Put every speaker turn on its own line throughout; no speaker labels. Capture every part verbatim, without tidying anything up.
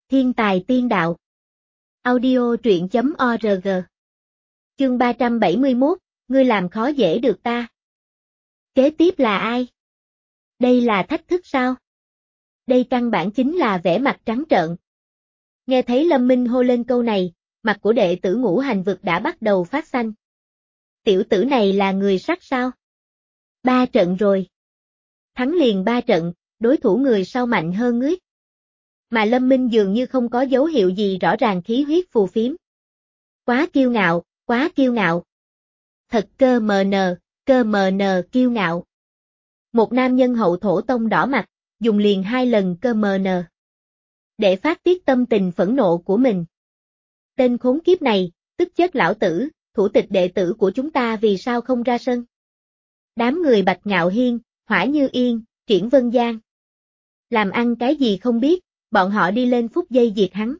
Thiên tài tiên đạo. Audio truyện chấm org. Chương ba trăm bảy mươi mốt, ngươi làm khó dễ được ta. Kế tiếp là ai? Đây là thách thức sao? Đây căn bản chính là vẻ mặt trắng trợn. Nghe thấy Lâm Minh hô lên câu này, mặt của đệ tử ngũ hành vực đã bắt đầu phát xanh. Tiểu tử này là người sắc sao? Ba trận rồi. Thắng liền ba trận, đối thủ người sau mạnh hơn ngứt. Mà Lâm Minh dường như không có dấu hiệu gì rõ ràng khí huyết phù phiếm. Quá kiêu ngạo, quá kiêu ngạo. Thật cơ mờ nờ, cơ mờ nờ kiêu ngạo. Một nam nhân hậu thổ tông đỏ mặt, dùng liền hai lần cơ mờ nờ. Để phát tiết tâm tình phẫn nộ của mình. Tên khốn kiếp này, tức chết lão tử, thủ tịch đệ tử của chúng ta vì sao không ra sân? Đám người Bạch Ngạo Hiên, Hỏa Như Yên, Triển Vân Giang. Làm ăn cái gì không biết, bọn họ đi lên phút giây diệt hắn.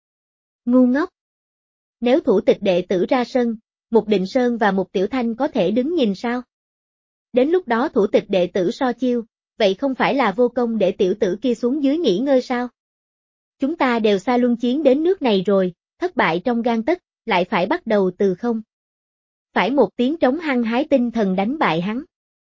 Ngu ngốc. Nếu thủ tịch đệ tử ra sân, Mục Định Sơn và Mục Tiểu Thanh có thể đứng nhìn sao? Đến lúc đó thủ tịch đệ tử so chiêu, vậy không phải là vô công để tiểu tử kia xuống dưới nghỉ ngơi sao? Chúng ta đều xa luân chiến đến nước này rồi, thất bại trong gang tấc, lại phải bắt đầu từ không. Phải một tiếng trống hăng hái tinh thần đánh bại hắn.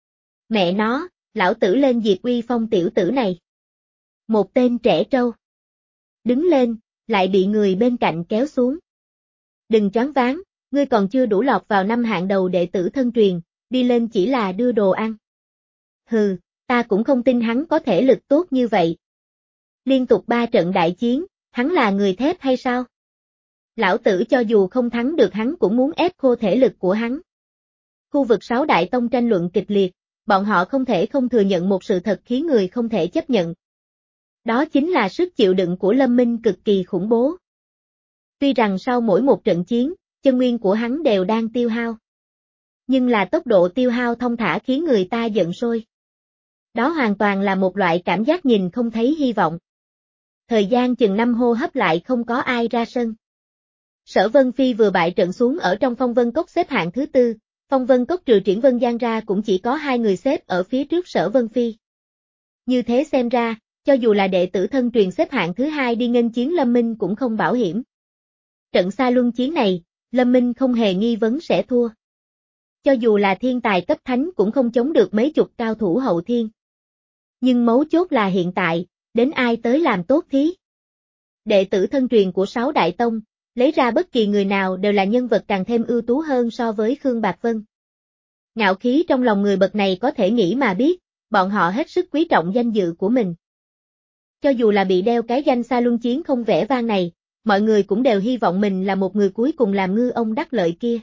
Mẹ nó, lão tử lên diệt uy phong tiểu tử này. Một tên trẻ trâu. Đứng lên, lại bị người bên cạnh kéo xuống. Đừng choáng váng, ngươi còn chưa đủ lọt vào năm hạng đầu đệ tử thân truyền, đi lên chỉ là đưa đồ ăn. Hừ, ta cũng không tin hắn có thể lực tốt như vậy. Liên tục ba trận đại chiến, hắn là người thép hay sao? Lão tử cho dù không thắng được hắn cũng muốn ép khô thể lực của hắn. Khu vực sáu đại tông tranh luận kịch liệt, bọn họ không thể không thừa nhận một sự thật khiến người không thể chấp nhận. Đó chính là sức chịu đựng của Lâm Minh cực kỳ khủng bố. Tuy rằng sau mỗi một trận chiến, chân nguyên của hắn đều đang tiêu hao. Nhưng là tốc độ tiêu hao thông thả khiến người ta giận sôi. Đó hoàn toàn là một loại cảm giác nhìn không thấy hy vọng. Thời gian chừng năm hô hấp lại không có ai ra sân. Sở Vân Phi vừa bại trận xuống ở trong Phong Vân Cốc xếp hạng thứ tư, Phong Vân Cốc trừ Triển Vân Giang ra cũng chỉ có hai người xếp ở phía trước Sở Vân Phi. Như thế xem ra, cho dù là đệ tử thân truyền xếp hạng thứ hai đi nghênh chiến Lâm Minh cũng không bảo hiểm. Trận xa luân chiến này, Lâm Minh không hề nghi vấn sẽ thua. Cho dù là thiên tài cấp thánh cũng không chống được mấy chục cao thủ hậu thiên. Nhưng mấu chốt là hiện tại, đến ai tới làm tốt thí. Đệ tử thân truyền của sáu đại tông, lấy ra bất kỳ người nào đều là nhân vật càng thêm ưu tú hơn so với Khương Bạc Vân. Ngạo khí trong lòng người bậc này có thể nghĩ mà biết, bọn họ hết sức quý trọng danh dự của mình. Cho dù là bị đeo cái danh xa luân chiến không vẻ vang này, mọi người cũng đều hy vọng mình là một người cuối cùng làm ngư ông đắc lợi kia.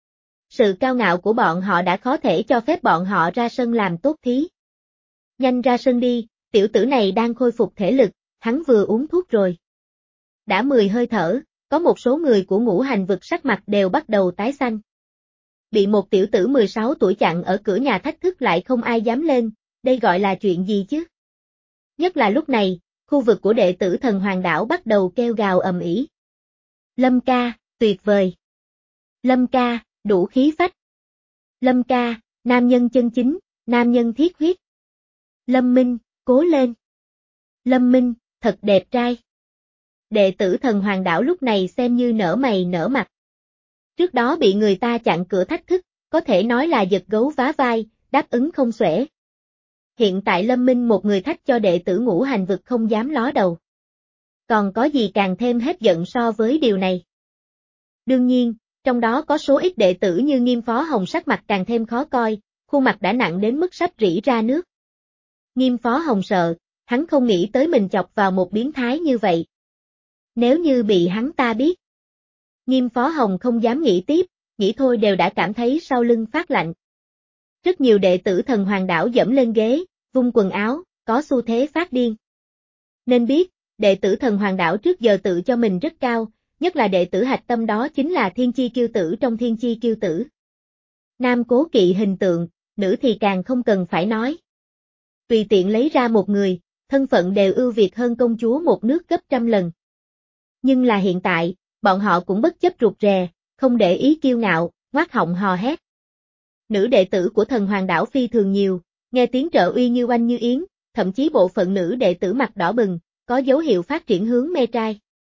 Sự cao ngạo của bọn họ đã khó thể cho phép bọn họ ra sân làm tốt thí. Nhanh ra sân đi, tiểu tử này đang khôi phục thể lực, hắn vừa uống thuốc rồi. Đã mười hơi thở, có một số người của ngũ hành vực sắc mặt đều bắt đầu tái xanh. Bị một tiểu tử mười sáu tuổi chặn ở cửa nhà thách thức lại không ai dám lên, đây gọi là chuyện gì chứ? Nhất là lúc này, khu vực của đệ tử Thần Hoàng Đảo bắt đầu kêu gào ầm ĩ. Lâm ca, tuyệt vời. Lâm ca, đủ khí phách. Lâm ca, nam nhân chân chính, nam nhân thiết huyết. Lâm Minh, cố lên. Lâm Minh, thật đẹp trai. Đệ tử Thần Hoàng Đảo lúc này xem như nở mày nở mặt. Trước đó bị người ta chặn cửa thách thức, có thể nói là giật gấu vá vai, đáp ứng không xuể. Hiện tại Lâm Minh một người thách cho đệ tử ngũ hành vực không dám ló đầu. Còn có gì càng thêm hết giận so với điều này? Đương nhiên, trong đó có số ít đệ tử như Nghiêm Phó Hồng sắc mặt càng thêm khó coi, khuôn mặt đã nặng đến mức sắp rỉ ra nước. Nghiêm Phó Hồng sợ, hắn không nghĩ tới mình chọc vào một biến thái như vậy. Nếu như bị hắn ta biết. Nghiêm Phó Hồng không dám nghĩ tiếp, nghĩ thôi đều đã cảm thấy sau lưng phát lạnh. Rất nhiều đệ tử Thần Hoàng Đảo dẫm lên ghế, vung quần áo, có xu thế phát điên. Nên biết, đệ tử Thần Hoàng Đảo trước giờ tự cho mình rất cao, nhất là đệ tử hạch tâm đó chính là thiên chi kiêu tử trong thiên chi kiêu tử. Nam cố kỵ hình tượng, nữ thì càng không cần phải nói. Tùy tiện lấy ra một người, thân phận đều ưu việt hơn công chúa một nước gấp trăm lần. Nhưng là hiện tại, bọn họ cũng bất chấp rụt rè, không để ý kiêu ngạo, ngoác họng hò hét. Nữ đệ tử của Thần Hoàng Đảo phi thường nhiều, nghe tiếng trợ uy như oanh như yến, thậm chí bộ phận nữ đệ tử mặt đỏ bừng, có dấu hiệu phát triển hướng mê trai.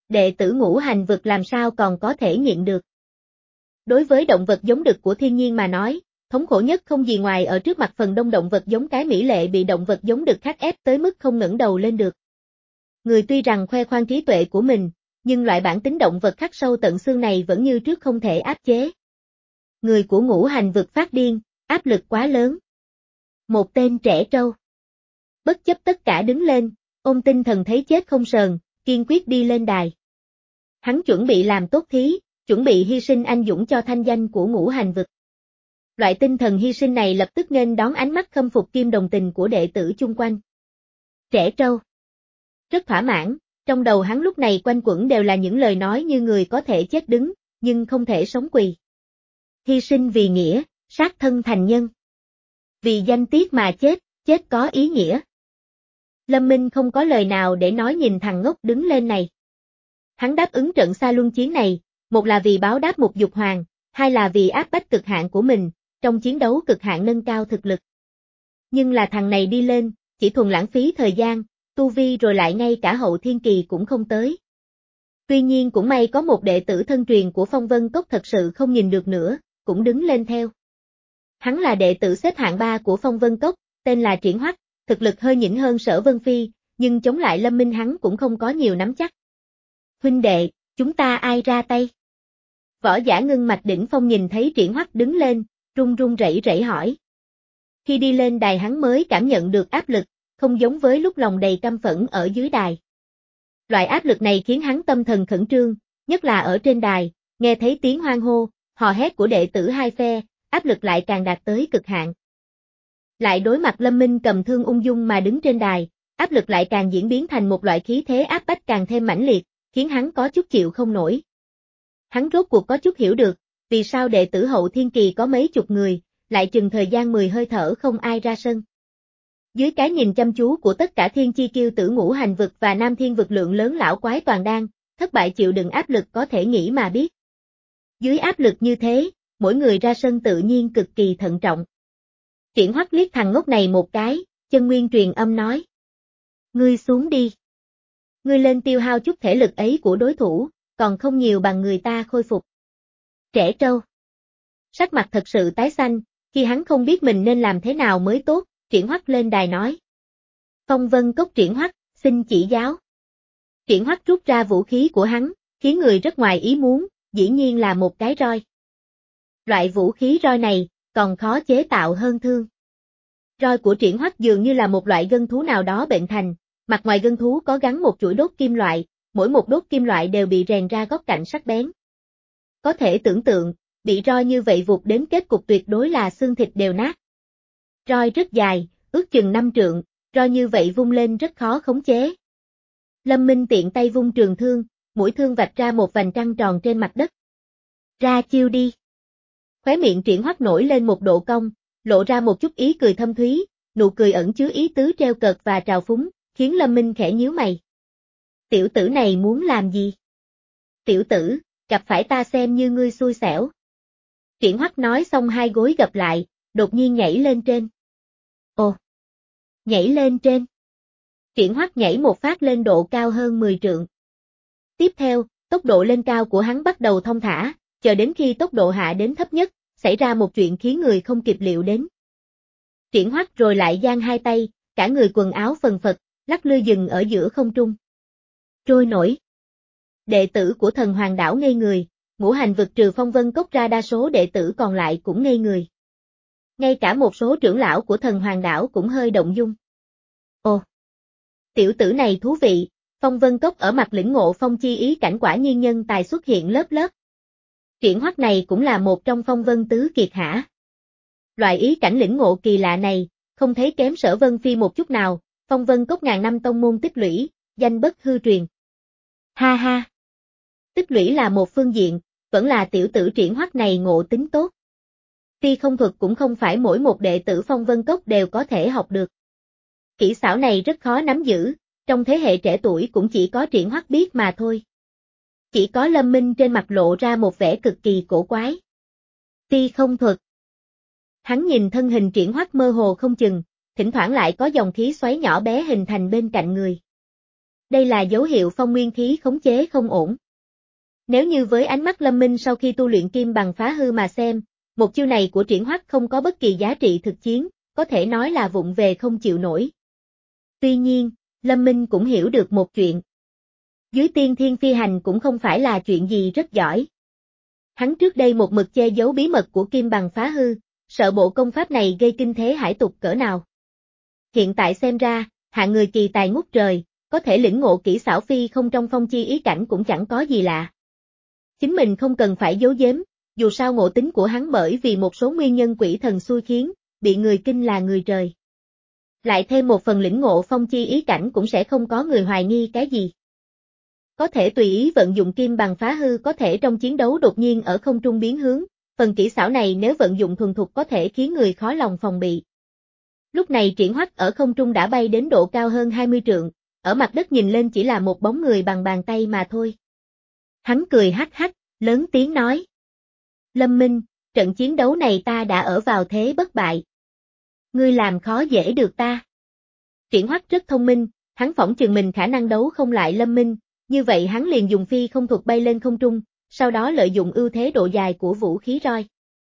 Đệ tử ngũ hành vực làm sao còn có thể nhịn được. Đối với động vật giống đực của thiên nhiên mà nói, thống khổ nhất không gì ngoài ở trước mặt phần đông động vật giống cái mỹ lệ bị động vật giống đực khắc ép tới mức không ngẩng đầu lên được. Người tuy rằng khoe khoang trí tuệ của mình, nhưng loại bản tính động vật khắc sâu tận xương này vẫn như trước không thể áp chế. Người của ngũ hành vực phát điên, áp lực quá lớn. Một tên trẻ trâu. Bất chấp tất cả đứng lên, ôm tinh thần thấy chết không sờn, kiên quyết đi lên đài. Hắn chuẩn bị làm tốt thí, chuẩn bị hy sinh anh dũng cho thanh danh của ngũ hành vực. Loại tinh thần hy sinh này lập tức nên đón ánh mắt khâm phục kim đồng tình của đệ tử chung quanh. Trẻ trâu. Rất thỏa mãn, trong đầu hắn lúc này quanh quẩn đều là những lời nói như người có thể chết đứng, nhưng không thể sống quỳ. Hy sinh vì nghĩa, sát thân thành nhân. Vì danh tiết mà chết, chết có ý nghĩa. Lâm Minh không có lời nào để nói nhìn thằng ngốc đứng lên này. Hắn đáp ứng trận xa luân chiến này, một là vì báo đáp Mục Dục Hoàng, hai là vì áp bách cực hạn của mình, trong chiến đấu cực hạn nâng cao thực lực. Nhưng là thằng này đi lên, chỉ thuần lãng phí thời gian, tu vi rồi lại ngay cả hậu thiên kỳ cũng không tới. Tuy nhiên cũng may có một đệ tử thân truyền của Phong Vân Cốc thật sự không nhìn được nữa, cũng đứng lên theo. Hắn là đệ tử xếp hạng ba của Phong Vân Cốc, tên là Triển Hoắc, thực lực hơi nhỉnh hơn Sở Vân Phi, nhưng chống lại Lâm Minh hắn cũng không có nhiều nắm chắc. Huynh đệ, chúng ta ai ra tay? Võ giả ngưng mạch đỉnh phong nhìn thấy Triển Hoắc đứng lên, run run rẩy rẩy hỏi. Khi đi lên đài hắn mới cảm nhận được áp lực, không giống với lúc lòng đầy căm phẫn ở dưới đài. Loại áp lực này khiến hắn tâm thần khẩn trương, nhất là ở trên đài, nghe thấy tiếng hoan hô, hò hét của đệ tử hai phe, áp lực lại càng đạt tới cực hạn. Lại đối mặt Lâm Minh cầm thương ung dung mà đứng trên đài, áp lực lại càng diễn biến thành một loại khí thế áp bách càng thêm mãnh liệt, khiến hắn có chút chịu không nổi. Hắn rốt cuộc có chút hiểu được, vì sao đệ tử hậu thiên kỳ có mấy chục người, lại chừng thời gian mười hơi thở không ai ra sân. Dưới cái nhìn chăm chú của tất cả thiên chi kiêu tử ngũ hành vực và nam thiên vực lượng lớn lão quái toàn đan, thất bại chịu đựng áp lực có thể nghĩ mà biết. Dưới áp lực như thế, mỗi người ra sân tự nhiên cực kỳ thận trọng. Triển Hoắc liếc thằng ngốc này một cái, chân nguyên truyền âm nói. Ngươi xuống đi. Ngươi lên tiêu hao chút thể lực ấy của đối thủ, còn không nhiều bằng người ta khôi phục. Trẻ trâu. Sắc mặt thật sự tái xanh, khi hắn không biết mình nên làm thế nào mới tốt, Triển Hoắc lên đài nói. Phong Vân Cốc Triển Hoắc, xin chỉ giáo. Triển Hoắc rút ra vũ khí của hắn, khiến người rất ngoài ý muốn, dĩ nhiên là một cái roi. Loại vũ khí roi này, còn khó chế tạo hơn thương. Roi của Triển Hoắc dường như là một loại gân thú nào đó bệnh thành, mặt ngoài gân thú có gắn một chuỗi đốt kim loại, mỗi một đốt kim loại đều bị rèn ra góc cạnh sắc bén. Có thể tưởng tượng, bị roi như vậy vụt đến kết cục tuyệt đối là xương thịt đều nát. Roi rất dài, ước chừng năm trượng, roi như vậy vung lên rất khó khống chế. Lâm Minh tiện tay vung trường thương, mũi thương vạch ra một vành trăng tròn trên mặt đất. Ra chiêu đi. Khóe miệng Triển Hoắc nổi lên một độ cong, lộ ra một chút ý cười thâm thúy, nụ cười ẩn chứa ý tứ treo cợt và trào phúng, khiến Lâm Minh khẽ nhíu mày. Tiểu tử này muốn làm gì? Tiểu tử, gặp phải ta xem như ngươi xui xẻo. Triển Hoắc nói xong hai gối gập lại, đột nhiên nhảy lên trên. Ồ! Nhảy lên trên. Triển Hoắc nhảy một phát lên độ cao hơn mười trượng. Tiếp theo, tốc độ lên cao của hắn bắt đầu thong thả, chờ đến khi tốc độ hạ đến thấp nhất, xảy ra một chuyện khiến người không kịp liệu đến. Triển Hoắc rồi lại giang hai tay, cả người quần áo phần phật, lắc lư dừng ở giữa không trung. Trôi nổi. Đệ tử của thần hoàng đảo ngây người, ngũ hành vực trừ Phong Vân Cốc ra đa số đệ tử còn lại cũng ngây người. Ngay cả một số trưởng lão của thần hoàng đảo cũng hơi động dung. Ồ! Tiểu tử này thú vị, Phong Vân Cốc ở mặt lĩnh ngộ phong chi ý cảnh quả nhiên nhân tài xuất hiện lớp lớp. Triển Hoắc này cũng là một trong Phong Vân tứ kiệt hả? Loại ý cảnh lĩnh ngộ kỳ lạ này, không thấy kém Sở Vân Phi một chút nào, Phong Vân Cốc ngàn năm tông môn tích lũy, danh bất hư truyền. Ha ha! Tích lũy là một phương diện, vẫn là tiểu tử Triển Hoắc này ngộ tính tốt. Ti không thuật cũng không phải mỗi một đệ tử Phong Vân Cốc đều có thể học được. Kỹ xảo này rất khó nắm giữ, trong thế hệ trẻ tuổi cũng chỉ có Triển Hoắc biết mà thôi. Chỉ có Lâm Minh trên mặt lộ ra một vẻ cực kỳ cổ quái. Ti không thuật. Hắn nhìn thân hình Triển Hoắc mơ hồ không chừng, thỉnh thoảng lại có dòng khí xoáy nhỏ bé hình thành bên cạnh người. Đây là dấu hiệu phong nguyên khí khống chế không ổn. Nếu như với ánh mắt Lâm Minh sau khi tu luyện kim bằng phá hư mà xem, một chiêu này của Triển Hoắc không có bất kỳ giá trị thực chiến, có thể nói là vụng về không chịu nổi. Tuy nhiên, Lâm Minh cũng hiểu được một chuyện. Dưới tiên thiên phi hành cũng không phải là chuyện gì rất giỏi. Hắn trước đây một mực che giấu bí mật của kim bằng phá hư, sợ bộ công pháp này gây kinh thế hải tục cỡ nào. Hiện tại xem ra, hạng người kỳ tài ngút trời, có thể lĩnh ngộ kỹ xảo phi không trong phong chi ý cảnh cũng chẳng có gì lạ. Chính mình không cần phải giấu giếm, dù sao ngộ tính của hắn bởi vì một số nguyên nhân quỷ thần xui khiến, bị người kinh là người trời. Lại thêm một phần lĩnh ngộ phong chi ý cảnh cũng sẽ không có người hoài nghi cái gì. Có thể tùy ý vận dụng kim bằng phá hư có thể trong chiến đấu đột nhiên ở không trung biến hướng, phần kỹ xảo này nếu vận dụng thuần thục có thể khiến người khó lòng phòng bị. Lúc này Triển Hoắc ở không trung đã bay đến độ cao hơn hai mươi trượng, ở mặt đất nhìn lên chỉ là một bóng người bằng bàn tay mà thôi. Hắn cười hắc hắc, lớn tiếng nói. Lâm Minh, trận chiến đấu này ta đã ở vào thế bất bại. Ngươi làm khó dễ được ta. Triển Hoắc rất thông minh, hắn phỏng chừng mình khả năng đấu không lại Lâm Minh, như vậy hắn liền dùng phi không thuật bay lên không trung, sau đó lợi dụng ưu thế độ dài của vũ khí roi.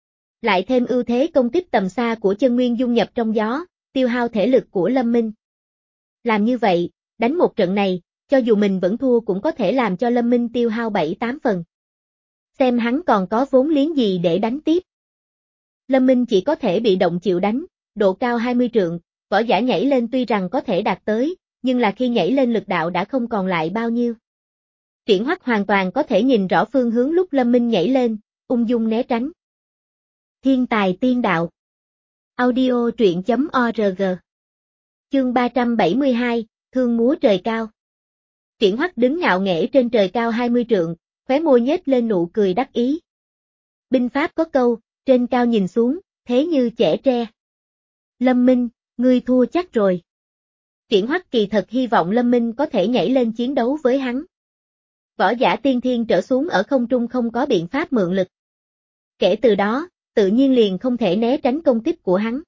Lại thêm ưu thế công kích tầm xa của chân nguyên dung nhập trong gió, tiêu hao thể lực của Lâm Minh. Làm như vậy, đánh một trận này, cho dù mình vẫn thua cũng có thể làm cho Lâm Minh tiêu hao bảy tám phần. Xem hắn còn có vốn liếng gì để đánh tiếp. Lâm Minh chỉ có thể bị động chịu đánh, độ cao hai mươi trượng, võ giả nhảy lên tuy rằng có thể đạt tới, nhưng là khi nhảy lên lực đạo đã không còn lại bao nhiêu. Triển Hoắc hoàn toàn có thể nhìn rõ phương hướng lúc Lâm Minh nhảy lên, ung dung né tránh. Thiên tài tiên đạo. Audio truyện chấm org. Chương ba trăm bảy mươi hai, Thương múa trời cao. Triển Hoắc đứng ngạo nghễ trên trời cao hai mươi trượng, khóe môi nhếch lên nụ cười đắc ý. Binh pháp có câu, trên cao nhìn xuống, thế như chẻ tre. Lâm Minh, ngươi thua chắc rồi. Triển Hoắc kỳ thật hy vọng Lâm Minh có thể nhảy lên chiến đấu với hắn. Võ giả tiên thiên trở xuống ở không trung không có biện pháp mượn lực. Kể từ đó, tự nhiên liền không thể né tránh công kích của hắn.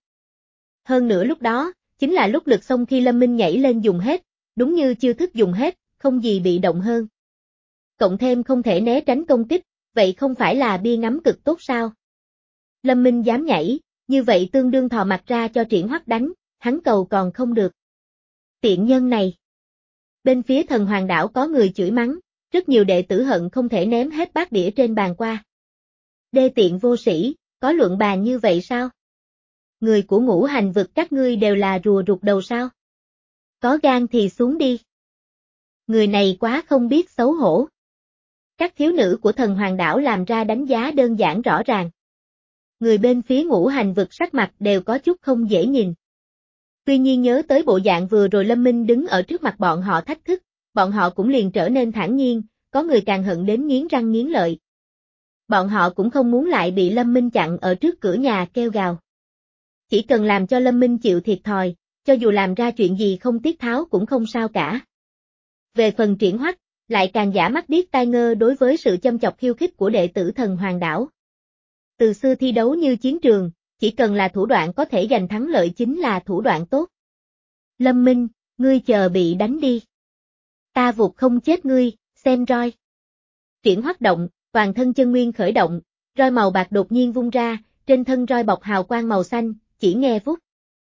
Hơn nữa lúc đó, chính là lúc lực xông khi Lâm Minh nhảy lên dùng hết, đúng như chiêu thức dùng hết, không gì bị động hơn. Cộng thêm không thể né tránh công kích, vậy không phải là bia ngắm cực tốt sao? Lâm Minh dám nhảy, như vậy tương đương thò mặt ra cho Triển Hoắc đánh, hắn cầu còn không được. Tiện nhân này. Bên phía Thần Hoàng đảo có người chửi mắng, rất nhiều đệ tử hận không thể ném hết bát đĩa trên bàn qua. Đê tiện vô sĩ, có luận bàn như vậy sao? Người của ngũ hành vực các ngươi đều là rùa rụt đầu sao? Có gan thì xuống đi. Người này quá không biết xấu hổ. Các thiếu nữ của Thần Hoàng đảo làm ra đánh giá đơn giản rõ ràng. Người bên phía ngũ hành vực sắc mặt đều có chút không dễ nhìn. Tuy nhiên nhớ tới bộ dạng vừa rồi Lâm Minh đứng ở trước mặt bọn họ thách thức, bọn họ cũng liền trở nên thản nhiên, có người càng hận đến nghiến răng nghiến lợi. Bọn họ cũng không muốn lại bị Lâm Minh chặn ở trước cửa nhà kêu gào. Chỉ cần làm cho Lâm Minh chịu thiệt thòi, cho dù làm ra chuyện gì không tiết tháo cũng không sao cả. Về phần Triển Hoắc, lại càng giả mắt điếc tai ngơ đối với sự châm chọc khiêu khích của đệ tử Thần Hoàng đảo. Từ xưa thi đấu như chiến trường, chỉ cần là thủ đoạn có thể giành thắng lợi chính là thủ đoạn tốt. Lâm Minh, ngươi chờ bị đánh đi. Ta vụt không chết ngươi, xem roi. Triển Hoắc động, toàn thân chân nguyên khởi động, roi màu bạc đột nhiên vung ra, trên thân roi bọc hào quang màu xanh, chỉ nghe vút.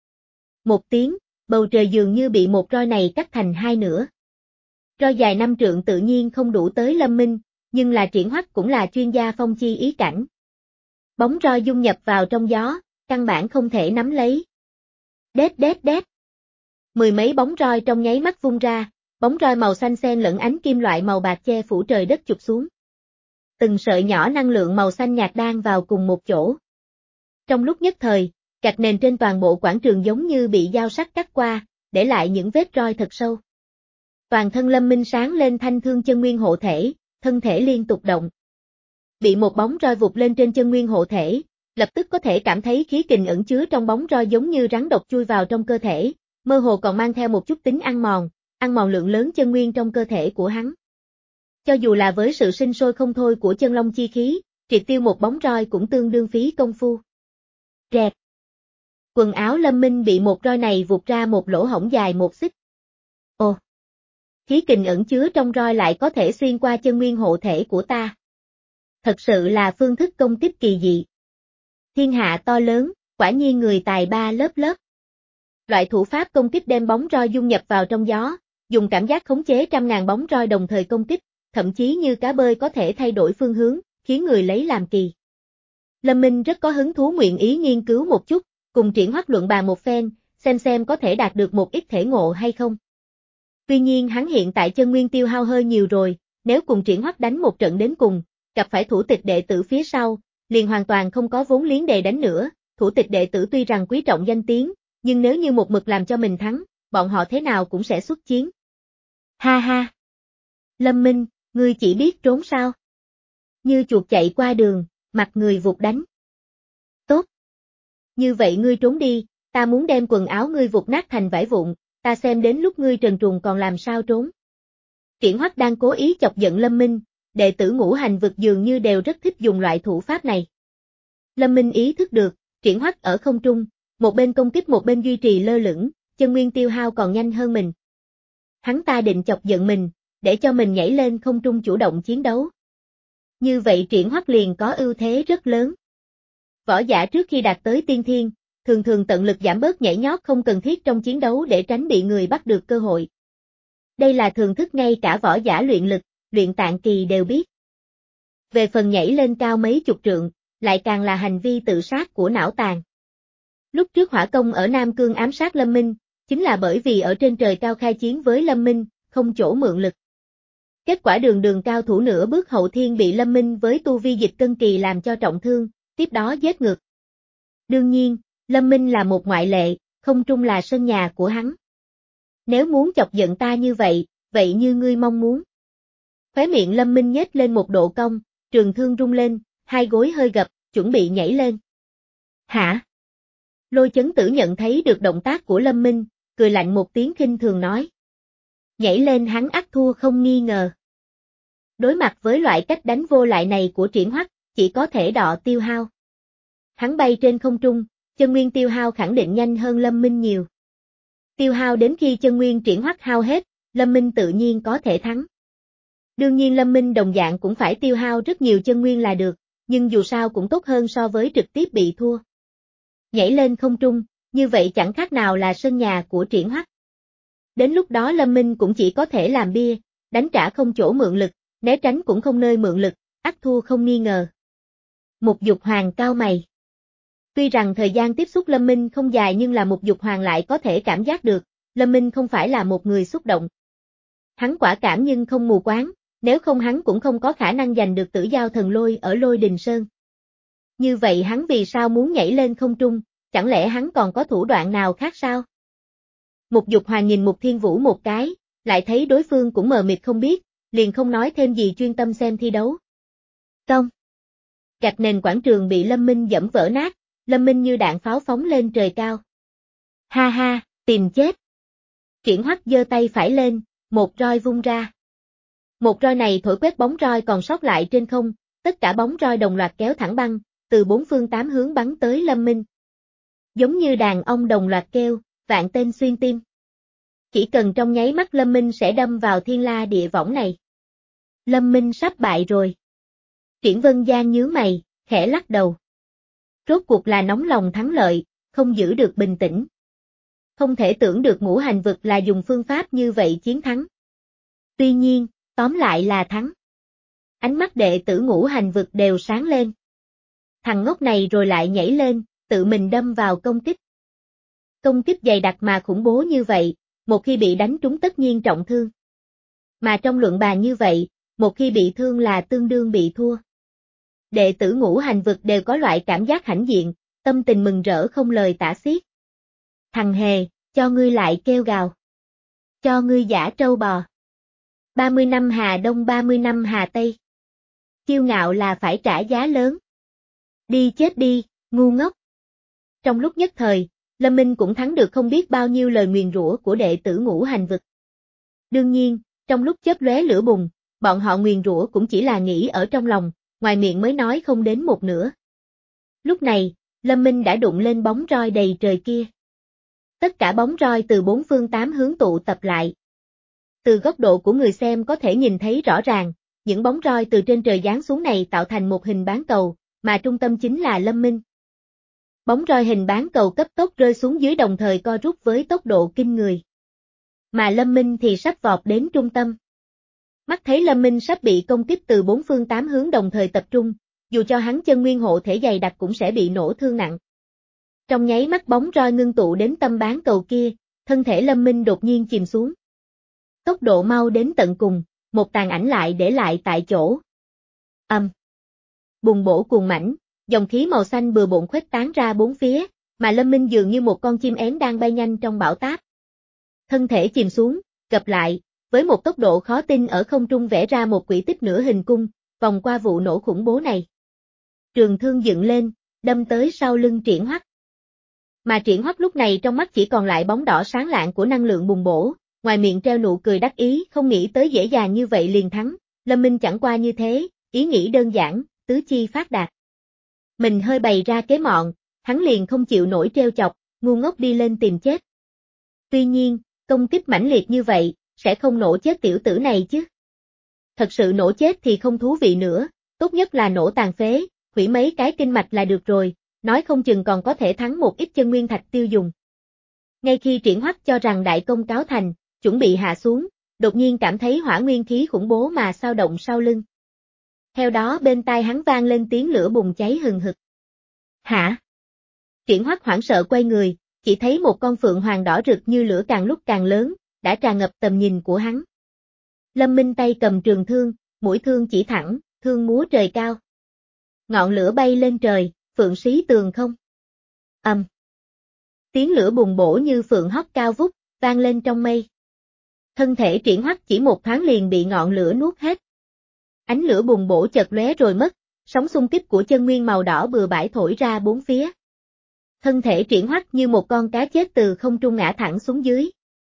Một tiếng, bầu trời dường như bị một roi này cắt thành hai nửa. Roi dài năm trượng tự nhiên không đủ tới Lâm Minh, nhưng là Triển Hoắc cũng là chuyên gia phong chi ý cảnh. Bóng roi dung nhập vào trong gió, căn bản không thể nắm lấy. Đét đét đét. Mười mấy bóng roi trong nháy mắt vung ra, bóng roi màu xanh xen lẫn ánh kim loại màu bạc che phủ trời đất chụp xuống. Từng sợi nhỏ năng lượng màu xanh nhạt đan vào cùng một chỗ. Trong lúc nhất thời, gạch nền trên toàn bộ quảng trường giống như bị dao sắc cắt qua, để lại những vết roi thật sâu. Toàn thân Lâm Minh sáng lên thanh thương chân nguyên hộ thể, thân thể liên tục động. Bị một bóng roi vụt lên trên chân nguyên hộ thể, lập tức có thể cảm thấy khí kình ẩn chứa trong bóng roi giống như rắn độc chui vào trong cơ thể, mơ hồ còn mang theo một chút tính ăn mòn, ăn mòn lượng lớn chân nguyên trong cơ thể của hắn. Cho dù là với sự sinh sôi không thôi của chân long chi khí, triệt tiêu một bóng roi cũng tương đương phí công phu. Rẹt. Quần áo Lâm Minh bị một roi này vụt ra một lỗ hổng dài một xích. Ồ. khí kình ẩn chứa trong roi lại có thể xuyên qua chân nguyên hộ thể của ta. Thật sự là phương thức công kích kỳ dị. Thiên hạ to lớn, quả nhiên người tài ba lớp lớp. Loại thủ pháp công kích đem bóng roi dung nhập vào trong gió, dùng cảm giác khống chế trăm ngàn bóng roi đồng thời công kích, thậm chí như cá bơi có thể thay đổi phương hướng, khiến người lấy làm kỳ. Lâm Minh rất có hứng thú nguyện ý nghiên cứu một chút, cùng Triển Hoắc luận bàn một phen, xem xem có thể đạt được một ít thể ngộ hay không. Tuy nhiên hắn hiện tại chân nguyên tiêu hao hơi nhiều rồi, nếu cùng Triển Hoắc đánh một trận đến cùng, gặp phải thủ tịch đệ tử phía sau, liền hoàn toàn không có vốn liếng đề đánh nữa, thủ tịch đệ tử tuy rằng quý trọng danh tiếng, nhưng nếu như một mực làm cho mình thắng, bọn họ thế nào cũng sẽ xuất chiến. Ha ha! Lâm Minh, ngươi chỉ biết trốn sao? Như chuột chạy qua đường, mặt người vụt đánh. Tốt! Như vậy ngươi trốn đi, ta muốn đem quần áo ngươi vụt nát thành vải vụn, ta xem đến lúc ngươi trần truồng còn làm sao trốn. Triển Hoắc đang cố ý chọc giận Lâm Minh, đệ tử ngũ hành vực dường như đều rất thích dùng loại thủ pháp này. Lâm Minh ý thức được, Triển Hoắc ở không trung, một bên công kích một bên duy trì lơ lửng, chân nguyên tiêu hao còn nhanh hơn mình. Hắn ta định chọc giận mình, để cho mình nhảy lên không trung chủ động chiến đấu. Như vậy Triển Hoắc liền có ưu thế rất lớn. Võ giả trước khi đạt tới tiên thiên, thường thường tận lực giảm bớt nhảy nhót không cần thiết trong chiến đấu để tránh bị người bắt được cơ hội. Đây là thường thức ngay cả võ giả luyện lực, luyện tạng kỳ đều biết. Về phần nhảy lên cao mấy chục trượng, lại càng là hành vi tự sát của não tàn. Lúc trước Hỏa Công ở Nam Cương ám sát Lâm Minh, chính là bởi vì ở trên trời cao khai chiến với Lâm Minh, không chỗ mượn lực. Kết quả đường đường cao thủ nửa bước hậu thiên bị Lâm Minh với tu vi dịch cân kỳ làm cho trọng thương, tiếp đó giết ngược. Đương nhiên, Lâm Minh là một ngoại lệ, không trung là sân nhà của hắn. Nếu muốn chọc giận ta như vậy, vậy như ngươi mong muốn. Khóe miệng Lâm Minh nhếch lên một độ cong, trường thương rung lên, hai gối hơi gập, chuẩn bị nhảy lên. Hả? Lôi Chấn Tử nhận thấy được động tác của Lâm Minh, cười lạnh một tiếng khinh thường nói. Nhảy lên hắn ắt thua không nghi ngờ. Đối mặt với loại cách đánh vô lại này của Triển Hoắc, chỉ có thể đọ tiêu hao. Hắn bay trên không trung, chân nguyên tiêu hao khẳng định nhanh hơn Lâm Minh nhiều. Tiêu hao đến khi chân nguyên Triển Hoắc hao hết, Lâm Minh tự nhiên có thể thắng. Đương nhiên Lâm Minh đồng dạng cũng phải tiêu hao rất nhiều chân nguyên là được, nhưng dù sao cũng tốt hơn so với trực tiếp bị thua. Nhảy lên không trung, như vậy chẳng khác nào là sân nhà của Triển Hoắc. Đến lúc đó Lâm Minh cũng chỉ có thể làm bia, đánh trả không chỗ mượn lực, né tránh cũng không nơi mượn lực, ắt thua không nghi ngờ. Mục Dục Hoàng cau mày. Tuy rằng thời gian tiếp xúc Lâm Minh không dài nhưng là Mục Dục Hoàng lại có thể cảm giác được, Lâm Minh không phải là một người xúc động. Hắn quả cảm nhưng không mù quáng, nếu không hắn cũng không có khả năng giành được Tử Giao Thần Lôi ở Lôi Đình Sơn. Như vậy hắn vì sao muốn nhảy lên không trung, chẳng lẽ hắn còn có thủ đoạn nào khác sao? Mục Dục Hoàng nhìn Mục Thiên Vũ một cái, lại thấy đối phương cũng mờ mịt không biết, liền không nói thêm gì chuyên tâm xem thi đấu. Công. Gạch nền quảng trường bị Lâm Minh dẫm vỡ nát, Lâm Minh như đạn pháo phóng lên trời cao. Ha ha, tìm chết. Triển Hoắc giơ tay phải lên, một roi vung ra. Một roi này thổi quét bóng roi còn sót lại trên không, tất cả bóng roi đồng loạt kéo thẳng băng, từ bốn phương tám hướng bắn tới Lâm Minh. Giống như đàn ông đồng loạt kêu, vạn tên xuyên tim. Chỉ cần trong nháy mắt Lâm Minh sẽ đâm vào thiên la địa võng này. Lâm Minh sắp bại rồi. Triển Vân Giang nhướng mày, khẽ lắc đầu. Rốt cuộc là nóng lòng thắng lợi, không giữ được bình tĩnh. Không thể tưởng được ngũ hành vực là dùng phương pháp như vậy chiến thắng. Tuy nhiên, tóm lại là thắng. Ánh mắt đệ tử ngũ hành vực đều sáng lên. Thằng ngốc này rồi lại nhảy lên, tự mình đâm vào công kích. Công kích dày đặc mà khủng bố như vậy, một khi bị đánh trúng tất nhiên trọng thương. Mà trong luận bàn như vậy, một khi bị thương là tương đương bị thua. Đệ tử ngũ hành vực đều có loại cảm giác hãnh diện, tâm tình mừng rỡ không lời tả xiết. Thằng hề, cho ngươi lại kêu gào. Cho ngươi giả trâu bò. ba mươi năm Hà Đông ba mươi năm Hà Tây. Kiêu ngạo là phải trả giá lớn. Đi chết đi, ngu ngốc. Trong lúc nhất thời, Lâm Minh cũng thắng được không biết bao nhiêu lời nguyền rủa của đệ tử ngũ hành vực. Đương nhiên, trong lúc chớp lóe lửa bùng, bọn họ nguyền rủa cũng chỉ là nghĩ ở trong lòng, ngoài miệng mới nói không đến một nửa. Lúc này, Lâm Minh đã đụng lên bóng roi đầy trời kia. Tất cả bóng roi từ bốn phương tám hướng tụ tập lại. Từ góc độ của người xem có thể nhìn thấy rõ ràng, những bóng roi từ trên trời giáng xuống này tạo thành một hình bán cầu, mà trung tâm chính là Lâm Minh. Bóng roi hình bán cầu cấp tốc rơi xuống dưới đồng thời co rút với tốc độ kinh người. Mà Lâm Minh thì sắp vọt đến trung tâm. Mắt thấy Lâm Minh sắp bị công kích từ bốn phương tám hướng đồng thời tập trung, dù cho hắn chân nguyên hộ thể dày đặc cũng sẽ bị nổ thương nặng. Trong nháy mắt bóng roi ngưng tụ đến tâm bán cầu kia, thân thể Lâm Minh đột nhiên chìm xuống. Tốc độ mau đến tận cùng, một tàn ảnh lại để lại tại chỗ. Âm. Bùng bổ cuồng mãnh, dòng khí màu xanh bừa bộn khuếch tán ra bốn phía, mà Lâm Minh dường như một con chim én đang bay nhanh trong bão táp. Thân thể chìm xuống, gập lại, với một tốc độ khó tin ở không trung vẽ ra một quỹ tích nửa hình cung, vòng qua vụ nổ khủng bố này. Trường thương dựng lên, đâm tới sau lưng Triển Hoắc. Mà Triển Hoắc lúc này trong mắt chỉ còn lại bóng đỏ sáng lạng của năng lượng bùng bổ, ngoài miệng treo nụ cười đắc ý, không nghĩ tới dễ dàng như vậy liền thắng. Lâm Minh chẳng qua như thế, ý nghĩ đơn giản, tứ chi phát đạt. Mình hơi bày ra kế mọn, hắn liền không chịu nổi treo chọc, ngu ngốc đi lên tìm chết. Tuy nhiên, công kích mãnh liệt như vậy, sẽ không nổ chết tiểu tử này chứ. Thật sự nổ chết thì không thú vị nữa, tốt nhất là nổ tàn phế, hủy mấy cái kinh mạch là được rồi, nói không chừng còn có thể thắng một ít chân nguyên thạch tiêu dùng. Ngay khi Triển Hoắc cho rằng đại công cáo thành, chuẩn bị hạ xuống, đột nhiên cảm thấy hỏa nguyên khí khủng bố mà xao động sau lưng. Theo đó bên tai hắn vang lên tiếng lửa bùng cháy hừng hực. Hả? Triển Hoắc hoảng sợ quay người, chỉ thấy một con phượng hoàng đỏ rực như lửa càng lúc càng lớn, đã tràn ngập tầm nhìn của hắn. Lâm Minh tay cầm trường thương, mũi thương chỉ thẳng, thương múa trời cao. Ngọn lửa bay lên trời, phượng xí tường không. Ầm. Tiếng lửa bùng bổ như phượng hót cao vút, vang lên trong mây. Thân thể Triển Hoắc chỉ một thoáng liền bị ngọn lửa nuốt hết. Ánh lửa bùng bổ chợt lóe rồi mất, sóng xung kích của chân nguyên màu đỏ bừa bãi thổi ra bốn phía. Thân thể Triển Hoắc như một con cá chết từ không trung ngã thẳng xuống dưới.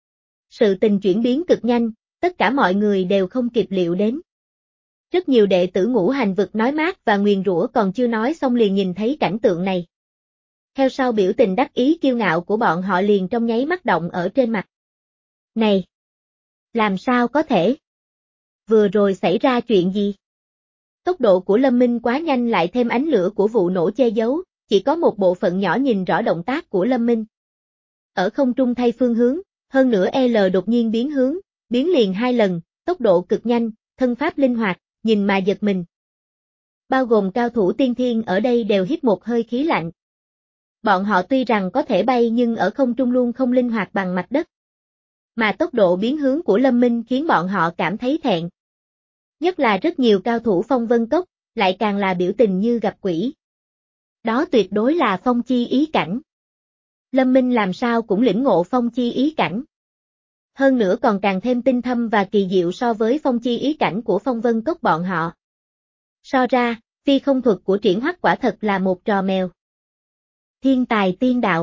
Sự tình chuyển biến cực nhanh, tất cả mọi người đều không kịp liệu đến. Rất nhiều đệ tử Ngũ Hành Vực nói mát và nguyền rủa còn chưa nói xong liền nhìn thấy cảnh tượng này. Theo sau biểu tình đắc ý kiêu ngạo của bọn họ liền trong nháy mắt động ở trên mặt. Này! Làm sao có thể? Vừa rồi xảy ra chuyện gì? Tốc độ của Lâm Minh quá nhanh lại thêm ánh lửa của vụ nổ che giấu, chỉ có một bộ phận nhỏ nhìn rõ động tác của Lâm Minh. Ở không trung thay phương hướng, hơn nữa L đột nhiên biến hướng, biến liền hai lần, tốc độ cực nhanh, thân pháp linh hoạt, nhìn mà giật mình. Bao gồm cao thủ tiên thiên ở đây đều hít một hơi khí lạnh. Bọn họ tuy rằng có thể bay nhưng ở không trung luôn không linh hoạt bằng mặt đất. Mà tốc độ biến hướng của Lâm Minh khiến bọn họ cảm thấy thẹn. Nhất là rất nhiều cao thủ Phong Vân Cốc, lại càng là biểu tình như gặp quỷ. Đó tuyệt đối là phong chi ý cảnh. Lâm Minh làm sao cũng lĩnh ngộ phong chi ý cảnh. Hơn nữa còn càng thêm tinh thâm và kỳ diệu so với phong chi ý cảnh của Phong Vân Cốc bọn họ. So ra, phi không thuật của Triển Hoắc quả thật là một trò mèo. Thiên tài tiên đạo.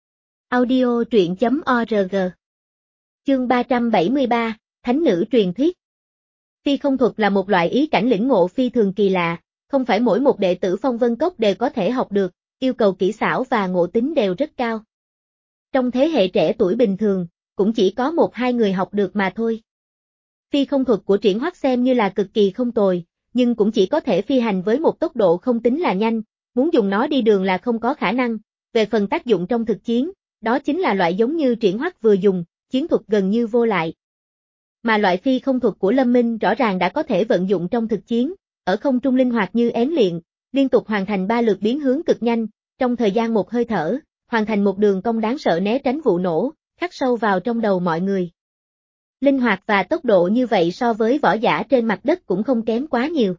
Audio truyện chấm org. Chương ba trăm bảy mươi ba, Thánh nữ truyền thuyết. Phi không thuật là một loại ý cảnh lĩnh ngộ phi thường kỳ lạ, không phải mỗi một đệ tử Phong Vân Cốc đều có thể học được, yêu cầu kỹ xảo và ngộ tính đều rất cao. Trong thế hệ trẻ tuổi bình thường, cũng chỉ có một hai người học được mà thôi. Phi không thuật của Triển Hoắc xem như là cực kỳ không tồi, nhưng cũng chỉ có thể phi hành với một tốc độ không tính là nhanh, muốn dùng nó đi đường là không có khả năng. Về phần tác dụng trong thực chiến, đó chính là loại giống như Triển Hoắc vừa dùng, chiến thuật gần như vô lại. Mà loại phi không thuật của Lâm Minh rõ ràng đã có thể vận dụng trong thực chiến, ở không trung linh hoạt như én liệng, liên tục hoàn thành ba lượt biến hướng cực nhanh, trong thời gian một hơi thở, hoàn thành một đường cong đáng sợ né tránh vụ nổ, khắc sâu vào trong đầu mọi người. Linh hoạt và tốc độ như vậy so với võ giả trên mặt đất cũng không kém quá nhiều.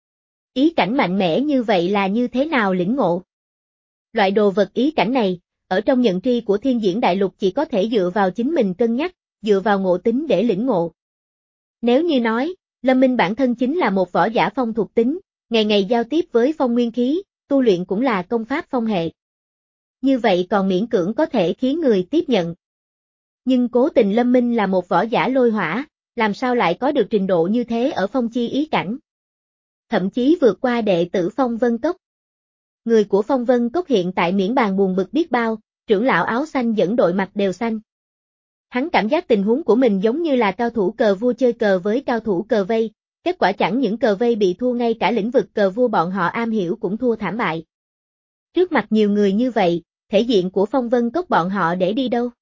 Ý cảnh mạnh mẽ như vậy là như thế nào lĩnh ngộ? Loại đồ vật ý cảnh này, ở trong nhận tri của Thiên Diễn Đại Lục chỉ có thể dựa vào chính mình cân nhắc, dựa vào ngộ tính để lĩnh ngộ. Nếu như nói, Lâm Minh bản thân chính là một võ giả phong thuộc tính, ngày ngày giao tiếp với phong nguyên khí, tu luyện cũng là công pháp phong hệ. Như vậy còn miễn cưỡng có thể khiến người tiếp nhận. Nhưng cố tình Lâm Minh là một võ giả lôi hỏa, làm sao lại có được trình độ như thế ở phong chi ý cảnh? Thậm chí vượt qua đệ tử Phong Vân Cốc. Người của Phong Vân Cốc hiện tại miễn bàn buồn bực biết bao, trưởng lão áo xanh dẫn đội mặt đều xanh. Hắn cảm giác tình huống của mình giống như là cao thủ cờ vua chơi cờ với cao thủ cờ vây, kết quả chẳng những cờ vây bị thua ngay cả lĩnh vực cờ vua bọn họ am hiểu cũng thua thảm bại. Trước mặt nhiều người như vậy, thể diện của Phong Vân Cốc bọn họ để đi đâu?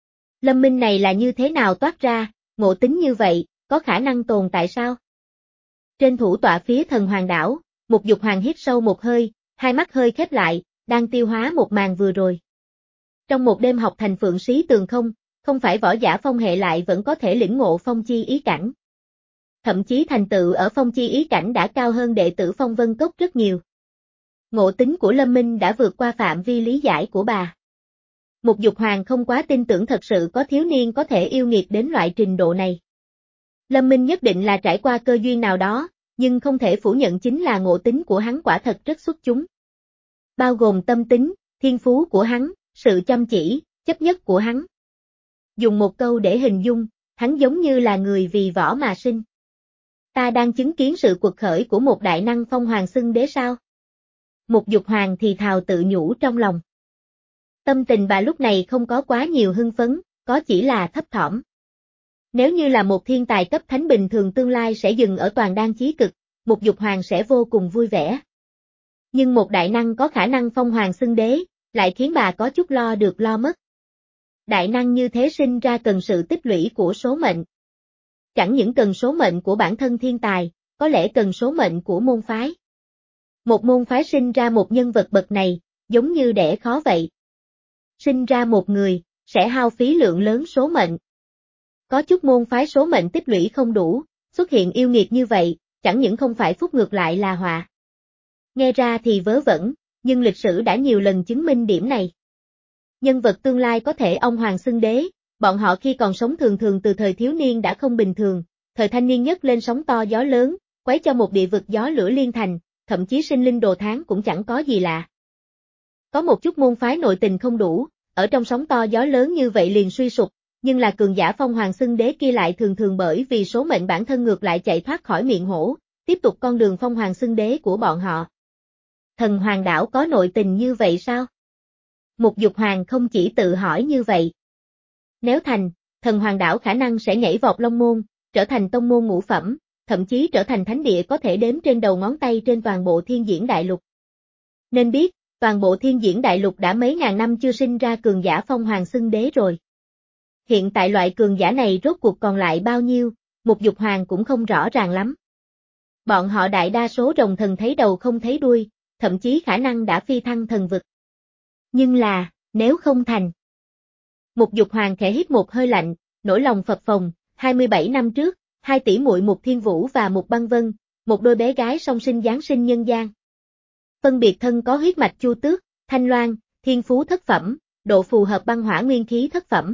Lâm Minh này là như thế nào toát ra, ngộ tính như vậy, có khả năng tồn tại sao? Trên thủ tọa phía Thần Hoàng đảo, Mục Dục Hoàng hít sâu một hơi, hai mắt hơi khép lại, đang tiêu hóa một màn vừa rồi. Trong một đêm học thành Phượng Sĩ Tường không, không phải võ giả phong hệ lại vẫn có thể lĩnh ngộ phong chi ý cảnh. Thậm chí thành tựu ở phong chi ý cảnh đã cao hơn đệ tử Phong Vân Cốc rất nhiều. Ngộ tính của Lâm Minh đã vượt qua phạm vi lý giải của bà. Mục Dục Hoàng không quá tin tưởng thật sự có thiếu niên có thể yêu nghiệt đến loại trình độ này. Lâm Minh nhất định là trải qua cơ duyên nào đó, nhưng không thể phủ nhận chính là ngộ tính của hắn quả thật rất xuất chúng. Bao gồm tâm tính, thiên phú của hắn, sự chăm chỉ, chấp nhất của hắn. Dùng một câu để hình dung, hắn giống như là người vì võ mà sinh. Ta đang chứng kiến sự quật khởi của một đại năng phong hoàng xưng đế sao? Mục Dục Hoàng thì thào tự nhủ trong lòng. Tâm tình bà lúc này không có quá nhiều hưng phấn, có chỉ là thấp thỏm. Nếu như là một thiên tài cấp thánh bình thường tương lai sẽ dừng ở toàn đan chí cực, Mục Dục Hoàng sẽ vô cùng vui vẻ. Nhưng một đại năng có khả năng phong hoàng xưng đế, lại khiến bà có chút lo được lo mất. Đại năng như thế sinh ra cần sự tích lũy của số mệnh. Chẳng những cần số mệnh của bản thân thiên tài, có lẽ cần số mệnh của môn phái. Một môn phái sinh ra một nhân vật bậc này, giống như đẻ khó vậy. Sinh ra một người, sẽ hao phí lượng lớn số mệnh. Có chút môn phái số mệnh tích lũy không đủ, xuất hiện yêu nghiệt như vậy, chẳng những không phải phúc ngược lại là họa. Nghe ra thì vớ vẩn, nhưng lịch sử đã nhiều lần chứng minh điểm này. Nhân vật tương lai có thể ông hoàng xưng đế, bọn họ khi còn sống thường thường từ thời thiếu niên đã không bình thường, thời thanh niên nhất lên sóng to gió lớn, quấy cho một địa vực gió lửa liên thành, thậm chí sinh linh đồ tháng cũng chẳng có gì lạ. Có một chút môn phái nội tình không đủ, ở trong sóng to gió lớn như vậy liền suy sụp, nhưng là cường giả phong hoàng xưng đế kia lại thường thường bởi vì số mệnh bản thân ngược lại chạy thoát khỏi miệng hổ, tiếp tục con đường phong hoàng xưng đế của bọn họ. Thần Hoàng đảo có nội tình như vậy sao? Mục Dục Hoàng không chỉ tự hỏi như vậy. Nếu thành, Thần Hoàng đảo khả năng sẽ nhảy vọt long môn, trở thành tông môn ngũ phẩm, thậm chí trở thành thánh địa có thể đếm trên đầu ngón tay trên toàn bộ thiên diễn đại lục. Nên biết, toàn bộ thiên diễn đại lục đã mấy ngàn năm chưa sinh ra cường giả phong hoàng xưng đế rồi. Hiện tại loại cường giả này rốt cuộc còn lại bao nhiêu, Mục Dục Hoàng cũng không rõ ràng lắm. Bọn họ đại đa số rồng thần thấy đầu không thấy đuôi, thậm chí khả năng đã phi thăng thần vực. Nhưng là, nếu không thành. Mục Dục Hoàng khẽ hít một hơi lạnh, nỗi lòng phập phồng, hai mươi bảy năm trước, hai tỷ muội Mục Thiên Vũ và Mục Băng Vân, một đôi bé gái song sinh giáng sinh nhân gian. Phân biệt thân có huyết mạch Chu Tước, Thanh Loan, thiên phú thất phẩm, độ phù hợp băng hỏa nguyên khí thất phẩm.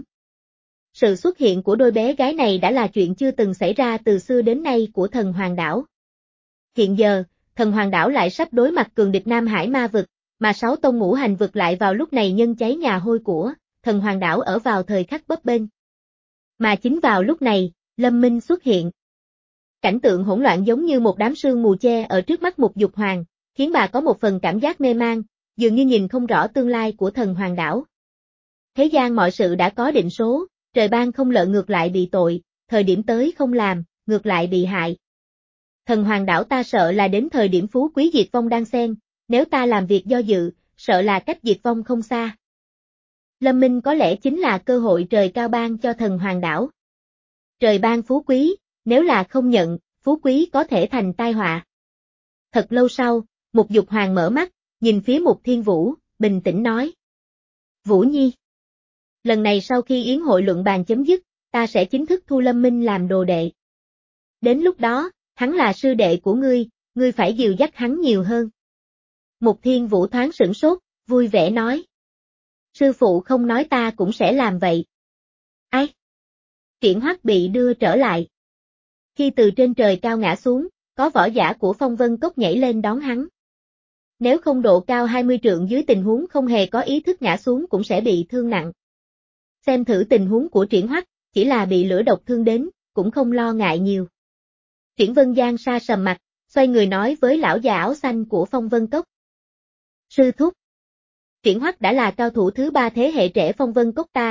Sự xuất hiện của đôi bé gái này đã là chuyện chưa từng xảy ra từ xưa đến nay của Thần Hoàng đảo. Hiện giờ, Thần Hoàng đảo lại sắp đối mặt cường địch Nam Hải ma vực, mà sáu tông ngũ hành vực lại vào lúc này nhân cháy nhà hôi của Thần Hoàng đảo ở vào thời khắc bấp bênh. Mà chính vào lúc này, Lâm Minh xuất hiện. Cảnh tượng hỗn loạn giống như một đám sương mù che ở trước mắt Mục Dục Hoàng, khiến bà có một phần cảm giác mê mang, dường như nhìn không rõ tương lai của Thần Hoàng đảo. Thế gian mọi sự đã có định số, trời ban không lợi ngược lại bị tội, thời điểm tới không làm, ngược lại bị hại. Thần Hoàng đảo ta sợ là đến thời điểm phú quý diệt vong đang xen, nếu ta làm việc do dự, sợ là cách diệt vong không xa. Lâm Minh có lẽ chính là cơ hội trời cao ban cho Thần Hoàng đảo. Trời ban phú quý, nếu là không nhận, phú quý có thể thành tai họa. Thật lâu sau, Mục Dục Hoàng mở mắt, nhìn phía Mục Thiên Vũ, bình tĩnh nói. Vũ Nhi. Lần này sau khi yến hội luận bàn chấm dứt, ta sẽ chính thức thu Lâm Minh làm đồ đệ. Đến lúc đó, hắn là sư đệ của ngươi, ngươi phải dìu dắt hắn nhiều hơn. Mục Thiên Vũ thoáng sửng sốt, vui vẻ nói. Sư phụ không nói ta cũng sẽ làm vậy. Ai? Triển Hoắc bị đưa trở lại. Khi từ trên trời cao ngã xuống, có võ giả của Phong Vân Cốc nhảy lên đón hắn. Nếu không độ cao hai mươi trượng dưới tình huống không hề có ý thức ngã xuống cũng sẽ bị thương nặng. Xem thử tình huống của Triển Hoắc, chỉ là bị lửa độc thương đến, cũng không lo ngại nhiều. Triển Vân Giang sa sầm mặt, xoay người nói với lão già áo xanh của Phong Vân Cốc. Sư thúc. Triển Hoắc đã là cao thủ thứ ba thế hệ trẻ Phong Vân Cốc ta,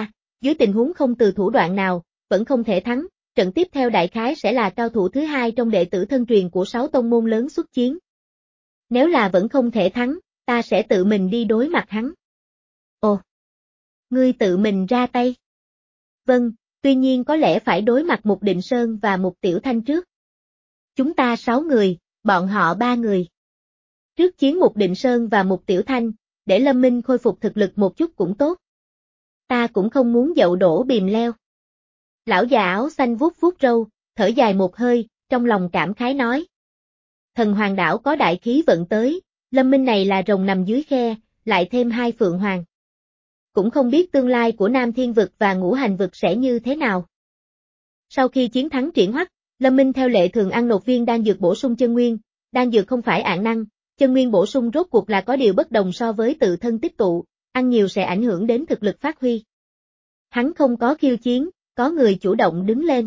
dưới tình huống không từ thủ đoạn nào, vẫn không thể thắng, trận tiếp theo đại khái sẽ là cao thủ thứ hai trong đệ tử thân truyền của sáu tông môn lớn xuất chiến. Nếu là vẫn không thể thắng, ta sẽ tự mình đi đối mặt hắn. Ồ! Ngươi tự mình ra tay. Vâng, tuy nhiên có lẽ phải đối mặt Mục Định Sơn và Mục Tiểu Thanh trước. Chúng ta sáu người, bọn họ ba người. Trước chiến Mục Định Sơn và Mục Tiểu Thanh, để Lâm Minh khôi phục thực lực một chút cũng tốt. Ta cũng không muốn dậu đổ bìm leo. Lão già áo xanh vuốt vuốt râu, thở dài một hơi, trong lòng cảm khái nói. Thần Hoàng đảo có đại khí vận tới, Lâm Minh này là rồng nằm dưới khe, lại thêm hai Phượng Hoàng. Cũng không biết tương lai của Nam Thiên Vực và Ngũ Hành Vực sẽ như thế nào. Sau khi chiến thắng Triển Hoắc, Lâm Minh theo lệ thường ăn nộp viên đan dược bổ sung chân nguyên, đan dược không phải ạn năng, chân nguyên bổ sung rốt cuộc là có điều bất đồng so với tự thân tích tụ, ăn nhiều sẽ ảnh hưởng đến thực lực phát huy. Hắn không có khiêu chiến, có người chủ động đứng lên.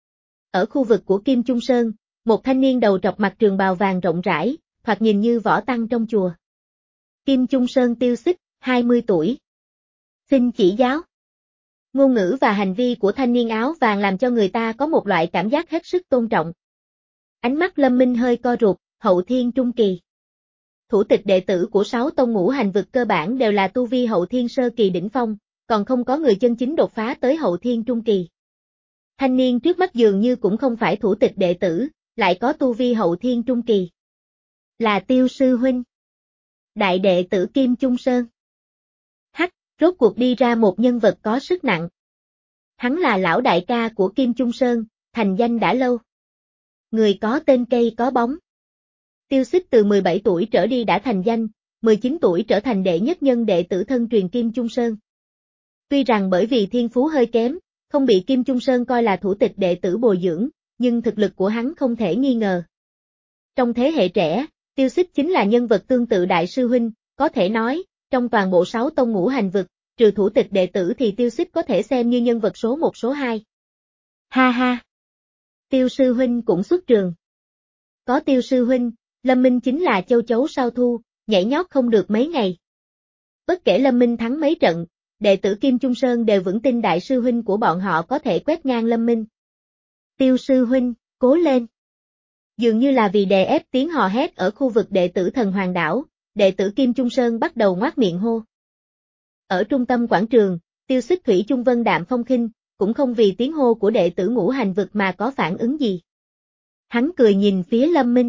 Ở khu vực của Kim Trung Sơn, một thanh niên đầu trọc mặc trường bào vàng rộng rãi, thoạt nhìn như võ tăng trong chùa. Kim Trung Sơn Tiêu Xích, hai mươi tuổi. Xin chỉ giáo. Ngôn ngữ và hành vi của thanh niên áo vàng làm cho người ta có một loại cảm giác hết sức tôn trọng. Ánh mắt Lâm Minh hơi co rụt, hậu thiên trung kỳ. Thủ tịch đệ tử của sáu tông ngũ hành vực cơ bản đều là tu vi hậu thiên sơ kỳ đỉnh phong, còn không có người chân chính đột phá tới hậu thiên trung kỳ. Thanh niên trước mắt dường như cũng không phải thủ tịch đệ tử, lại có tu vi hậu thiên trung kỳ. Là Tiêu sư huynh. Đại đệ tử Kim Trung Sơn. Hắc, rốt cuộc đi ra một nhân vật có sức nặng. Hắn là lão đại ca của Kim Trung Sơn, thành danh đã lâu. Người có tên cây có bóng. Tiêu Xích từ mười bảy tuổi trở đi đã thành danh, mười chín tuổi trở thành đệ nhất nhân đệ tử thân truyền Kim Trung Sơn. Tuy rằng bởi vì thiên phú hơi kém, không bị Kim Trung Sơn coi là thủ tịch đệ tử bồi dưỡng, nhưng thực lực của hắn không thể nghi ngờ. Trong thế hệ trẻ, Tiêu Xích chính là nhân vật tương tự đại sư huynh, có thể nói, trong toàn bộ sáu tông ngũ hành vực, trừ thủ tịch đệ tử thì Tiêu Xích có thể xem như nhân vật số một số hai. Ha ha! Tiêu sư huynh cũng xuất trường. Có Tiêu sư huynh, Lâm Minh chính là châu chấu sao thu, nhảy nhót không được mấy ngày. Bất kể Lâm Minh thắng mấy trận, đệ tử Kim Trung Sơn đều vững tin đại sư huynh của bọn họ có thể quét ngang Lâm Minh. Tiêu sư huynh, cố lên. Dường như là vì đè ép tiếng hò hét ở khu vực đệ tử Thần Hoàng đảo, đệ tử Kim Trung Sơn bắt đầu ngoác miệng hô. Ở trung tâm quảng trường, Tiêu Xích thủy chung vân đạm phong khinh, cũng không vì tiếng hô của đệ tử ngũ hành vực mà có phản ứng gì. Hắn cười nhìn phía Lâm Minh.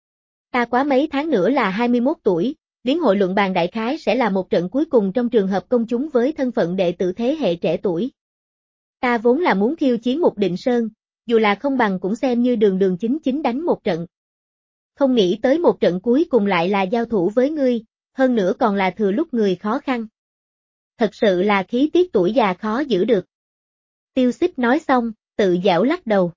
Ta quá mấy tháng nữa là hai mươi mốt tuổi, Liên hội luận bàn đại khái sẽ là một trận cuối cùng trong trường hợp công chúng với thân phận đệ tử thế hệ trẻ tuổi. Ta vốn là muốn khiêu chiến Mục Định Sơn, dù là không bằng cũng xem như đường đường chính chính đánh một trận. Không nghĩ tới một trận cuối cùng lại là giao thủ với ngươi, hơn nữa còn là thừa lúc người khó khăn. Thật sự là khí tiết tuổi già khó giữ được. Tiêu Xích nói xong, tự giảo lắc đầu.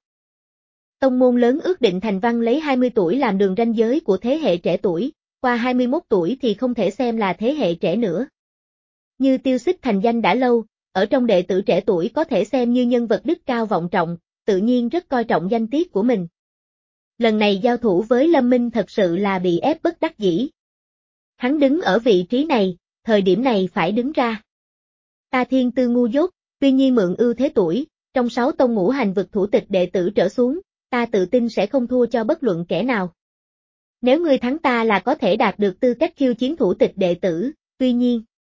Tông môn lớn ước định thành văn lấy hai mươi tuổi làm đường ranh giới của thế hệ trẻ tuổi, qua hai mươi mốt tuổi thì không thể xem là thế hệ trẻ nữa. Như Tiêu Xích thành danh đã lâu, ở trong đệ tử trẻ tuổi có thể xem như nhân vật đức cao vọng trọng, tự nhiên rất coi trọng danh tiết của mình. Lần này giao thủ với Lâm Minh thật sự là bị ép bất đắc dĩ. Hắn đứng ở vị trí này, thời điểm này phải đứng ra. Ta thiên tư ngu dốt, tuy nhiên mượn ưu thế tuổi, trong sáu tông ngũ hành vực thủ tịch đệ tử trở xuống, ta tự tin sẽ không thua cho bất luận kẻ nào. Nếu ngươi thắng ta là có thể đạt được tư cách khiêu chiến thủ tịch đệ tử, tuy nhiên.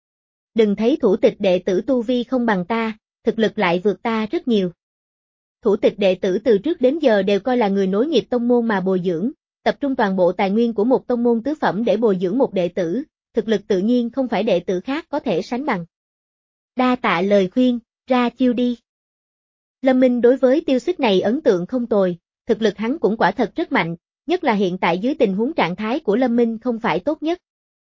Đừng thấy thủ tịch đệ tử tu vi không bằng ta, thực lực lại vượt ta rất nhiều. Thủ tịch đệ tử từ trước đến giờ đều coi là người nối nghiệp tông môn mà bồi dưỡng, tập trung toàn bộ tài nguyên của một tông môn tứ phẩm để bồi dưỡng một đệ tử, thực lực tự nhiên không phải đệ tử khác có thể sánh bằng. Đa tạ lời khuyên, ra chiêu đi. Lâm Minh đối với Tiêu Xích này ấn tượng không tồi, thực lực hắn cũng quả thật rất mạnh, nhất là hiện tại dưới tình huống trạng thái của Lâm Minh không phải tốt nhất.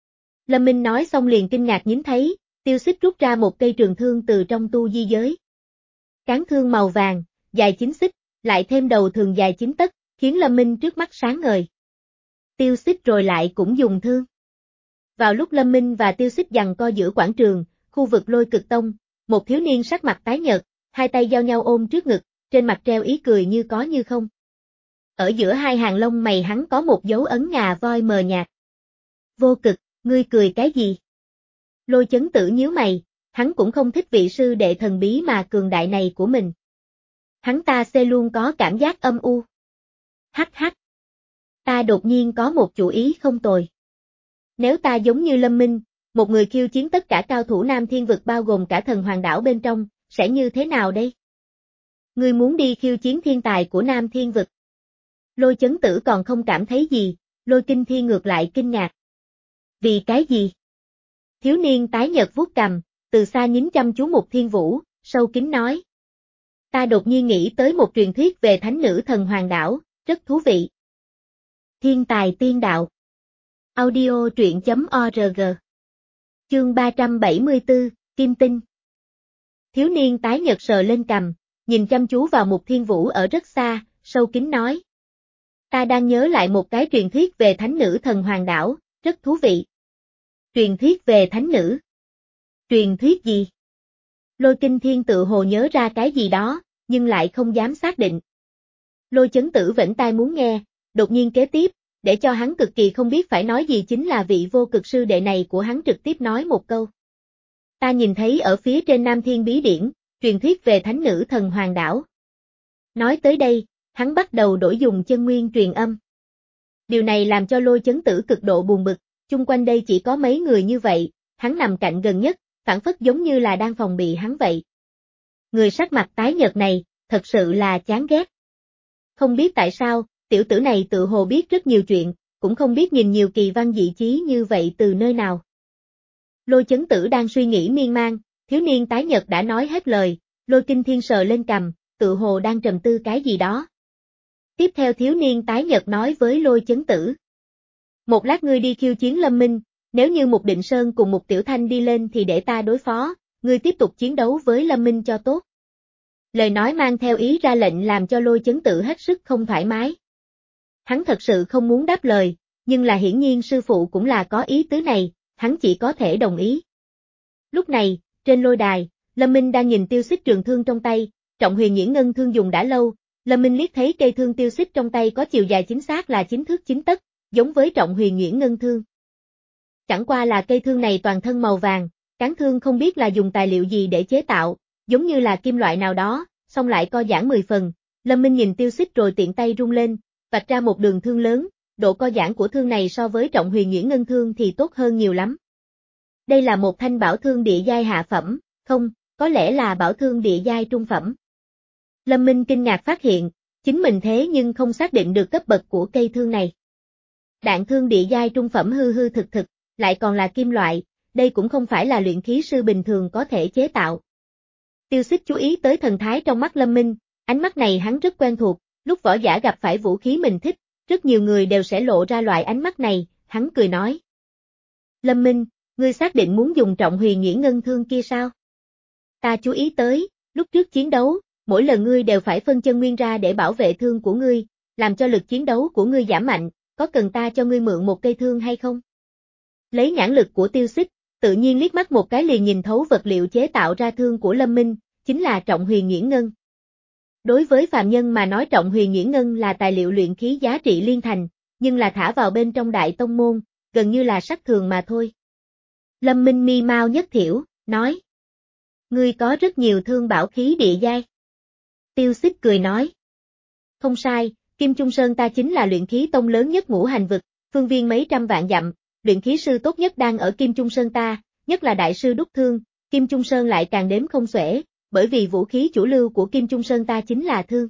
Lâm Minh nói xong liền kinh ngạc nhìn thấy, Tiêu Xích rút ra một cây trường thương từ trong tu di giới. Cán thương màu vàng, dài chín xích, lại thêm đầu thường dài chín tấc, khiến Lâm Minh trước mắt sáng ngời. Tiêu Xích rồi lại cũng dùng thương. Vào lúc Lâm Minh và Tiêu Xích giằng co giữa quảng trường, khu vực Lôi Cực Tông, một thiếu niên sắc mặt tái nhợt, hai tay giao nhau ôm trước ngực, trên mặt treo ý cười như có như không. Ở giữa hai hàng lông mày hắn có một dấu ấn ngà voi mờ nhạt. Vô Cực, ngươi cười cái gì? Lôi Chấn Tử nhíu mày, hắn cũng không thích vị sư đệ thần bí mà cường đại này của mình. Hắn ta sẽ luôn có cảm giác âm u. Hắc hắc. Ta đột nhiên có một chủ ý không tồi. Nếu ta giống như Lâm Minh, một người khiêu chiến tất cả cao thủ Nam Thiên Vực bao gồm cả thần hoàng đảo bên trong, sẽ như thế nào đây? Ngươi muốn đi khiêu chiến thiên tài của Nam Thiên Vực. Lôi Chấn Tử còn không cảm thấy gì, Lôi Kinh Thiên ngược lại kinh ngạc. Vì cái gì? Thiếu niên tái nhợt vuốt cằm, từ xa nhín chăm chú Mục Thiên Vũ, sâu kín nói. Ta đột nhiên nghĩ tới một truyền thuyết về thánh nữ thần hoàng đảo, rất thú vị. Thiên tài tiên đạo. Audio truyện chấm org. Chương ba trăm bảy mươi tư, Kim Tinh. Thiếu niên tái nhợt sờ lên cằm, nhìn chăm chú vào Mục Thiên Vũ ở rất xa, sâu kín nói. Ta đang nhớ lại một cái truyền thuyết về thánh nữ thần hoàng đảo, rất thú vị. Truyền thuyết về thánh nữ. Truyền thuyết gì? Lôi Kinh Thiên tự hồ nhớ ra cái gì đó, nhưng lại không dám xác định. Lôi Chấn Tử vểnh tai muốn nghe, đột nhiên kế tiếp, để cho hắn cực kỳ không biết phải nói gì chính là vị vô cực sư đệ này của hắn trực tiếp nói một câu. Ta nhìn thấy ở phía trên Nam Thiên Bí Điển, truyền thuyết về thánh nữ thần hoàng đảo. Nói tới đây, hắn bắt đầu đổi dùng chân nguyên truyền âm. Điều này làm cho Lôi Chấn Tử cực độ buồn bực, chung quanh đây chỉ có mấy người như vậy, hắn nằm cạnh gần nhất, phản phất giống như là đang phòng bị hắn vậy. Người sắc mặt tái nhợt này, thật sự là chán ghét. Không biết tại sao, tiểu tử này tự hồ biết rất nhiều chuyện, cũng không biết nhìn nhiều kỳ văn dị chí như vậy từ nơi nào. Lôi Chấn Tử đang suy nghĩ miên man, thiếu niên tái nhợt đã nói hết lời, Lôi Kinh Thiên sờ lên cằm, tự hồ đang trầm tư cái gì đó. Tiếp theo thiếu niên tái nhợt nói với Lôi Chấn Tử. Một lát ngươi đi khiêu chiến Lâm Minh, nếu như Mục Định Sơn cùng Mục Tiểu Thanh đi lên thì để ta đối phó, ngươi tiếp tục chiến đấu với Lâm Minh cho tốt. Lời nói mang theo ý ra lệnh làm cho Lôi Chấn Tử hết sức không thoải mái. Hắn thật sự không muốn đáp lời, nhưng là hiển nhiên sư phụ cũng là có ý tứ này, hắn chỉ có thể đồng ý. Lúc này, trên lôi đài, Lâm Minh đang nhìn tiêu xích trường thương trong tay, Trọng Huyền Nhuyễn Ngân thương dùng đã lâu, Lâm Minh liếc thấy cây thương tiêu xích trong tay có chiều dài chính xác là chín thước chín tấc, giống với Trọng Huyền Nhuyễn Ngân thương. Chẳng qua là cây thương này toàn thân màu vàng, cán thương không biết là dùng tài liệu gì để chế tạo, giống như là kim loại nào đó, song lại co giãn mười phần. Lâm Minh nhìn tiêu xích rồi tiện tay rung lên, vạch ra một đường thương lớn, độ co giãn của thương này so với Trọng Huyền Nhuyễn Ngân thương thì tốt hơn nhiều lắm. Đây là một thanh bảo thương địa giai hạ phẩm, không, có lẽ là bảo thương địa giai trung phẩm. Lâm Minh kinh ngạc phát hiện, chính mình thế nhưng không xác định được cấp bậc của cây thương này. Đạn thương địa giai trung phẩm hư hư thực thực, lại còn là kim loại, đây cũng không phải là luyện khí sư bình thường có thể chế tạo. Tiêu xích chú ý tới thần thái trong mắt Lâm Minh, ánh mắt này hắn rất quen thuộc, lúc võ giả gặp phải vũ khí mình thích, rất nhiều người đều sẽ lộ ra loại ánh mắt này, hắn cười nói. Lâm Minh, ngươi xác định muốn dùng Trọng Huyền Nhuyễn Ngân thương kia sao? Ta chú ý tới, lúc trước chiến đấu, mỗi lần ngươi đều phải phân chân nguyên ra để bảo vệ thương của ngươi, làm cho lực chiến đấu của ngươi giảm mạnh, có cần ta cho ngươi mượn một cây thương hay không? Lấy nhãn lực của tiêu xích, tự nhiên liếc mắt một cái liền nhìn thấu vật liệu chế tạo ra thương của Lâm Minh, chính là Trọng Huyền Nhuyễn Ngân. Đối với phàm nhân mà nói Trọng Huyền Nhuyễn Ngân là tài liệu luyện khí giá trị liên thành, nhưng là thả vào bên trong đại tông môn, gần như là sắt thường mà thôi. Lâm Minh mi mau nhất thiểu, nói. Ngươi có rất nhiều thương bảo khí địa giai. Tiêu xích cười nói. Không sai, Kim Trung Sơn ta chính là luyện khí tông lớn nhất ngũ hành vực, phương viên mấy trăm vạn dặm, luyện khí sư tốt nhất đang ở Kim Trung Sơn ta, nhất là đại sư đúc thương, Kim Trung Sơn lại càng đếm không xuể, bởi vì vũ khí chủ lưu của Kim Trung Sơn ta chính là thương.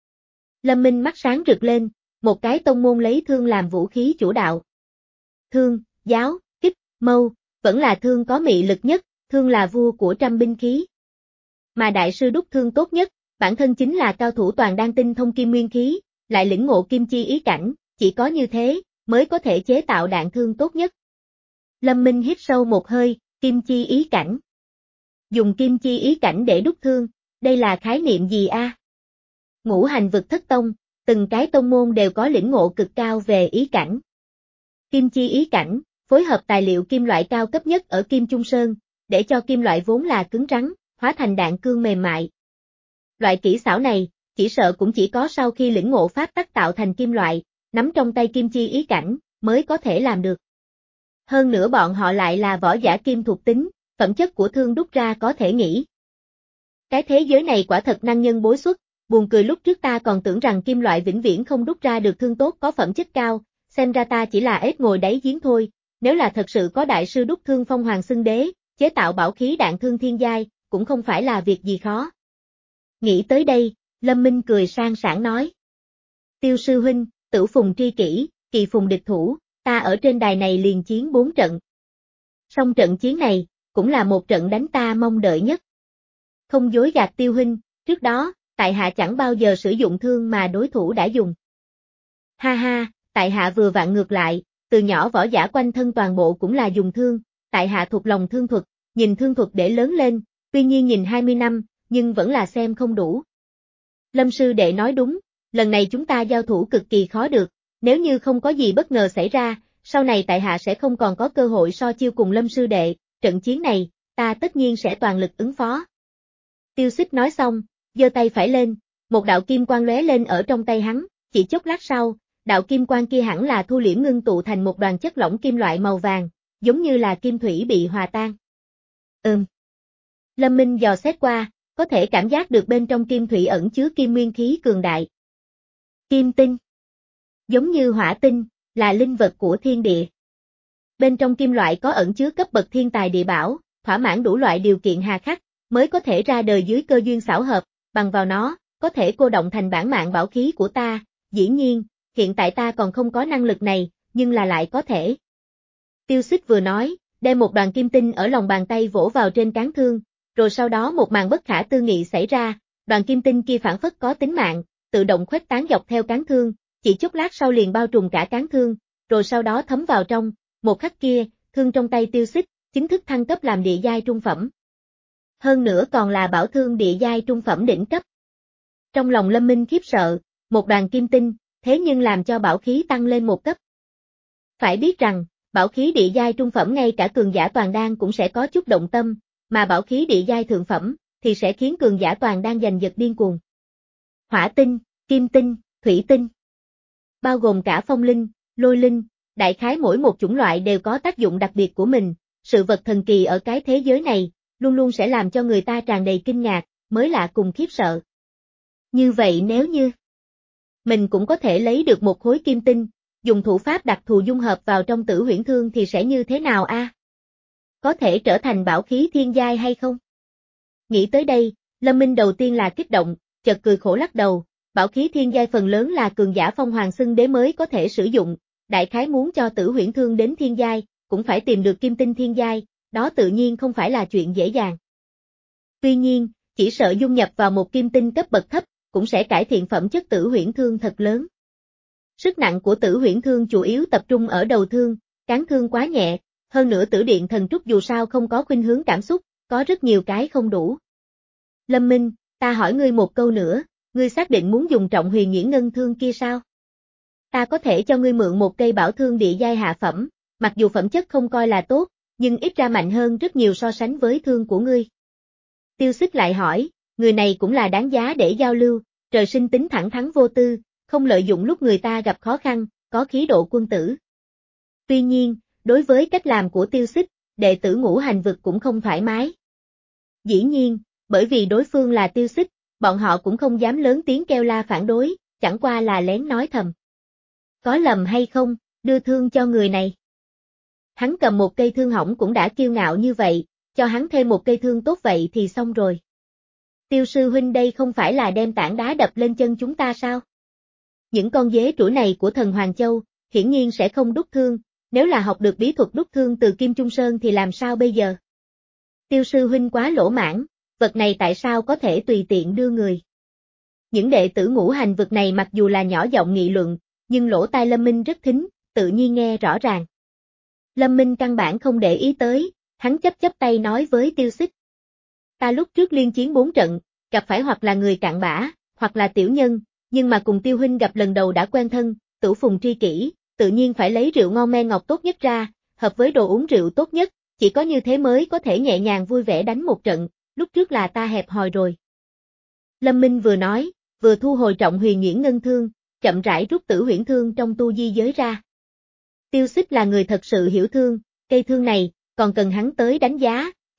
Lâm Minh mắt sáng rực lên, một cái tông môn lấy thương làm vũ khí chủ đạo. Thương, giáo, kích, mâu, vẫn là thương có mị lực nhất, thương là vua của trăm binh khí. Mà đại sư đúc thương tốt nhất, bản thân chính là cao thủ toàn đan tinh thông kim nguyên khí, lại lĩnh ngộ kim chi ý cảnh, chỉ có như thế, mới có thể chế tạo đạn thương tốt nhất. Lâm Minh hít sâu một hơi, kim chi ý cảnh. Dùng kim chi ý cảnh để đúc thương, đây là khái niệm gì a? À? Ngũ hành vực thất tông, từng cái tông môn đều có lĩnh ngộ cực cao về ý cảnh. Kim chi ý cảnh, phối hợp tài liệu kim loại cao cấp nhất ở Kim Trung Sơn, để cho kim loại vốn là cứng rắn, hóa thành đạn cương mềm mại. Loại kỹ xảo này, chỉ sợ cũng chỉ có sau khi lĩnh ngộ pháp tắc tạo thành kim loại, nắm trong tay kim chi ý cảnh, mới có thể làm được. Hơn nữa bọn họ lại là võ giả kim thuộc tính, phẩm chất của thương đúc ra có thể nghĩ. Cái thế giới này quả thật năng nhân bối xuất, buồn cười lúc trước ta còn tưởng rằng kim loại vĩnh viễn không đúc ra được thương tốt có phẩm chất cao, xem ra ta chỉ là ếch ngồi đáy giếng thôi, nếu là thật sự có đại sư đúc thương phong hoàng xưng đế, chế tạo bảo khí đạn thương thiên giai, cũng không phải là việc gì khó. Nghĩ tới đây, Lâm Minh cười sang sảng nói. Tiêu sư huynh, tử phùng tri kỷ, kỳ phùng địch thủ, ta ở trên đài này liền chiến bốn trận. Song trận chiến này, cũng là một trận đánh ta mong đợi nhất. Không dối gạt Tiêu huynh, trước đó, tại hạ chẳng bao giờ sử dụng thương mà đối thủ đã dùng. Ha ha, tại hạ vừa vặn ngược lại, từ nhỏ võ giả quanh thân toàn bộ cũng là dùng thương, tại hạ thuộc lòng thương thuật, nhìn thương thuật để lớn lên, tuy nhiên nhìn hai mươi năm, nhưng vẫn là xem không đủ. Lâm sư đệ nói đúng, lần này chúng ta giao thủ cực kỳ khó được, nếu như không có gì bất ngờ xảy ra, sau này tại hạ sẽ không còn có cơ hội so chiêu cùng Lâm sư đệ, trận chiến này, ta tất nhiên sẽ toàn lực ứng phó. Tiêu Xích nói xong, giơ tay phải lên, một đạo kim quang lóe lên ở trong tay hắn, chỉ chốc lát sau, đạo kim quang kia hẳn là thu liễm ngưng tụ thành một đoàn chất lỏng kim loại màu vàng, giống như là kim thủy bị hòa tan. Ừm. Lâm Minh dò xét qua, có thể cảm giác được bên trong kim thủy ẩn chứa kim nguyên khí cường đại. Kim tinh. Giống như hỏa tinh, là linh vật của thiên địa. Bên trong kim loại có ẩn chứa cấp bậc thiên tài địa bảo, thỏa mãn đủ loại điều kiện hà khắc, mới có thể ra đời dưới cơ duyên xảo hợp, bằng vào nó, có thể cô động thành bản mạng bảo khí của ta, dĩ nhiên, hiện tại ta còn không có năng lực này, nhưng là lại có thể. Tiêu Xích vừa nói, đem một đoàn kim tinh ở lòng bàn tay vỗ vào trên cán thương, rồi sau đó một màn bất khả tư nghị xảy ra, đoàn kim tinh kia phản phất có tính mạng, tự động khuếch tán dọc theo cán thương, chỉ chốc lát sau liền bao trùm cả cán thương, rồi sau đó thấm vào trong, một khắc kia, thương trong tay Tiêu Xích, chính thức thăng cấp làm địa giai trung phẩm. Hơn nữa còn là bảo thương địa giai trung phẩm đỉnh cấp. Trong lòng Lâm Minh khiếp sợ, một đoàn kim tinh, thế nhưng làm cho bảo khí tăng lên một cấp. Phải biết rằng, bảo khí địa giai trung phẩm ngay cả cường giả toàn đan cũng sẽ có chút động tâm, mà bảo khí địa giai thượng phẩm, thì sẽ khiến cường giả toàn đan giành giật điên cuồng. Hỏa tinh, kim tinh, thủy tinh. Bao gồm cả phong linh, lôi linh, đại khái mỗi một chủng loại đều có tác dụng đặc biệt của mình, sự vật thần kỳ ở cái thế giới này, luôn luôn sẽ làm cho người ta tràn đầy kinh ngạc, mới lạ cùng khiếp sợ. Như vậy nếu như mình cũng có thể lấy được một khối kim tinh, dùng thủ pháp đặc thù dung hợp vào trong Tử Huyễn Thương thì sẽ như thế nào a? À? Có thể trở thành bảo khí thiên giai hay không? Nghĩ tới đây, Lâm Minh đầu tiên là kích động, chợt cười khổ lắc đầu, bảo khí thiên giai phần lớn là cường giả phong hoàng xưng đế mới có thể sử dụng, đại khái muốn cho Tử Huyễn Thương đến thiên giai, cũng phải tìm được kim tinh thiên giai, đó tự nhiên không phải là chuyện dễ dàng. Tuy nhiên, chỉ sợ dung nhập vào một kim tinh cấp bậc thấp, cũng sẽ cải thiện phẩm chất Tử Huyễn Thương thật lớn. Sức nặng của Tử Huyễn Thương chủ yếu tập trung ở đầu thương, cán thương quá nhẹ, hơn nữa Tử Điện Thần Trúc dù sao không có khuynh hướng cảm xúc, có rất nhiều cái không đủ. Lâm Minh, ta hỏi ngươi một câu nữa, ngươi xác định muốn dùng Trọng Huyền Nhuyễn Ngân Thương kia sao? Ta có thể cho ngươi mượn một cây bảo thương địa giai hạ phẩm, mặc dù phẩm chất không coi là tốt, nhưng ít ra mạnh hơn rất nhiều so sánh với thương của ngươi. Tiêu Xích lại hỏi, người này cũng là đáng giá để giao lưu, trời sinh tính thẳng thắn vô tư, không lợi dụng lúc người ta gặp khó khăn, có khí độ quân tử. Tuy nhiên, đối với cách làm của Tiêu Xích, đệ tử Ngũ Hành Vực cũng không thoải mái. Dĩ nhiên, bởi vì đối phương là Tiêu Xích, bọn họ cũng không dám lớn tiếng kêu la phản đối, chẳng qua là lén nói thầm. Có lầm hay không, đưa thương cho người này. Hắn cầm một cây thương hỏng cũng đã kiêu ngạo như vậy, cho hắn thêm một cây thương tốt vậy thì xong rồi. Tiêu sư huynh đây không phải là đem tảng đá đập lên chân chúng ta sao? Những con dế trũi này của thần Hoàng Châu, hiển nhiên sẽ không đúc thương, nếu là học được bí thuật đúc thương từ Kim Trung Sơn thì làm sao bây giờ? Tiêu sư huynh quá lỗ mãn, vật này tại sao có thể tùy tiện đưa người? Những đệ tử Ngũ Hành Vực này mặc dù là nhỏ giọng nghị luận, nhưng lỗ tai Lâm Minh rất thính, tự nhiên nghe rõ ràng. Lâm Minh căn bản không để ý tới, hắn chấp chấp tay nói với Tiêu Xích. Ta lúc trước liên chiến bốn trận, gặp phải hoặc là người cặn bã, hoặc là tiểu nhân, nhưng mà cùng Tiêu huynh gặp lần đầu đã quen thân, tử phùng tri kỷ, tự nhiên phải lấy rượu ngon me ngọt tốt nhất ra, hợp với đồ uống rượu tốt nhất, chỉ có như thế mới có thể nhẹ nhàng vui vẻ đánh một trận, lúc trước là ta hẹp hòi rồi. Lâm Minh vừa nói, vừa thu hồi Trọng Huyền Nhuyễn Ngân Thương, chậm rãi rút Tử Huyễn Thương trong tu di giới ra. Tiêu Xích là người thật sự hiểu thương, cây thương này, còn cần hắn tới đánh giá,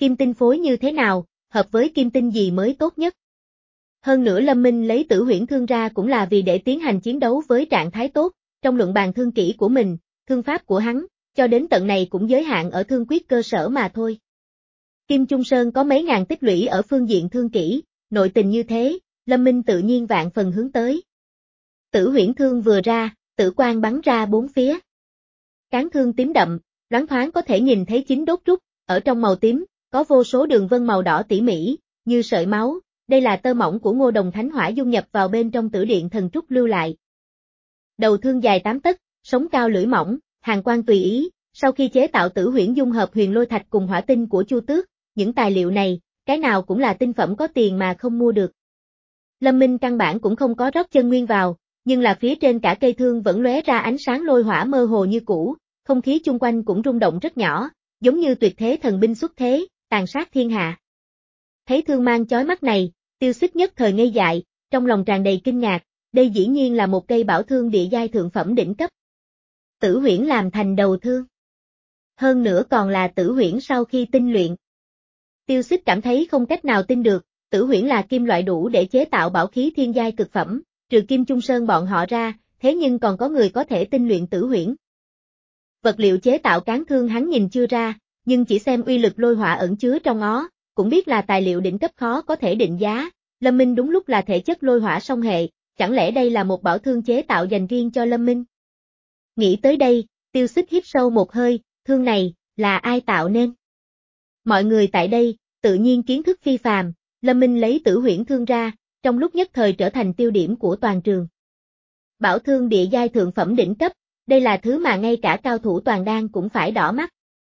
kim tinh phối như thế nào, hợp với kim tinh gì mới tốt nhất. Hơn nữa Lâm Minh lấy Tử Huyễn Thương ra cũng là vì để tiến hành chiến đấu với trạng thái tốt, trong luận bàn thương kỹ của mình, thương pháp của hắn, cho đến tận này cũng giới hạn ở thương quyết cơ sở mà thôi. Kim Trung Sơn có mấy ngàn tích lũy ở phương diện thương kỹ, nội tình như thế, Lâm Minh tự nhiên vạn phần hướng tới. Tử Huyễn Thương vừa ra, tử quang bắn ra bốn phía. Cán thương tím đậm, loáng thoáng có thể nhìn thấy chính đốt trúc, ở trong màu tím, có vô số đường vân màu đỏ tỉ mỉ, như sợi máu, đây là tơ mỏng của Ngô Đồng Thánh Hỏa dung nhập vào bên trong Tử Điện Thần Trúc lưu lại. Đầu thương dài tám tấc, sống cao lưỡi mỏng, hàn quang tùy ý, sau khi chế tạo Tử Huyễn dung hợp huyền lôi thạch cùng hỏa tinh của Chu Tước, những tài liệu này, cái nào cũng là tinh phẩm có tiền mà không mua được. Lâm Minh căn bản cũng không có rót chân nguyên vào, nhưng là phía trên cả cây thương vẫn lóe ra ánh sáng lôi hỏa mơ hồ như cũ, không khí chung quanh cũng rung động rất nhỏ, giống như tuyệt thế thần binh xuất thế, tàn sát thiên hạ. Thấy thương mang chói mắt này, Tiêu Xích nhất thời ngây dại, trong lòng tràn đầy kinh ngạc, đây dĩ nhiên là một cây bảo thương địa giai thượng phẩm đỉnh cấp. Tử Huyễn làm thành đầu thương. Hơn nữa còn là Tử Huyễn sau khi tinh luyện. Tiêu Xích cảm thấy không cách nào tin được, Tử Huyễn là kim loại đủ để chế tạo bảo khí thiên giai cực phẩm, trừ Kim Trung Sơn bọn họ ra, thế nhưng còn có người có thể tinh luyện Tử Huyễn. Vật liệu chế tạo cán thương hắn nhìn chưa ra, nhưng chỉ xem uy lực lôi hỏa ẩn chứa trong nó, cũng biết là tài liệu đỉnh cấp khó có thể định giá. Lâm Minh đúng lúc là thể chất lôi hỏa song hệ, chẳng lẽ đây là một bảo thương chế tạo dành riêng cho Lâm Minh? Nghĩ tới đây, Tiêu Xích hít sâu một hơi, thương này, là ai tạo nên? Mọi người tại đây, tự nhiên kiến thức phi phàm, Lâm Minh lấy Tử Huyễn thương ra, trong lúc nhất thời trở thành tiêu điểm của toàn trường. Bảo thương địa giai thượng phẩm đỉnh cấp, đây là thứ mà ngay cả cao thủ toàn đan cũng phải đỏ mắt.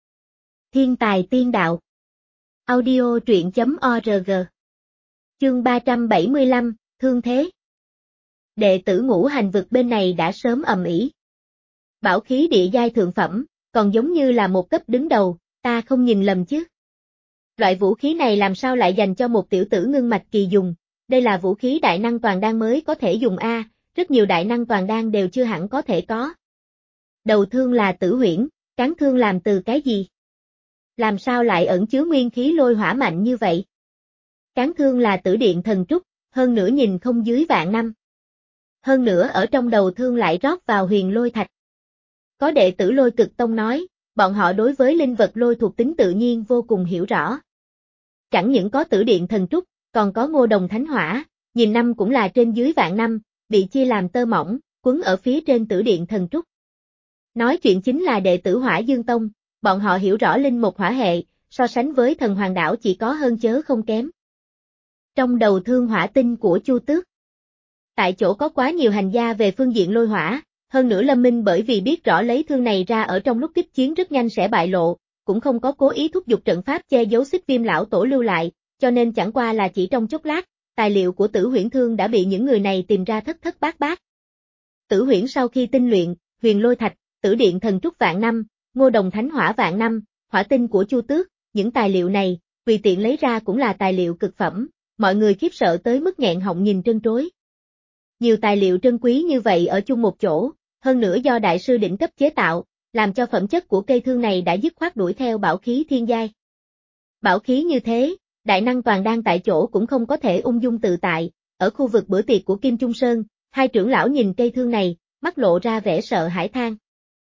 Thiên tài tiên đạo. Audio truyện chấm org. Chương ba trăm bảy mươi lăm, Thương Thế. Đệ tử Ngũ Hành Vực bên này đã sớm ầm ĩ. Bảo khí địa giai thượng phẩm, còn giống như là một cấp đứng đầu, ta không nhìn lầm chứ. Loại vũ khí này làm sao lại dành cho một tiểu tử ngưng mạch kỳ dùng, đây là vũ khí đại năng toàn đan mới có thể dùng a, rất nhiều đại năng toàn đan đều chưa hẳn có thể có. Đầu thương là Tử Huyễn, cán thương làm từ cái gì? Làm sao lại ẩn chứa nguyên khí lôi hỏa mạnh như vậy? Cán thương là Tử Điện Thần Trúc, hơn nữa nhìn không dưới vạn năm. Hơn nữa ở trong đầu thương lại rót vào huyền lôi thạch. Có đệ tử Lôi Cực Tông nói, bọn họ đối với linh vật lôi thuộc tính tự nhiên vô cùng hiểu rõ. Chẳng những có Tử Điện Thần Trúc, còn có Ngô Đồng Thánh Hỏa, nhìn năm cũng là trên dưới vạn năm, bị chia làm tơ mỏng, quấn ở phía trên Tử Điện Thần Trúc. Nói chuyện chính là đệ tử Hỏa Dương Tông, bọn họ hiểu rõ linh một hỏa hệ, so sánh với Thần Hoàng Đảo chỉ có hơn chớ không kém. Trong đầu thương hỏa tinh của Chu Tước, tại chỗ có quá nhiều hành gia về phương diện lôi hỏa, hơn nữa Lâm Minh bởi vì biết rõ lấy thương này ra ở trong lúc kích chiến rất nhanh sẽ bại lộ, cũng không có cố ý thúc giục trận pháp che giấu Xích Viêm lão tổ lưu lại, cho nên chẳng qua là chỉ trong chốc lát, tài liệu của Tử Huyễn thương đã bị những người này tìm ra thất thất bát bát. Tử Huyễn sau khi tinh luyện, huyền lôi thạch, Tử Điện Thần Trúc vạn năm, Ngô Đồng Thánh Hỏa vạn năm, hỏa tinh của Chu Tước, những tài liệu này, tùy tiện lấy ra cũng là tài liệu cực phẩm, mọi người khiếp sợ tới mức nghẹn họng nhìn trân trối. Nhiều tài liệu trân quý như vậy ở chung một chỗ, hơn nữa do đại sư đỉnh cấp chế tạo, làm cho phẩm chất của cây thương này đã dứt khoát đuổi theo bảo khí thiên giai. Bảo khí như thế, đại năng toàn đan tại chỗ cũng không có thể ung dung tự tại, ở khu vực bữa tiệc của Kim Trung Sơn, hai trưởng lão nhìn cây thương này, mắt lộ ra vẻ sợ hãi than.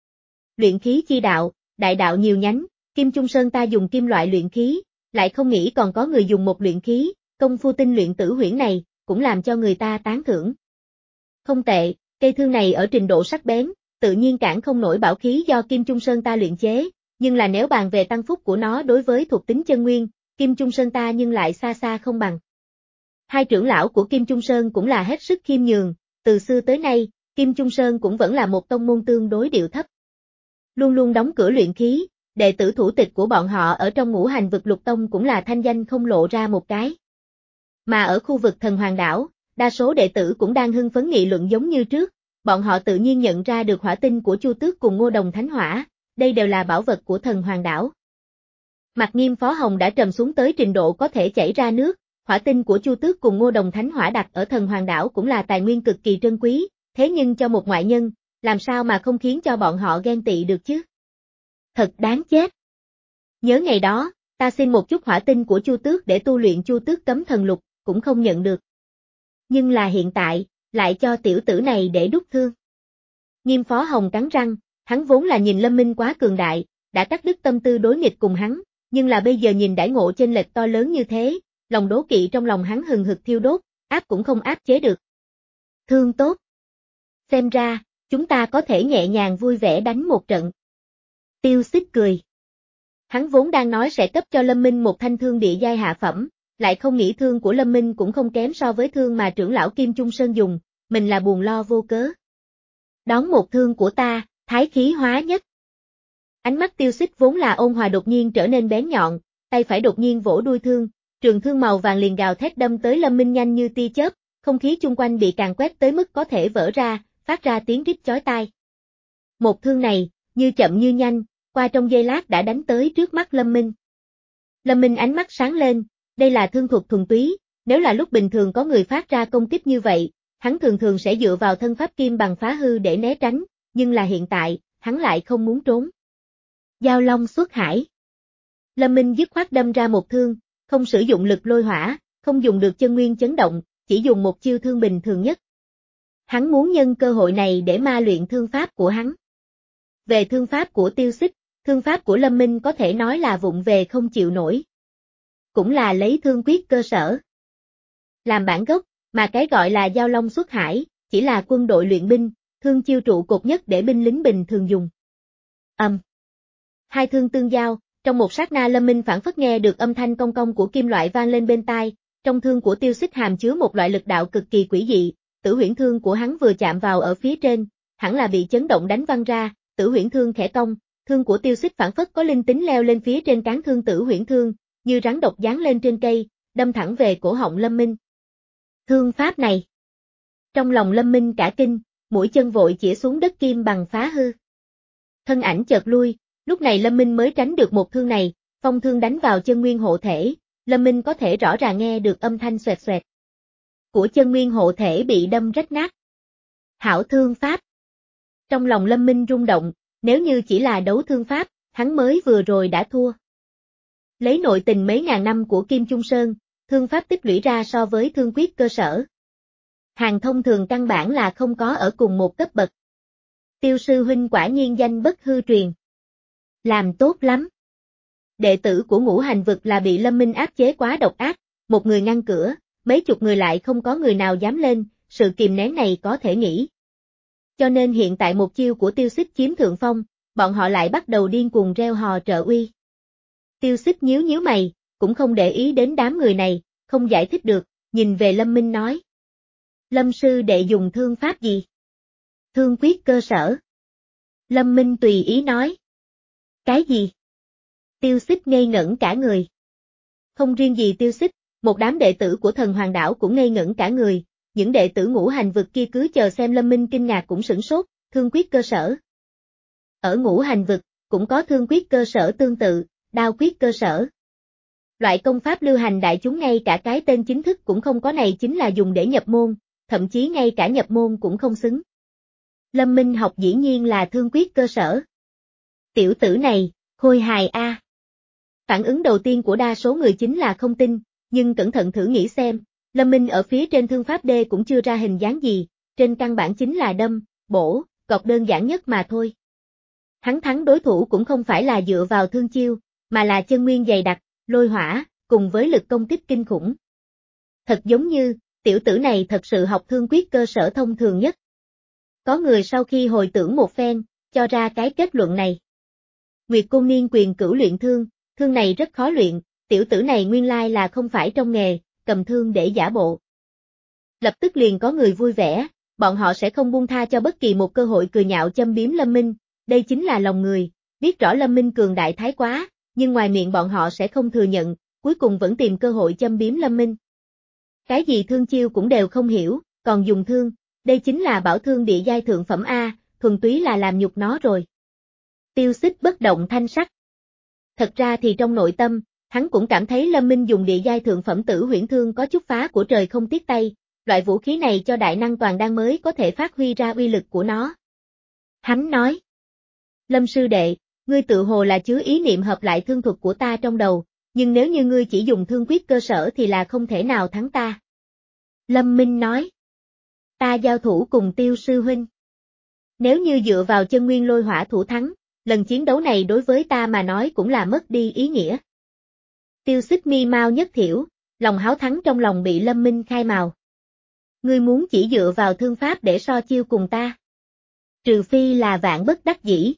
Luyện khí chi đạo, đại đạo nhiều nhánh, Kim Trung Sơn ta dùng kim loại luyện khí, lại không nghĩ còn có người dùng một luyện khí, công phu tinh luyện Tử Huyễn này, cũng làm cho người ta tán thưởng. Không tệ, cây thương này ở trình độ sắc bén, tự nhiên cản không nổi bảo khí do Kim Trung Sơn ta luyện chế, nhưng là nếu bàn về tăng phúc của nó đối với thuộc tính chân nguyên, Kim Trung Sơn ta nhưng lại xa xa không bằng. Hai trưởng lão của Kim Trung Sơn cũng là hết sức khiêm nhường, từ xưa tới nay, Kim Trung Sơn cũng vẫn là một tông môn tương đối điệu thấp. Luôn luôn đóng cửa luyện khí, đệ tử thủ tịch của bọn họ ở trong Ngũ Hành Vực Lục Tông cũng là thanh danh không lộ ra một cái. Mà ở khu vực Thần Hoàng Đảo, đa số đệ tử cũng đang hưng phấn nghị luận giống như trước, bọn họ tự nhiên nhận ra được hỏa tinh của Chu Tước cùng Ngô Đồng Thánh Hỏa, đây đều là bảo vật của Thần Hoàng Đảo. Mặt nghiêm Phó Hồng đã trầm xuống tới trình độ có thể chảy ra nước, hỏa tinh của Chu Tước cùng Ngô Đồng Thánh Hỏa đặt ở Thần Hoàng Đảo cũng là tài nguyên cực kỳ trân quý, thế nhưng cho một ngoại nhân, làm sao mà không khiến cho bọn họ ghen tị được chứ? Thật đáng chết. Nhớ ngày đó, Ta xin một chút hỏa tinh của Chu Tước để tu luyện Chu Tước cấm thần lục, cũng không nhận được. Nhưng là hiện tại, lại cho tiểu tử này để đúc thương. Nghiêm Phó Hồng cắn răng, hắn vốn là nhìn Lâm Minh quá cường đại, đã cắt đứt tâm tư đối nghịch cùng hắn, nhưng là bây giờ nhìn đãi ngộ chênh lệch to lớn như thế, lòng đố kỵ trong lòng hắn hừng hực thiêu đốt, áp cũng không áp chế được. Thương tốt. Xem ra, chúng ta có thể nhẹ nhàng vui vẻ đánh một trận. Tiêu Xích cười. Hắn vốn đang nói sẽ cấp cho Lâm Minh một thanh thương địa giai hạ phẩm, lại không nghĩ thương của Lâm Minh cũng không kém so với thương mà trưởng lão Kim Trung Sơn dùng, mình là buồn lo vô cớ. Đón một thương của ta, thái khí hóa nhất. Ánh mắt Tiêu Xích vốn là ôn hòa đột nhiên trở nên bén nhọn, tay phải đột nhiên vỗ đuôi thương, trường thương màu vàng liền gào thét đâm tới Lâm Minh nhanh như tia chớp, không khí chung quanh bị càn quét tới mức có thể vỡ ra, phát ra tiếng rít chói tai. Một thương này, như chậm như nhanh, qua trong giây lát đã đánh tới trước mắt Lâm Minh. Lâm Minh ánh mắt sáng lên, đây là thương thuật thuần túy, nếu là lúc bình thường có người phát ra công kích như vậy, hắn thường thường sẽ dựa vào thân pháp kim bằng phá hư để né tránh, nhưng là hiện tại, hắn lại không muốn trốn. Giao long xuất hải. Lâm Minh dứt khoát đâm ra một thương, không sử dụng lực lôi hỏa, không dùng được chân nguyên chấn động, chỉ dùng một chiêu thương bình thường nhất. Hắn muốn nhân cơ hội này để ma luyện thương pháp của hắn. Về thương pháp của Tiêu Xích, thương pháp của Lâm Minh có thể nói là vụng về không chịu nổi. Cũng là lấy thương quyết cơ sở làm bản gốc, mà cái gọi là giao long xuất hải, chỉ là quân đội luyện binh, thương chiêu trụ cột nhất để binh lính bình thường dùng. Âm. Um. Hai thương tương giao, trong một sát na Lâm Minh phản phất nghe được âm thanh cong cong của kim loại vang lên bên tai, trong thương của Tiêu Xích hàm chứa một loại lực đạo cực kỳ quỷ dị, tử huyễn thương của hắn vừa chạm vào ở phía trên, hẳn là bị chấn động đánh văng ra, tử huyễn thương khẽ cong, thương của Tiêu Xích phản phất có linh tính leo lên phía trên cán thương tử huyễn thương, như rắn độc giáng lên trên cây, đâm thẳng về cổ họng Lâm Minh. Thương pháp này. Trong lòng Lâm Minh cả kinh, mũi chân vội chĩa xuống đất kim bằng phá hư. Thân ảnh chợt lui, lúc này Lâm Minh mới tránh được một thương này, phong thương đánh vào chân nguyên hộ thể, Lâm Minh có thể rõ ràng nghe được âm thanh xoẹt xoẹt của chân nguyên hộ thể bị đâm rách nát. Hảo thương pháp. Trong lòng Lâm Minh rung động, nếu như chỉ là đấu thương pháp, hắn mới vừa rồi đã thua. Lấy nội tình mấy ngàn năm của Kim Trung Sơn, thương pháp tích lũy ra so với thương quyết cơ sở. Hàng thông thường căn bản là không có ở cùng một cấp bậc. Tiêu sư huynh quả nhiên danh bất hư truyền. Làm tốt lắm. Đệ tử của Ngũ Hành Vực là bị Lâm Minh áp chế quá độc ác, một người ngăn cửa, mấy chục người lại không có người nào dám lên, sự kìm nén này có thể nghĩ. Cho nên hiện tại một chiêu của Tiêu Xích chiếm thượng phong, bọn họ lại bắt đầu điên cuồng reo hò trợ uy. Tiêu Xích nhíu nhíu mày, cũng không để ý đến đám người này, không giải thích được, nhìn về Lâm Minh nói. Lâm sư đệ dùng thương pháp gì? Thương quyết cơ sở. Lâm Minh tùy ý nói. Cái gì? Tiêu Xích ngây ngẩn cả người. Không riêng gì Tiêu Xích, một đám đệ tử của Thần Hoàng Đảo cũng ngây ngẩn cả người, những đệ tử Ngũ Hành Vực kia cứ chờ xem Lâm Minh kinh ngạc cũng sửng sốt, thương quyết cơ sở. Ở Ngũ Hành Vực, cũng có thương quyết cơ sở tương tự, đao quyết cơ sở. Loại công pháp lưu hành đại chúng ngay cả cái tên chính thức cũng không có này chính là dùng để nhập môn, thậm chí ngay cả nhập môn cũng không xứng. Lâm Minh học dĩ nhiên là thương quyết cơ sở. Tiểu tử này, khôi hài a. À. Phản ứng đầu tiên của đa số người chính là không tin, nhưng cẩn thận thử nghĩ xem, Lâm Minh ở phía trên thương pháp D cũng chưa ra hình dáng gì, trên căn bản chính là đâm, bổ, cọc đơn giản nhất mà thôi. Hắn thắng đối thủ cũng không phải là dựa vào thương chiêu, mà là chân nguyên dày đặc, lôi hỏa, cùng với lực công kích kinh khủng. Thật giống như, tiểu tử này thật sự học thương quyết cơ sở thông thường nhất. Có người sau khi hồi tưởng một phen, cho ra cái kết luận này. Nguyệt Côn Niên quyền cửu luyện thương, thương này rất khó luyện, tiểu tử này nguyên lai là không phải trong nghề, cầm thương để giả bộ. Lập tức liền có người vui vẻ, bọn họ sẽ không buông tha cho bất kỳ một cơ hội cười nhạo châm biếm Lâm Minh, đây chính là lòng người, biết rõ Lâm Minh cường đại thái quá, nhưng ngoài miệng bọn họ sẽ không thừa nhận, cuối cùng vẫn tìm cơ hội châm biếm Lâm Minh. Cái gì thương chiêu cũng đều không hiểu, còn dùng thương, đây chính là bảo thương địa giai thượng phẩm A, thuần túy là làm nhục nó rồi. Tiêu Xích bất động thanh sắc. Thật ra thì trong nội tâm, hắn cũng cảm thấy Lâm Minh dùng địa giai thượng phẩm tử huyễn thương có chút phá của trời không tiếc tay, loại vũ khí này cho đại năng toàn đan mới có thể phát huy ra uy lực của nó. Hắn nói, Lâm sư đệ, ngươi tự hồ là chứa ý niệm hợp lại thương thuật của ta trong đầu, nhưng nếu như ngươi chỉ dùng thương quyết cơ sở thì là không thể nào thắng ta. Lâm Minh nói. Ta giao thủ cùng Tiêu sư huynh. Nếu như dựa vào chân nguyên lôi hỏa thủ thắng, lần chiến đấu này đối với ta mà nói cũng là mất đi ý nghĩa. Tiêu Xích mi mau nhất thiểu, lòng háo thắng trong lòng bị Lâm Minh khai mào. Ngươi muốn chỉ dựa vào thương pháp để so chiêu cùng ta. Trừ phi là vạn bất đắc dĩ.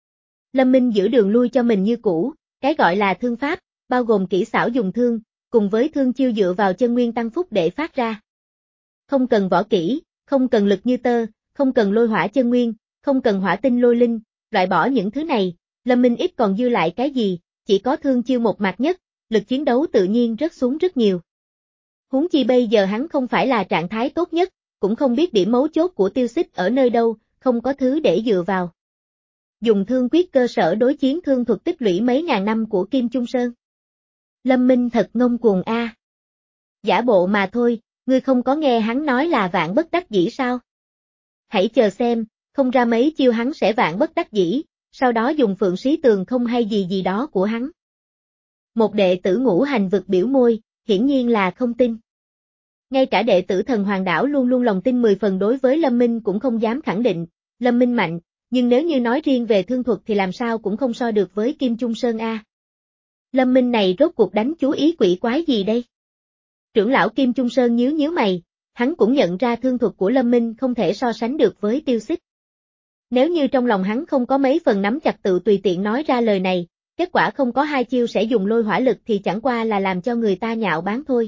Lâm Minh giữ đường lui cho mình như cũ, cái gọi là thương pháp, bao gồm kỹ xảo dùng thương, cùng với thương chiêu dựa vào chân nguyên tăng phúc để phát ra. Không cần võ kỹ, không cần lực như tơ, không cần lôi hỏa chân nguyên, không cần hỏa tinh lôi linh, loại bỏ những thứ này, Lâm Minh ít còn dư lại cái gì, chỉ có thương chiêu một mặt nhất, lực chiến đấu tự nhiên rớt xuống rất nhiều. Huống chi bây giờ hắn không phải là trạng thái tốt nhất, cũng không biết điểm mấu chốt của Tiêu Xích ở nơi đâu, không có thứ để dựa vào. Dùng thương quyết cơ sở đối chiến thương thuật tích lũy mấy ngàn năm của Kim Trung Sơn. Lâm Minh thật ngông cuồng a. À. Giả bộ mà thôi, ngươi không có nghe hắn nói là vạn bất đắc dĩ sao? Hãy chờ xem, không ra mấy chiêu hắn sẽ vạn bất đắc dĩ, sau đó dùng phượng sĩ tường không hay gì gì đó của hắn. Một đệ tử ngũ hành vực biểu môi, hiển nhiên là không tin. Ngay cả đệ tử thần hoàng đảo luôn luôn lòng tin mười phần đối với Lâm Minh cũng không dám khẳng định, Lâm Minh mạnh, nhưng nếu như nói riêng về thương thuật thì làm sao cũng không so được với Kim Trung Sơn a. Lâm Minh này rốt cuộc đánh chú ý quỷ quái gì đây? Trưởng lão Kim Trung Sơn nhíu nhíu mày, hắn cũng nhận ra thương thuật của Lâm Minh không thể so sánh được với Tiêu Xích. Nếu như trong lòng hắn không có mấy phần nắm chặt tự tùy tiện nói ra lời này, kết quả không có hai chiêu sẽ dùng lôi hỏa lực thì chẳng qua là làm cho người ta nhạo báng thôi.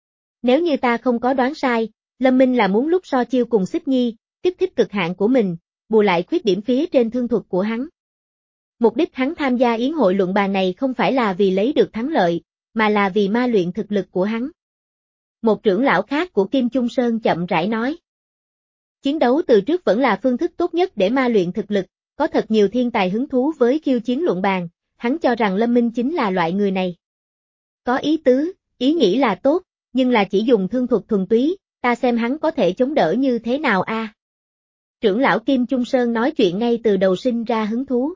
Nếu như ta không có đoán sai, Lâm Minh là muốn lúc so chiêu cùng Xích Nhi, kích thích cực hạn của mình, bù lại khuyết điểm phía trên thương thuật của hắn. Mục đích hắn tham gia yến hội luận bàn này không phải là vì lấy được thắng lợi, mà là vì ma luyện thực lực của hắn. Một trưởng lão khác của Kim Trung Sơn chậm rãi nói. Chiến đấu từ trước vẫn là phương thức tốt nhất để ma luyện thực lực, có thật nhiều thiên tài hứng thú với khiêu chiến luận bàn, hắn cho rằng Lâm Minh chính là loại người này. Có ý tứ, ý nghĩ là tốt, nhưng là chỉ dùng thương thuật thuần túy, ta xem hắn có thể chống đỡ như thế nào a? À? Trưởng lão Kim Trung Sơn nói chuyện ngay từ đầu sinh ra hứng thú.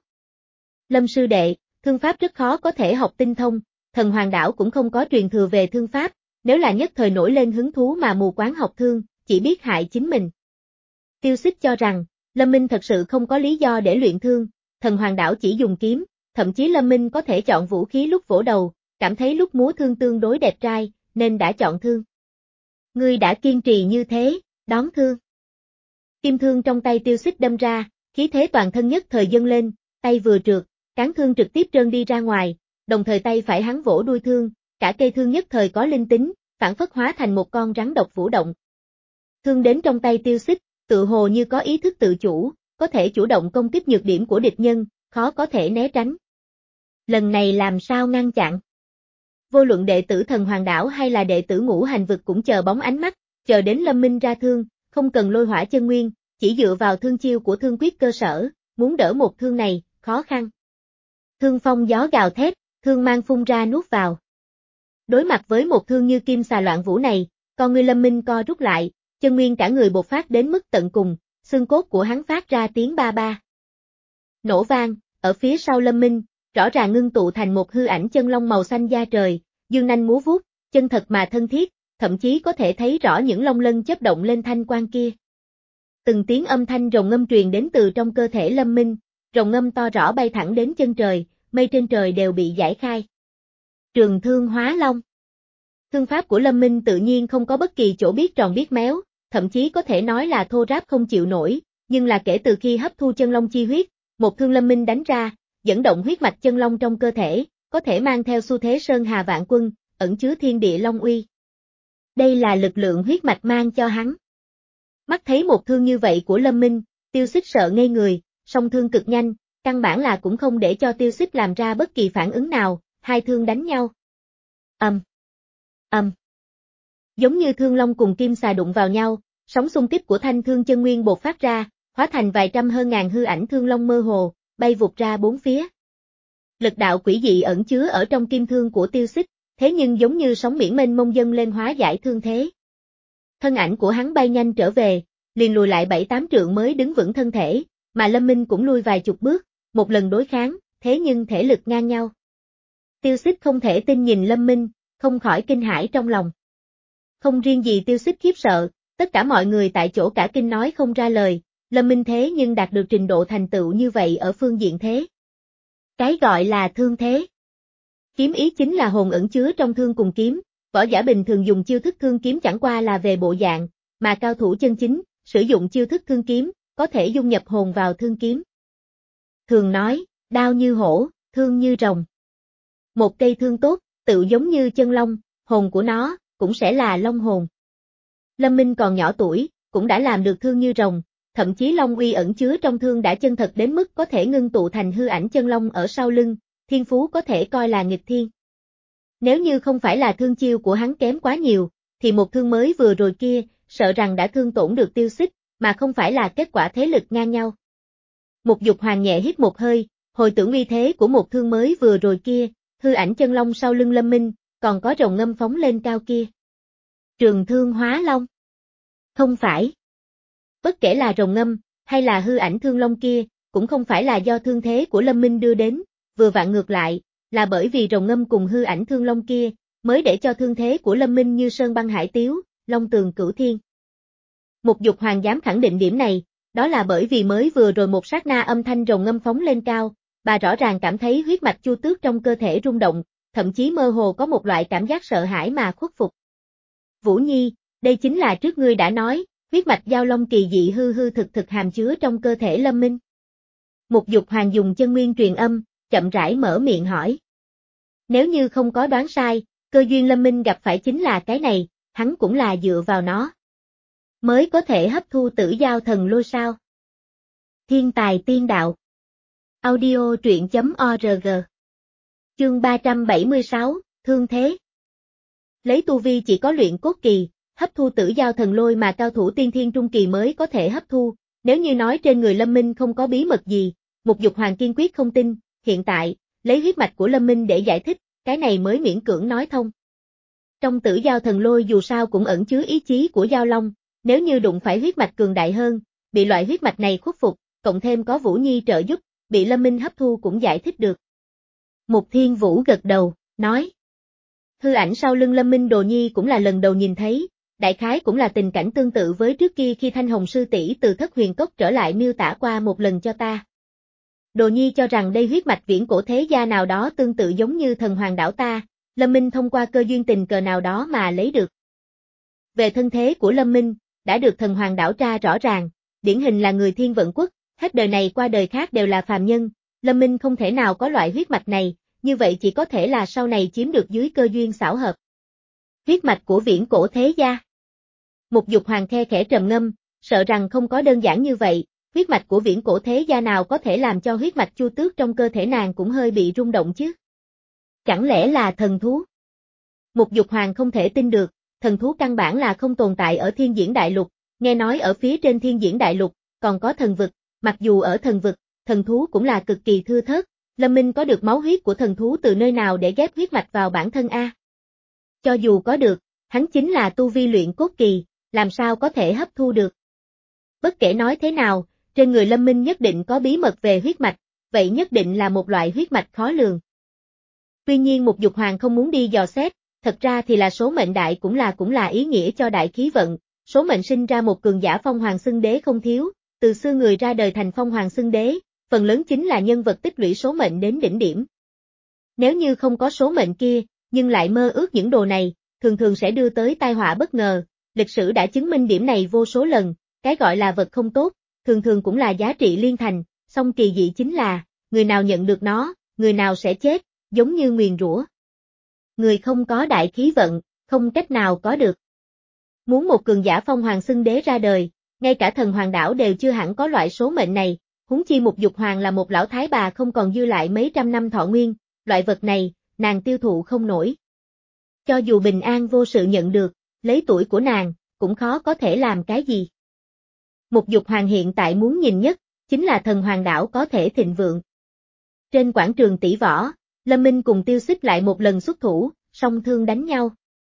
Lâm sư đệ, thương pháp rất khó có thể học tinh thông, thần hoàng đảo cũng không có truyền thừa về thương pháp, nếu là nhất thời nổi lên hứng thú mà mù quáng học thương, chỉ biết hại chính mình. Tiêu Xích cho rằng, Lâm Minh thật sự không có lý do để luyện thương, thần hoàng đảo chỉ dùng kiếm, thậm chí Lâm Minh có thể chọn vũ khí lúc vỗ đầu, cảm thấy lúc múa thương tương đối đẹp trai, nên đã chọn thương. Ngươi đã kiên trì như thế, đón thương. Kim thương trong tay Tiêu Xích đâm ra, khí thế toàn thân nhất thời dâng lên, tay vừa trượt, cán thương trực tiếp trơn đi ra ngoài, đồng thời tay phải hắn vỗ đuôi thương, cả cây thương nhất thời có linh tính, phản phất hóa thành một con rắn độc vũ động. Thương đến trong tay Tiêu Xích, tự hồ như có ý thức tự chủ, có thể chủ động công kích nhược điểm của địch nhân, khó có thể né tránh. Lần này làm sao ngăn chặn? Vô luận đệ tử thần hoàng đảo hay là đệ tử ngũ hành vực cũng chờ bóng ánh mắt, chờ đến Lâm Minh ra thương, không cần lôi hỏa chân nguyên, chỉ dựa vào thương chiêu của thương quyết cơ sở, muốn đỡ một thương này, khó khăn. Thương phong gió gào thét, thương mang phun ra nuốt vào. Đối mặt với một thương như kim xà loạn vũ này, con ngươi Lâm Minh co rút lại, chân nguyên cả người bộc phát đến mức tận cùng, xương cốt của hắn phát ra tiếng ba ba. Nổ vang, ở phía sau Lâm Minh, rõ ràng ngưng tụ thành một hư ảnh chân long màu xanh da trời, dương nanh múa vuốt, chân thật mà thân thiết, thậm chí có thể thấy rõ những long lân chớp động lên thanh quang kia. Từng tiếng âm thanh rồng ngâm truyền đến từ trong cơ thể Lâm Minh, rồng ngâm to rõ bay thẳng đến chân trời, mây trên trời đều bị giải khai. Trường thương hóa long. Thương pháp của Lâm Minh tự nhiên không có bất kỳ chỗ biết tròn biết méo, thậm chí có thể nói là thô ráp không chịu nổi, nhưng là kể từ khi hấp thu chân long chi huyết, một thương Lâm Minh đánh ra, dẫn động huyết mạch chân long trong cơ thể, có thể mang theo xu thế sơn hà vạn quân, ẩn chứa thiên địa long uy. Đây là lực lượng huyết mạch mang cho hắn. Mắt thấy một thương như vậy của Lâm Minh, Tiêu Xích sợ ngây người, song thương cực nhanh, căn bản là cũng không để cho Tiêu Xích làm ra bất kỳ phản ứng nào, hai thương đánh nhau. Ầm. Um. Ầm. Um. Giống như thương long cùng kim xà đụng vào nhau, sóng xung kích của thanh thương chân nguyên bộc phát ra, hóa thành vài trăm hơn ngàn hư ảnh thương long mơ hồ, bay vụt ra bốn phía. Lực đạo quỷ dị ẩn chứa ở trong kim thương của Tiêu Xích, thế nhưng giống như sóng biển mênh mông dâng lên hóa giải thương thế. Thân ảnh của hắn bay nhanh trở về, liền lùi lại bảy tám trượng mới đứng vững thân thể, mà Lâm Minh cũng lui vài chục bước, một lần đối kháng, thế nhưng thể lực ngang nhau. Tiêu Xích không thể tin nhìn Lâm Minh, không khỏi kinh hãi trong lòng. Không riêng gì Tiêu Xích khiếp sợ, tất cả mọi người tại chỗ cả kinh nói không ra lời, Lâm Minh thế nhưng đạt được trình độ thành tựu như vậy ở phương diện thế. Cái gọi là thương thế. Kiếm ý chính là hồn ẩn chứa trong thương cùng kiếm, võ giả bình thường dùng chiêu thức thương kiếm chẳng qua là về bộ dạng, mà cao thủ chân chính, sử dụng chiêu thức thương kiếm, có thể dung nhập hồn vào thương kiếm. Thường nói, đao như hổ, thương như rồng. Một cây thương tốt, tự giống như chân long, hồn của nó, cũng sẽ là long hồn. Lâm Minh còn nhỏ tuổi, cũng đã làm được thương như rồng, thậm chí long uy ẩn chứa trong thương đã chân thật đến mức có thể ngưng tụ thành hư ảnh chân long ở sau lưng, thiên phú có thể coi là nghịch thiên. Nếu như không phải là thương chiêu của hắn kém quá nhiều, thì một thương mới vừa rồi kia, sợ rằng đã thương tổn được Tiêu Xích, mà không phải là kết quả thế lực ngang nhau. Một Dục Hoàng nhẹ hít một hơi, hồi tưởng uy thế của một thương mới vừa rồi kia, hư ảnh chân long sau lưng Lâm Minh, còn có rồng ngâm phóng lên cao kia. Trường thương hóa long. Không phải. Bất kể là rồng ngâm, hay là hư ảnh thương long kia, cũng không phải là do thương thế của Lâm Minh đưa đến, vừa vặn ngược lại, là bởi vì rồng ngâm cùng hư ảnh thương long kia, mới để cho thương thế của Lâm Minh như sơn băng hải tiếu, long tường cửu thiên. Một Dục Hoàng dám khẳng định điểm này, đó là bởi vì mới vừa rồi một sát na âm thanh rồng ngâm phóng lên cao, bà rõ ràng cảm thấy huyết mạch Chu Tước trong cơ thể rung động, thậm chí mơ hồ có một loại cảm giác sợ hãi mà khuất phục. Vũ Nhi, đây chính là trước ngươi đã nói, huyết mạch giao long kỳ dị hư hư thực thực hàm chứa trong cơ thể Lâm Minh. Một Dục Hoàng dùng chân nguyên truyền âm, chậm rãi mở miệng hỏi. Nếu như không có đoán sai, cơ duyên Lâm Minh gặp phải chính là cái này, hắn cũng là dựa vào nó mới có thể hấp thu Tử Giao Thần Lôi sao. Thiên tài tiên đạo. Audio truyện chấm org. Chương ba trăm bảy mươi sáu, Thương Thế. Lấy tu vi chỉ có luyện cốt kỳ, hấp thu Tử Giao Thần Lôi mà cao thủ tiên thiên trung kỳ mới có thể hấp thu, nếu như nói trên người Lâm Minh không có bí mật gì, Một Dục Hoàng kiên quyết không tin, hiện tại, lấy huyết mạch của Lâm Minh để giải thích, cái này mới miễn cưỡng nói thông. Trong Tử Giao Thần Lôi dù sao cũng ẩn chứa ý chí của Giao Long, nếu như đụng phải huyết mạch cường đại hơn, bị loại huyết mạch này khuất phục, cộng thêm có Vũ Nhi trợ giúp, bị Lâm Minh hấp thu cũng giải thích được. Mục Thiên Vũ gật đầu, nói. Hư ảnh sau lưng Lâm Minh Đồ Nhi cũng là lần đầu nhìn thấy, đại khái cũng là tình cảnh tương tự với trước kia khi Thanh Hồng Sư tỷ từ Thất Huyền Cốc trở lại miêu tả qua một lần cho ta. Đồ Nhi cho rằng đây huyết mạch viễn cổ thế gia nào đó tương tự giống như thần hoàng đảo ta, Lâm Minh thông qua cơ duyên tình cờ nào đó mà lấy được. Về thân thế của Lâm Minh, đã được thần hoàng đảo tra rõ ràng, điển hình là người Thiên Vận Quốc, hết đời này qua đời khác đều là phàm nhân, Lâm Minh không thể nào có loại huyết mạch này, như vậy chỉ có thể là sau này chiếm được dưới cơ duyên xảo hợp. Huyết mạch của viễn cổ thế gia. Một Dục Hoàng khe khẽ trầm ngâm, sợ rằng không có đơn giản như vậy, huyết mạch của viễn cổ thế gia nào có thể làm cho huyết mạch Chu Tước trong cơ thể nàng cũng hơi bị rung động chứ. Chẳng lẽ là thần thú? Một Dục Hoàng không thể tin được, thần thú căn bản là không tồn tại ở Thiên Diễn Đại Lục, nghe nói ở phía trên Thiên Diễn Đại Lục, còn có thần vực, mặc dù ở thần vực, thần thú cũng là cực kỳ thưa thớt, Lâm Minh có được máu huyết của thần thú từ nơi nào để ghép huyết mạch vào bản thân a? Cho dù có được, hắn chính là tu vi luyện cốt kỳ, làm sao có thể hấp thu được? Bất kể nói thế nào, trên người Lâm Minh nhất định có bí mật về huyết mạch, vậy nhất định là một loại huyết mạch khó lường. Tuy nhiên một Dục Hoàng không muốn đi dò xét, thật ra thì là số mệnh đại cũng là cũng là ý nghĩa cho đại khí vận, số mệnh sinh ra một cường giả phong hoàng xưng đế không thiếu, từ xưa người ra đời thành phong hoàng xưng đế, phần lớn chính là nhân vật tích lũy số mệnh đến đỉnh điểm. Nếu như không có số mệnh kia, nhưng lại mơ ước những đồ này, thường thường sẽ đưa tới tai họa bất ngờ, lịch sử đã chứng minh điểm này vô số lần, cái gọi là vật không tốt, thường thường cũng là giá trị liên thành, song kỳ dị chính là, người nào nhận được nó, người nào sẽ chết, giống như nguyền rủa. Người không có đại khí vận, không cách nào có được. Muốn một cường giả phong hoàng xưng đế ra đời, ngay cả thần hoàng đảo đều chưa hẳn có loại số mệnh này, huống chi một Dục Hoàng là một lão thái bà không còn dư lại mấy trăm năm thọ nguyên, loại vật này, nàng tiêu thụ không nổi. Cho dù bình an vô sự nhận được, lấy tuổi của nàng, cũng khó có thể làm cái gì. Một Dục Hoàng hiện tại muốn nhìn nhất, chính là thần hoàng đảo có thể thịnh vượng. Trên quảng trường tỷ võ, Lâm Minh cùng Tiêu Xích lại một lần xuất thủ, song thương đánh nhau.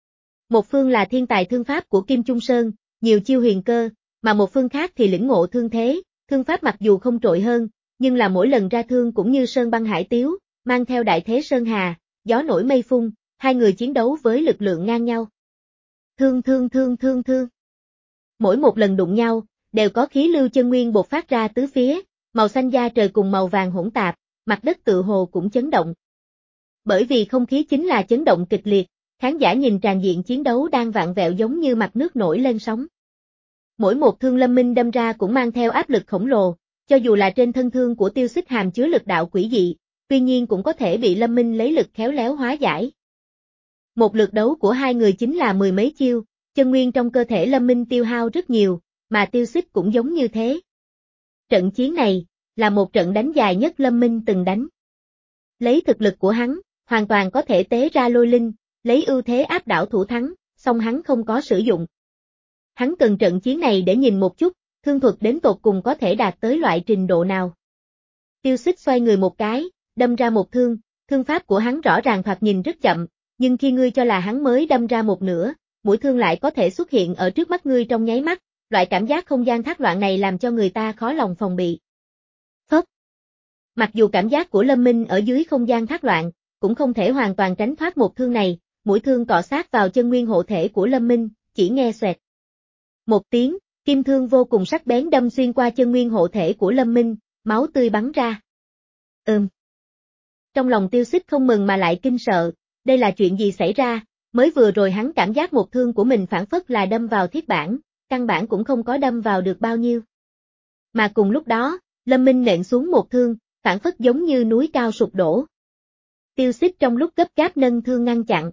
Một phương là thiên tài thương pháp của Kim Trung Sơn, nhiều chiêu huyền cơ, mà một phương khác thì lĩnh ngộ thương thế, thương pháp mặc dù không trội hơn, nhưng là mỗi lần ra thương cũng như sơn băng hải tiếu, mang theo đại thế sơn hà, gió nổi mây phun, hai người chiến đấu với lực lượng ngang nhau. Thương thương thương thương thương. Mỗi một lần đụng nhau, đều có khí lưu chân nguyên bộc phát ra tứ phía, màu xanh da trời cùng màu vàng hỗn tạp, mặt đất tự hồ cũng chấn động. Bởi vì không khí chính là chấn động kịch liệt, khán giả nhìn tràn diện chiến đấu đang vạn vẹo giống như mặt nước nổi lên sóng. Mỗi một thương Lâm Minh đâm ra cũng mang theo áp lực khổng lồ, cho dù là trên thân thương của Tiêu Xích hàm chứa lực đạo quỷ dị, tuy nhiên cũng có thể bị Lâm Minh lấy lực khéo léo hóa giải. Một lượt đấu của hai người chính là mười mấy chiêu, chân nguyên trong cơ thể Lâm Minh tiêu hao rất nhiều, mà Tiêu Xích cũng giống như thế. Trận chiến này, là một trận đánh dài nhất Lâm Minh từng đánh. Lấy thực lực của hắn, hoàn toàn có thể tế ra lôi linh, lấy ưu thế áp đảo thủ thắng, song hắn không có sử dụng. Hắn cần trận chiến này để nhìn một chút, thương thuật đến tột cùng có thể đạt tới loại trình độ nào. Tiêu Xích xoay người một cái, đâm ra một thương, thương pháp của hắn rõ ràng thoạt nhìn rất chậm, nhưng khi ngươi cho là hắn mới đâm ra một nửa, mũi thương lại có thể xuất hiện ở trước mắt ngươi trong nháy mắt, loại cảm giác không gian thác loạn này làm cho người ta khó lòng phòng bị. Phốc. Mặc dù cảm giác của Lâm Minh ở dưới không gian thác loạn, cũng không thể hoàn toàn tránh thoát một thương này, mũi thương cọ sát vào chân nguyên hộ thể của Lâm Minh, chỉ nghe xoẹt. Một tiếng, kim thương vô cùng sắc bén đâm xuyên qua chân nguyên hộ thể của Lâm Minh, máu tươi bắn ra. Ừm. Trong lòng Tiêu Xích không mừng mà lại kinh sợ, đây là chuyện gì xảy ra, mới vừa rồi hắn cảm giác một thương của mình phản phất là đâm vào thiết bản, căn bản cũng không có đâm vào được bao nhiêu. Mà cùng lúc đó, Lâm Minh nện xuống một thương, phản phất giống như núi cao sụp đổ. Tiêu Xích trong lúc gấp gáp nâng thương ngăn chặn.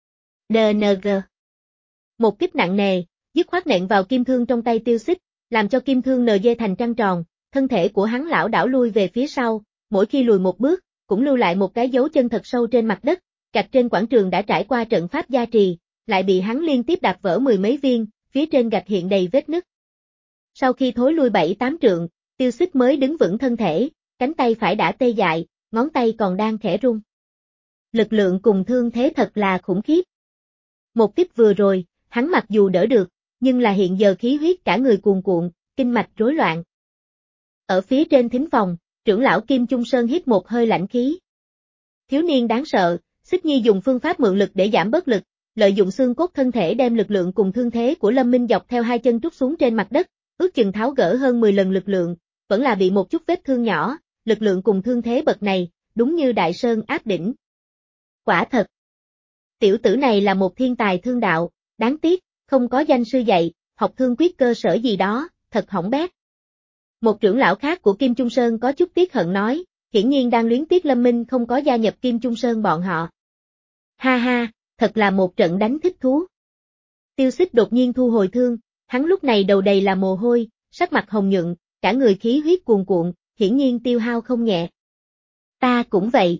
đê en giê. Một kích nặng nề, dứt khoát nện vào kim thương trong tay Tiêu Xích, làm cho kim thương nờ dê thành trăng tròn, thân thể của hắn lảo đảo lui về phía sau, mỗi khi lùi một bước, cũng lưu lại một cái dấu chân thật sâu trên mặt đất, gạch trên quảng trường đã trải qua trận pháp gia trì, lại bị hắn liên tiếp đạp vỡ mười mấy viên, phía trên gạch hiện đầy vết nứt. Sau khi thối lui bảy tám trượng, Tiêu Xích mới đứng vững thân thể, cánh tay phải đã tê dại, ngón tay còn đang khẽ run. Lực lượng cùng thương thế thật là khủng khiếp. Một kích vừa rồi, hắn mặc dù đỡ được, nhưng là hiện giờ khí huyết cả người cuồn cuộn, kinh mạch rối loạn. Ở phía trên thính phòng, trưởng lão Kim Trung Sơn hít một hơi lạnh khí. Thiếu niên đáng sợ, Xích Nhi dùng phương pháp mượn lực để giảm bớt lực, lợi dụng xương cốt thân thể đem lực lượng cùng thương thế của Lâm Minh dọc theo hai chân trút xuống trên mặt đất, ước chừng tháo gỡ hơn mười lần lực lượng, vẫn là bị một chút vết thương nhỏ, lực lượng cùng thương thế bậc này, đúng như Đại Sơn áp đỉnh. Quả thật. Tiểu tử này là một thiên tài thương đạo, đáng tiếc, không có danh sư dạy, học thương quyết cơ sở gì đó, thật hỏng bét. Một trưởng lão khác của Kim Trung Sơn có chút tiếc hận nói, hiển nhiên đang luyến tiếc Lâm Minh không có gia nhập Kim Trung Sơn bọn họ. Ha ha, thật là một trận đánh thích thú. Tiêu Xích đột nhiên thu hồi thương, hắn lúc này đầu đầy là mồ hôi, sắc mặt hồng nhuận, cả người khí huyết cuồn cuộn, hiển nhiên tiêu hao không nhẹ. Ta cũng vậy.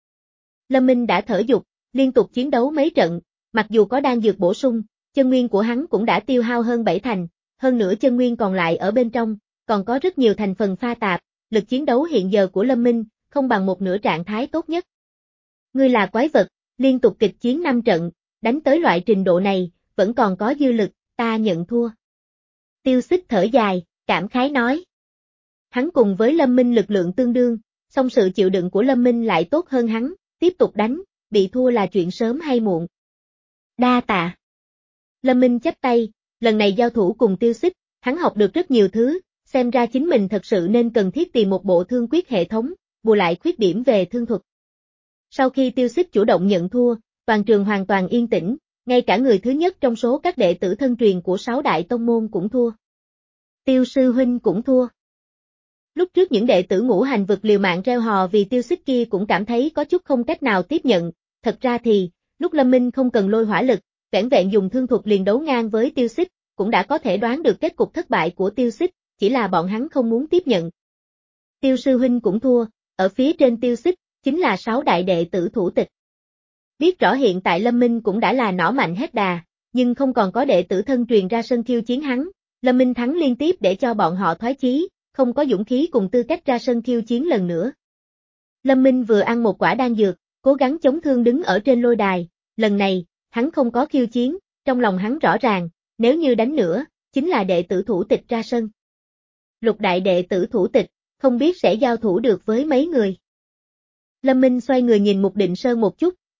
Lâm Minh đã thở dục, liên tục chiến đấu mấy trận, mặc dù có đan dược bổ sung, chân nguyên của hắn cũng đã tiêu hao hơn bảy thành, hơn nữa chân nguyên còn lại ở bên trong, còn có rất nhiều thành phần pha tạp, lực chiến đấu hiện giờ của Lâm Minh, không bằng một nửa trạng thái tốt nhất. Ngươi là quái vật, liên tục kịch chiến năm trận, đánh tới loại trình độ này, vẫn còn có dư lực, ta nhận thua. Tiêu Xích thở dài, cảm khái nói. Hắn cùng với Lâm Minh lực lượng tương đương, song sự chịu đựng của Lâm Minh lại tốt hơn hắn, tiếp tục đánh, bị thua là chuyện sớm hay muộn. Đa tạ. Lâm Minh chắp tay, lần này giao thủ cùng Tiêu Xích, hắn học được rất nhiều thứ, xem ra chính mình thật sự nên cần thiết tìm một bộ thương quyết hệ thống, bù lại khuyết điểm về thương thuật. Sau khi Tiêu Xích chủ động nhận thua, toàn trường hoàn toàn yên tĩnh, ngay cả người thứ nhất trong số các đệ tử thân truyền của sáu đại tông môn cũng thua. Tiêu sư huynh cũng thua. Lúc trước những đệ tử ngũ hành vực liều mạng reo hò vì Tiêu Xích kia cũng cảm thấy có chút không cách nào tiếp nhận, thật ra thì, lúc Lâm Minh không cần lôi hỏa lực, vẻn vẹn dùng thương thuật liền đấu ngang với Tiêu Xích, cũng đã có thể đoán được kết cục thất bại của Tiêu Xích, chỉ là bọn hắn không muốn tiếp nhận. Tiêu sư huynh cũng thua, ở phía trên Tiêu Xích, chính là sáu đại đệ tử thủ tịch. Biết rõ hiện tại Lâm Minh cũng đã là nỏ mạnh hết đà, nhưng không còn có đệ tử thân truyền ra sân khiêu chiến hắn, Lâm Minh thắng liên tiếp để cho bọn họ thoái chí, không có dũng khí cùng tư cách ra sân khiêu chiến lần nữa. Lâm Minh vừa ăn một quả đan dược, cố gắng chống thương đứng ở trên lôi đài, lần này, hắn không có khiêu chiến, trong lòng hắn rõ ràng, nếu như đánh nữa, chính là đệ tử thủ tịch ra sân. Lục đại đệ tử thủ tịch, không biết sẽ giao thủ được với mấy người. Lâm Minh xoay người nhìn Mục Định Sơn một chút,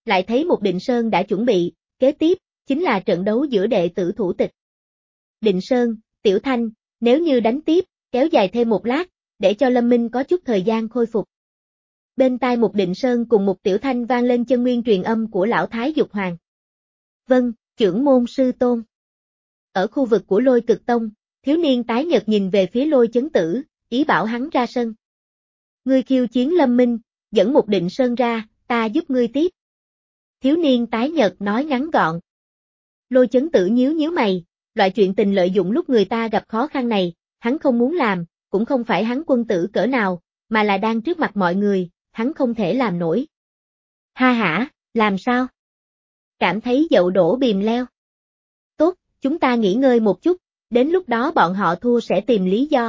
lại thấy Mục Định Sơn đã chuẩn bị, kế tiếp, chính là trận đấu giữa đệ tử thủ tịch. Định Sơn, Tiểu Thanh, nếu như đánh tiếp, kéo dài thêm một lát, để cho Lâm Minh có chút thời gian khôi phục. Bên tai Mục Định Sơn cùng Mục Tiểu Thanh vang lên chân nguyên truyền âm của lão Thái Dục Hoàng. Vâng, trưởng môn sư tôn. Ở khu vực của Lôi Cực Tông, thiếu niên tái nhợt nhìn về phía Lôi Chấn Tử, ý bảo hắn ra sân. Ngươi khiêu chiến Lâm Minh, dẫn Mục Định Sơn ra, ta giúp ngươi tiếp. Thiếu niên tái nhợt nói ngắn gọn. Lôi Chấn Tử nhíu nhíu mày, loại chuyện tình lợi dụng lúc người ta gặp khó khăn này, hắn không muốn làm, cũng không phải hắn quân tử cỡ nào, mà là đang trước mặt mọi người, hắn không thể làm nổi. Ha hả, làm sao? Cảm thấy dậu đổ bìm leo. Tốt, chúng ta nghỉ ngơi một chút, đến lúc đó bọn họ thua sẽ tìm lý do.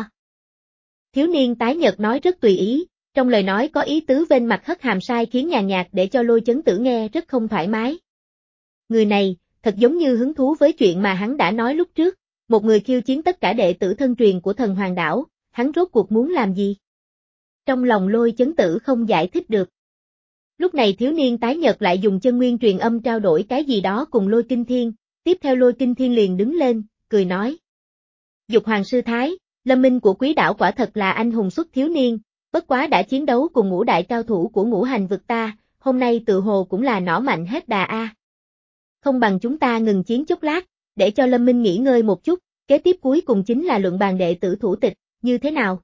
Thiếu niên tái nhợt nói rất tùy ý, trong lời nói có ý tứ vênh mặt hất hàm sai khiến nhàn nhạt để cho Lôi Chấn Tử nghe rất không thoải mái. Người này, thật giống như hứng thú với chuyện mà hắn đã nói lúc trước, một người khiêu chiến tất cả đệ tử thân truyền của thần hoàng đảo, hắn rốt cuộc muốn làm gì? Trong lòng Lôi Chấn Tử không giải thích được. Lúc này thiếu niên tái nhợt lại dùng chân nguyên truyền âm trao đổi cái gì đó cùng Lôi Kinh Thiên, tiếp theo Lôi Kinh Thiên liền đứng lên, cười nói. Dục Hoàng sư thái, Lâm Minh của quý đảo quả thật là anh hùng xuất thiếu niên, bất quá đã chiến đấu cùng ngũ đại cao thủ của ngũ hành vực ta, hôm nay tự hồ cũng là nỏ mạnh hết đà a. Không bằng chúng ta ngừng chiến chốc lát, để cho Lâm Minh nghỉ ngơi một chút, kế tiếp cuối cùng chính là luận bàn đệ tử thủ tịch, như thế nào?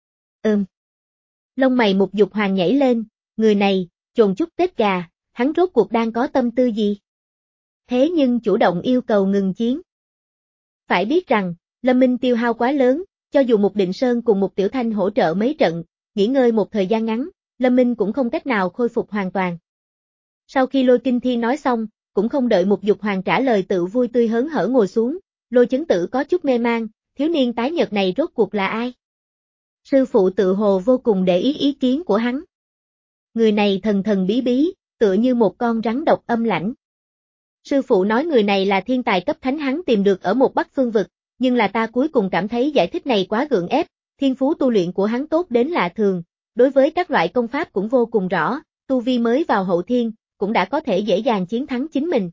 Ừm. Lông mày Mục Dục Hoàng nhảy lên, người này, chồn chút tết gà, hắn rốt cuộc đang có tâm tư gì? Thế nhưng chủ động yêu cầu ngừng chiến. Phải biết rằng, Lâm Minh tiêu hao quá lớn, cho dù Mục Định Sơn cùng Mục Tiểu Thanh hỗ trợ mấy trận, nghỉ ngơi một thời gian ngắn, Lâm Minh cũng không cách nào khôi phục hoàn toàn. Sau khi Lôi Kinh Thiên nói xong, cũng không đợi Mục Dục Hoàng trả lời tự vui tươi hớn hở ngồi xuống, Lôi Chấn Tử có chút mê mang, thiếu niên tái nhợt này rốt cuộc là ai? Sư phụ tự hồ vô cùng để ý ý kiến của hắn. Người này thần thần bí bí, tựa như một con rắn độc âm lãnh. Sư phụ nói người này là thiên tài cấp thánh hắn tìm được ở một Bắc Phương vực, nhưng là ta cuối cùng cảm thấy giải thích này quá gượng ép, thiên phú tu luyện của hắn tốt đến lạ thường, đối với các loại công pháp cũng vô cùng rõ, tu vi mới vào hậu thiên, cũng đã có thể dễ dàng chiến thắng chính mình.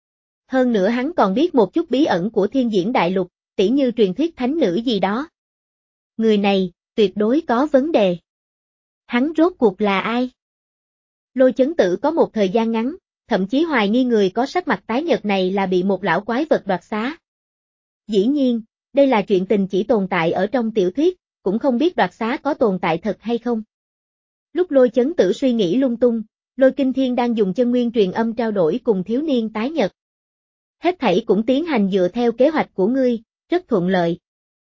Hơn nữa hắn còn biết một chút bí ẩn của thiên diễn đại lục, tỉ như truyền thuyết thánh nữ gì đó. Người này, tuyệt đối có vấn đề. Hắn rốt cuộc là ai? Lôi Chấn Tử có một thời gian ngắn, thậm chí hoài nghi người có sắc mặt tái nhợt này là bị một lão quái vật đoạt xá. Dĩ nhiên, đây là chuyện tình chỉ tồn tại ở trong tiểu thuyết, cũng không biết đoạt xá có tồn tại thật hay không. Lúc Lôi Chấn Tử suy nghĩ lung tung, Lôi Kinh Thiên đang dùng chân nguyên truyền âm trao đổi cùng thiếu niên tái nhợt. Hết thảy cũng tiến hành dựa theo kế hoạch của ngươi, rất thuận lợi.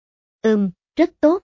Ừm, rất tốt.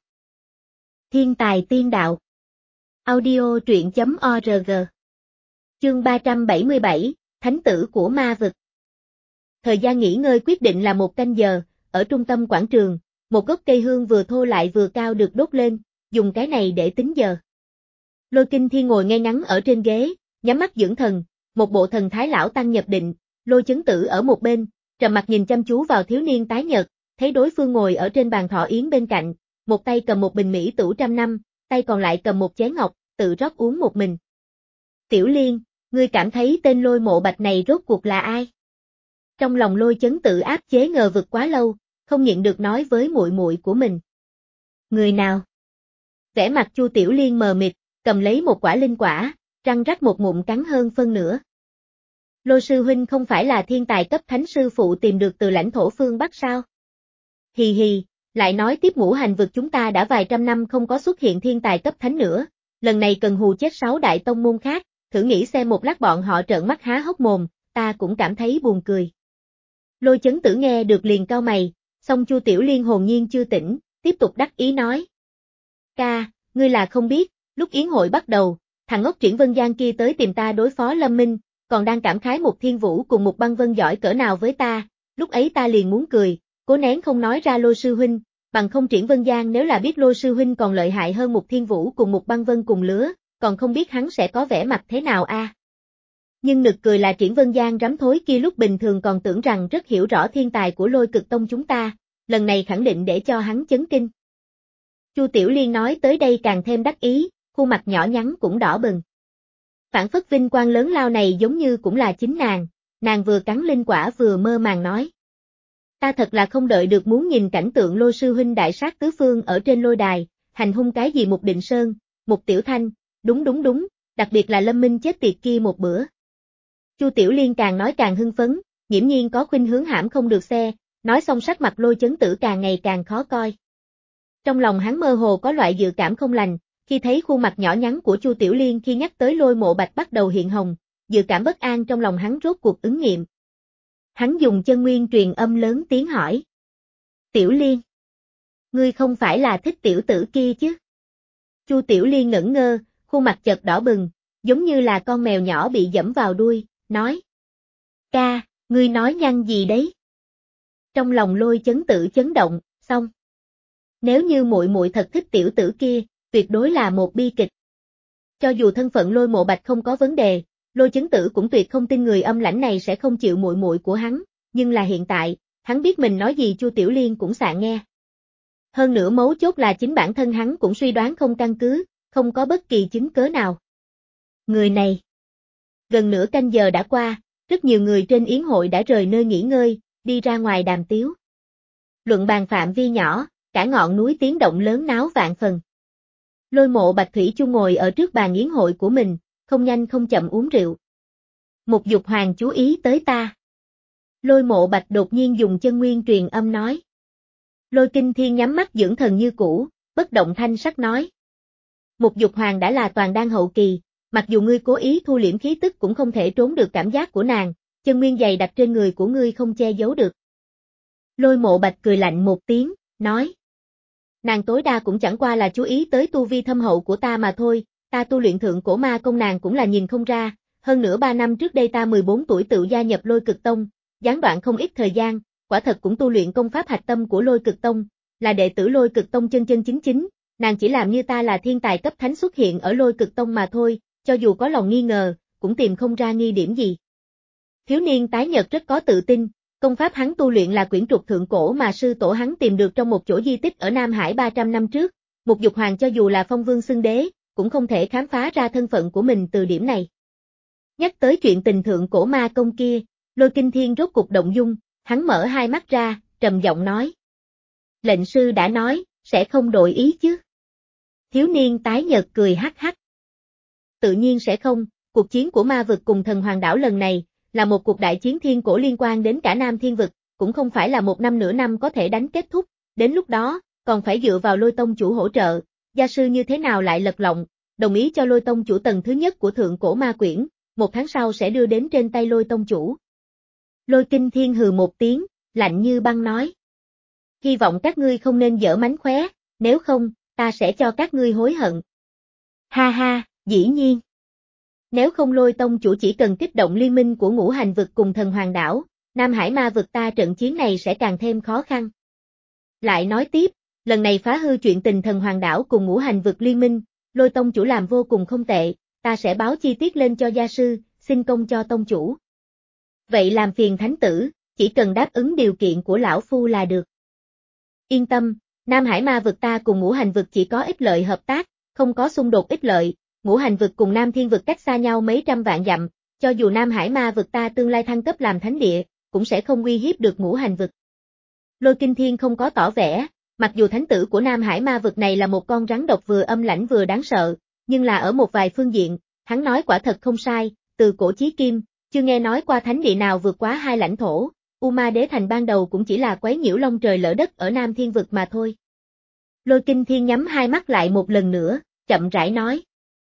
Thiên tài tiên đạo. Audio truyện chấm org. Chương ba trăm bảy mươi bảy, Thánh tử của ma vực. Thời gian nghỉ ngơi quyết định là một canh giờ, ở trung tâm quảng trường, một gốc cây hương vừa thô lại vừa cao được đốt lên, dùng cái này để tính giờ. Lôi Kinh Thiên ngồi ngay ngắn ở trên ghế, nhắm mắt dưỡng thần, một bộ thần thái lão tăng nhập định, Lôi Chấn Tử ở một bên, trầm mặt nhìn chăm chú vào thiếu niên tái nhợt, thấy đối phương ngồi ở trên bàn thọ yến bên cạnh, một tay cầm một bình mỹ tủ trăm năm, tay còn lại cầm một chén ngọc, tự rót uống một mình. Tiểu Liên, ngươi cảm thấy tên Lôi Mộ Bạch này rốt cuộc là ai? Trong lòng Lôi Chấn Tử áp chế ngờ vực quá lâu, không nhịn được nói với muội muội của mình. Người nào? Vẻ mặt Chu Tiểu Liên mờ mịt, cầm lấy một quả linh quả, răng rắc một ngụm cắn hơn phân nửa. Lôi sư huynh không phải là thiên tài cấp thánh sư phụ tìm được từ lãnh thổ phương Bắc sao? Hì hì, lại nói tiếp ngũ hành vực chúng ta đã vài trăm năm không có xuất hiện thiên tài cấp thánh nữa, lần này cần hù chết sáu đại tông môn khác, thử nghĩ xem một lát bọn họ trợn mắt há hốc mồm, ta cũng cảm thấy buồn cười. Lôi Chấn Tử nghe được liền cau mày, song Chu Tiểu Liên hồn nhiên chưa tỉnh, tiếp tục đắc ý nói. Ca, ngươi là không biết, lúc yến hội bắt đầu, thằng ngốc Triển Vân Giang kia tới tìm ta đối phó Lâm Minh, còn đang cảm khái một Thiên Vũ cùng một Băng Vân giỏi cỡ nào với ta, lúc ấy ta liền muốn cười, cố nén không nói ra Lôi sư huynh, bằng không Triển Vân Giang nếu là biết Lôi sư huynh còn lợi hại hơn một Thiên Vũ cùng một Băng Vân cùng lứa, còn không biết hắn sẽ có vẻ mặt thế nào a. À. Nhưng nực cười là Triển Vân Giang rắm thối kia lúc bình thường còn tưởng rằng rất hiểu rõ thiên tài của Lôi Cực Tông chúng ta, lần này khẳng định để cho hắn chấn kinh. Chu Tiểu Liên nói tới đây càng thêm đắc ý, khuôn mặt nhỏ nhắn cũng đỏ bừng. Phản phất vinh quang lớn lao này giống như cũng là chính nàng, nàng vừa cắn linh quả vừa mơ màng nói. Ta thật là không đợi được muốn nhìn cảnh tượng Lôi sư huynh đại sát tứ phương ở trên lôi đài, hành hung cái gì Mục Định Sơn, Mục Tiểu Thanh, đúng đúng đúng, đặc biệt là Lâm Minh chết tiệt kia một bữa. Chu Tiểu Liên càng nói càng hưng phấn, nghiễm nhiên có khuynh hướng hãm không được xe, nói xong sắc mặt Lôi Chấn Tử càng ngày càng khó coi. Trong lòng hắn mơ hồ có loại dự cảm không lành, khi thấy khuôn mặt nhỏ nhắn của Chu Tiểu Liên khi nhắc tới Lôi Mộ Bạch bắt đầu hiện hồng, dự cảm bất an trong lòng hắn rốt cuộc ứng nghiệm. Hắn dùng chân nguyên truyền âm lớn tiếng hỏi. Tiểu Liên, ngươi không phải là thích tiểu tử kia chứ? Chu Tiểu Liên ngẩn ngơ, khuôn mặt chợt đỏ bừng, giống như là con mèo nhỏ bị dẫm vào đuôi, nói. Ca, ngươi nói nhăng gì đấy? Trong lòng Lôi Chấn Tử chấn động, xong. Nếu như muội muội thật thích tiểu tử kia, tuyệt đối là một bi kịch. Cho dù thân phận Lôi Mộ Bạch không có vấn đề, Lôi Chấn Tử cũng tuyệt không tin người âm lãnh này sẽ không chịu muội muội của hắn, nhưng là hiện tại, hắn biết mình nói gì Chu Tiểu Liên cũng xạ nghe. Hơn nữa mấu chốt là chính bản thân hắn cũng suy đoán không căn cứ, không có bất kỳ chứng cớ nào. Người này. Gần nửa canh giờ đã qua, rất nhiều người trên yến hội đã rời nơi nghỉ ngơi, đi ra ngoài đàm tiếu. Luận bàn phạm vi nhỏ, cả ngọn núi tiếng động lớn náo vạn phần. Lôi Mộ Bạch thủy chung ngồi ở trước bàn yến hội của mình, không nhanh không chậm uống rượu. Một Dục Hoàng chú ý tới ta. Lôi Mộ Bạch đột nhiên dùng chân nguyên truyền âm nói. Lôi Kinh Thiên nhắm mắt dưỡng thần như cũ, bất động thanh sắc nói. Một Dục Hoàng đã là toàn đan hậu kỳ, mặc dù ngươi cố ý thu liễm khí tức cũng không thể trốn được cảm giác của nàng, chân nguyên dày đặc trên người của ngươi không che giấu được. Lôi Mộ Bạch cười lạnh một tiếng, nói. Nàng tối đa cũng chẳng qua là chú ý tới tu vi thâm hậu của ta mà thôi, ta tu luyện thượng cổ ma công nàng cũng là nhìn không ra, hơn nữa ba năm trước đây ta mười bốn tuổi tự gia nhập Lôi Cực Tông, gián đoạn không ít thời gian, quả thật cũng tu luyện công pháp hạch tâm của Lôi Cực Tông, là đệ tử Lôi Cực Tông chân chân chính chính, nàng chỉ làm như ta là thiên tài cấp thánh xuất hiện ở Lôi Cực Tông mà thôi, cho dù có lòng nghi ngờ, cũng tìm không ra nghi điểm gì. Thiếu niên tái nhợt rất có tự tin, công pháp hắn tu luyện là quyển trục thượng cổ mà sư tổ hắn tìm được trong một chỗ di tích ở Nam Hải ba trăm năm trước, một Dục Hoàng cho dù là phong vương xưng đế, cũng không thể khám phá ra thân phận của mình từ điểm này. Nhắc tới chuyện tình thượng cổ ma công kia, Lôi Kinh Thiên rốt cục động dung, hắn mở hai mắt ra, trầm giọng nói. Lệnh sư đã nói, sẽ không đổi ý chứ. Thiếu niên tái nhợt cười hắc hắc. Tự nhiên sẽ không, cuộc chiến của ma vực cùng thần hoàng đảo lần này, là một cuộc đại chiến thiên cổ liên quan đến cả Nam Thiên vực, cũng không phải là một năm nửa năm có thể đánh kết thúc, đến lúc đó, còn phải dựa vào Lôi Tông chủ hỗ trợ, gia sư như thế nào lại lật lọng, đồng ý cho Lôi Tông chủ tầng thứ nhất của thượng cổ ma quyển, một tháng sau sẽ đưa đến trên tay Lôi Tông chủ. Lôi Kinh Thiên hừ một tiếng, lạnh như băng nói. Hy vọng các ngươi không nên dở mánh khóe, nếu không, ta sẽ cho các ngươi hối hận. Ha ha, dĩ nhiên. Nếu không Lôi Tông chủ chỉ cần kích động liên minh của ngũ hành vực cùng thần hoàng đảo, Nam Hải ma vực ta trận chiến này sẽ càng thêm khó khăn. Lại nói tiếp, lần này phá hư chuyện tình thần hoàng đảo cùng ngũ hành vực liên minh, Lôi Tông chủ làm vô cùng không tệ, ta sẽ báo chi tiết lên cho gia sư, xin công cho tông chủ. Vậy làm phiền thánh tử, chỉ cần đáp ứng điều kiện của lão phu là được. Yên tâm, Nam Hải ma vực ta cùng ngũ hành vực chỉ có ích lợi hợp tác, không có xung đột ích lợi, ngũ hành vực cùng Nam Thiên vực cách xa nhau mấy trăm vạn dặm, cho dù Nam Hải ma vực ta tương lai thăng cấp làm thánh địa, cũng sẽ không uy hiếp được ngũ hành vực. Lôi Kinh Thiên không có tỏ vẻ, mặc dù thánh tử của Nam Hải ma vực này là một con rắn độc vừa âm lãnh vừa đáng sợ, nhưng là ở một vài phương diện, hắn nói quả thật không sai, từ cổ chí kim, chưa nghe nói qua thánh địa nào vượt quá hai lãnh thổ, U Ma Đế Thành ban đầu cũng chỉ là quấy nhiễu long trời lỡ đất ở Nam Thiên vực mà thôi. Lôi Kinh Thiên nhắm hai mắt lại một lần nữa, chậm rãi nói.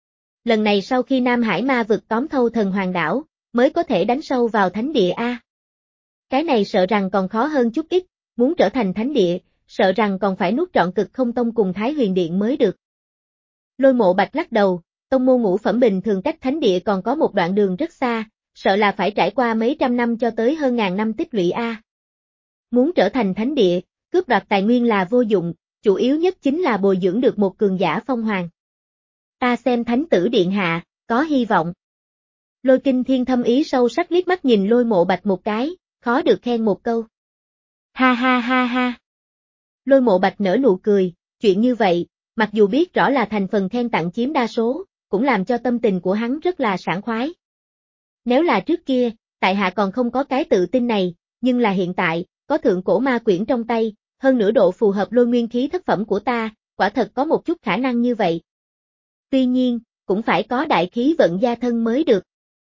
Lần này sau khi Nam Hải ma vực tóm thâu thần hoàng đảo, mới có thể đánh sâu vào thánh địa A. Cái này sợ rằng còn khó hơn chút ít, muốn trở thành thánh địa, sợ rằng còn phải nuốt trọn Cực Không Tông cùng Thái Huyền Điện mới được. Lôi Mộ Bạch lắc đầu, tông môn ngũ phẩm bình thường cách thánh địa còn có một đoạn đường rất xa, sợ là phải trải qua mấy trăm năm cho tới hơn ngàn năm tích lũy A. Muốn trở thành thánh địa, cướp đoạt tài nguyên là vô dụng, chủ yếu nhất chính là bồi dưỡng được một cường giả phong hoàng. Ta xem thánh tử điện hạ, có hy vọng. Lôi Kinh Thiên thâm ý sâu sắc liếc mắt nhìn Lôi Mộ Bạch một cái, khó được khen một câu. Ha ha ha ha. Lôi Mộ Bạch nở nụ cười, chuyện như vậy, mặc dù biết rõ là thành phần khen tặng chiếm đa số, cũng làm cho tâm tình của hắn rất là sảng khoái. Nếu là trước kia, tại hạ còn không có cái tự tin này, nhưng là hiện tại, có thượng cổ ma quyển trong tay, hơn nữa độ phù hợp lôi nguyên khí thất phẩm của ta, quả thật có một chút khả năng như vậy. Tuy nhiên, cũng phải có đại khí vận gia thân mới được.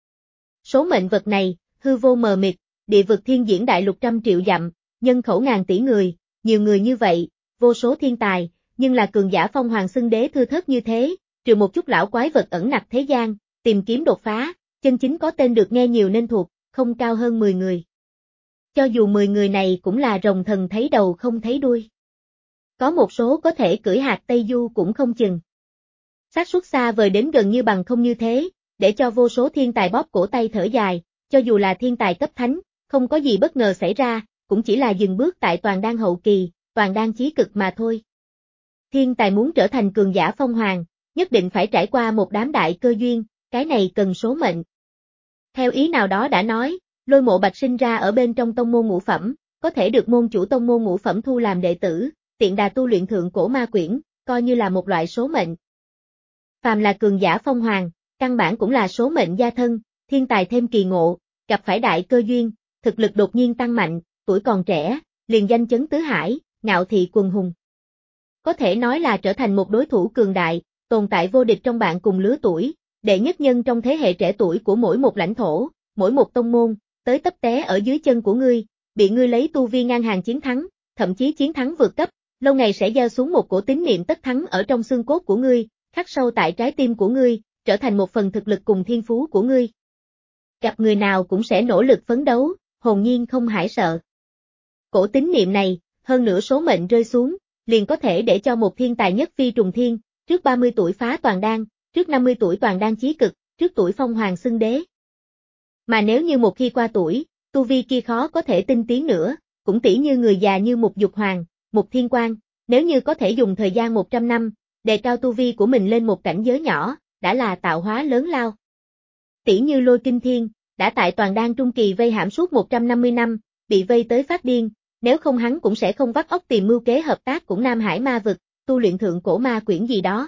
Số mệnh vật này, hư vô mờ mịt, địa vực thiên diễn đại lục trăm triệu dặm, nhân khẩu ngàn tỷ người, nhiều người như vậy, vô số thiên tài, nhưng là cường giả phong hoàng xưng đế thưa thớt như thế, trừ một chút lão quái vật ẩn nặc thế gian, tìm kiếm đột phá, chân chính có tên được nghe nhiều nên thuộc, không cao hơn mười người. Cho dù mười người này cũng là rồng thần thấy đầu không thấy đuôi. Có một số có thể cưỡi hạt Tây Du cũng không chừng. Xác suất xa vời đến gần như bằng không như thế, để cho vô số thiên tài bóp cổ tay thở dài, cho dù là thiên tài cấp thánh, không có gì bất ngờ xảy ra, cũng chỉ là dừng bước tại toàn đan hậu kỳ, toàn đan chí cực mà thôi. Thiên tài muốn trở thành cường giả phong hoàng, nhất định phải trải qua một đám đại cơ duyên, cái này cần số mệnh. Theo ý nào đó đã nói, Lôi Mộ Bạch sinh ra ở bên trong tông môn ngũ phẩm, có thể được môn chủ tông môn ngũ phẩm thu làm đệ tử, tiện đà tu luyện thượng cổ ma quyển, coi như là một loại số mệnh. Phàm là cường giả phong hoàng, căn bản cũng là số mệnh gia thân, thiên tài thêm kỳ ngộ, gặp phải đại cơ duyên, thực lực đột nhiên tăng mạnh, tuổi còn trẻ, liền danh chấn tứ hải, ngạo thị quần hùng. Có thể nói là trở thành một đối thủ cường đại, tồn tại vô địch trong bạn cùng lứa tuổi, đệ nhất nhân trong thế hệ trẻ tuổi của mỗi một lãnh thổ, mỗi một tông môn, tới tấp té ở dưới chân của ngươi, bị ngươi lấy tu vi ngang hàng chiến thắng, thậm chí chiến thắng vượt cấp, lâu ngày sẽ gieo xuống một cổ tín niệm tất thắng ở trong xương cốt của ngươi, khắc sâu tại trái tim của ngươi, trở thành một phần thực lực cùng thiên phú của ngươi. Gặp người nào cũng sẽ nỗ lực phấn đấu, hồn nhiên không hãi sợ. Cổ tín niệm này, hơn nữa số mệnh rơi xuống, liền có thể để cho một thiên tài nhất phi trùng thiên, trước ba mươi tuổi phá toàn đan, trước năm mươi tuổi toàn đan chí cực, trước tuổi phong hoàng xưng đế. Mà nếu như một khi qua tuổi, tu vi kia khó có thể tinh tiến nữa, cũng tỉ như người già như một dục hoàng, một thiên quan, nếu như có thể dùng thời gian một trăm năm, đề cao tu vi của mình lên một cảnh giới nhỏ, đã là tạo hóa lớn lao. Tỉ như Lôi Kinh Thiên, đã tại toàn đan trung kỳ vây hãm suốt một trăm năm mươi năm, bị vây tới phát điên, nếu không hắn cũng sẽ không vắt óc tìm mưu kế hợp tác cùng Nam Hải ma vực, tu luyện thượng cổ ma quyển gì đó.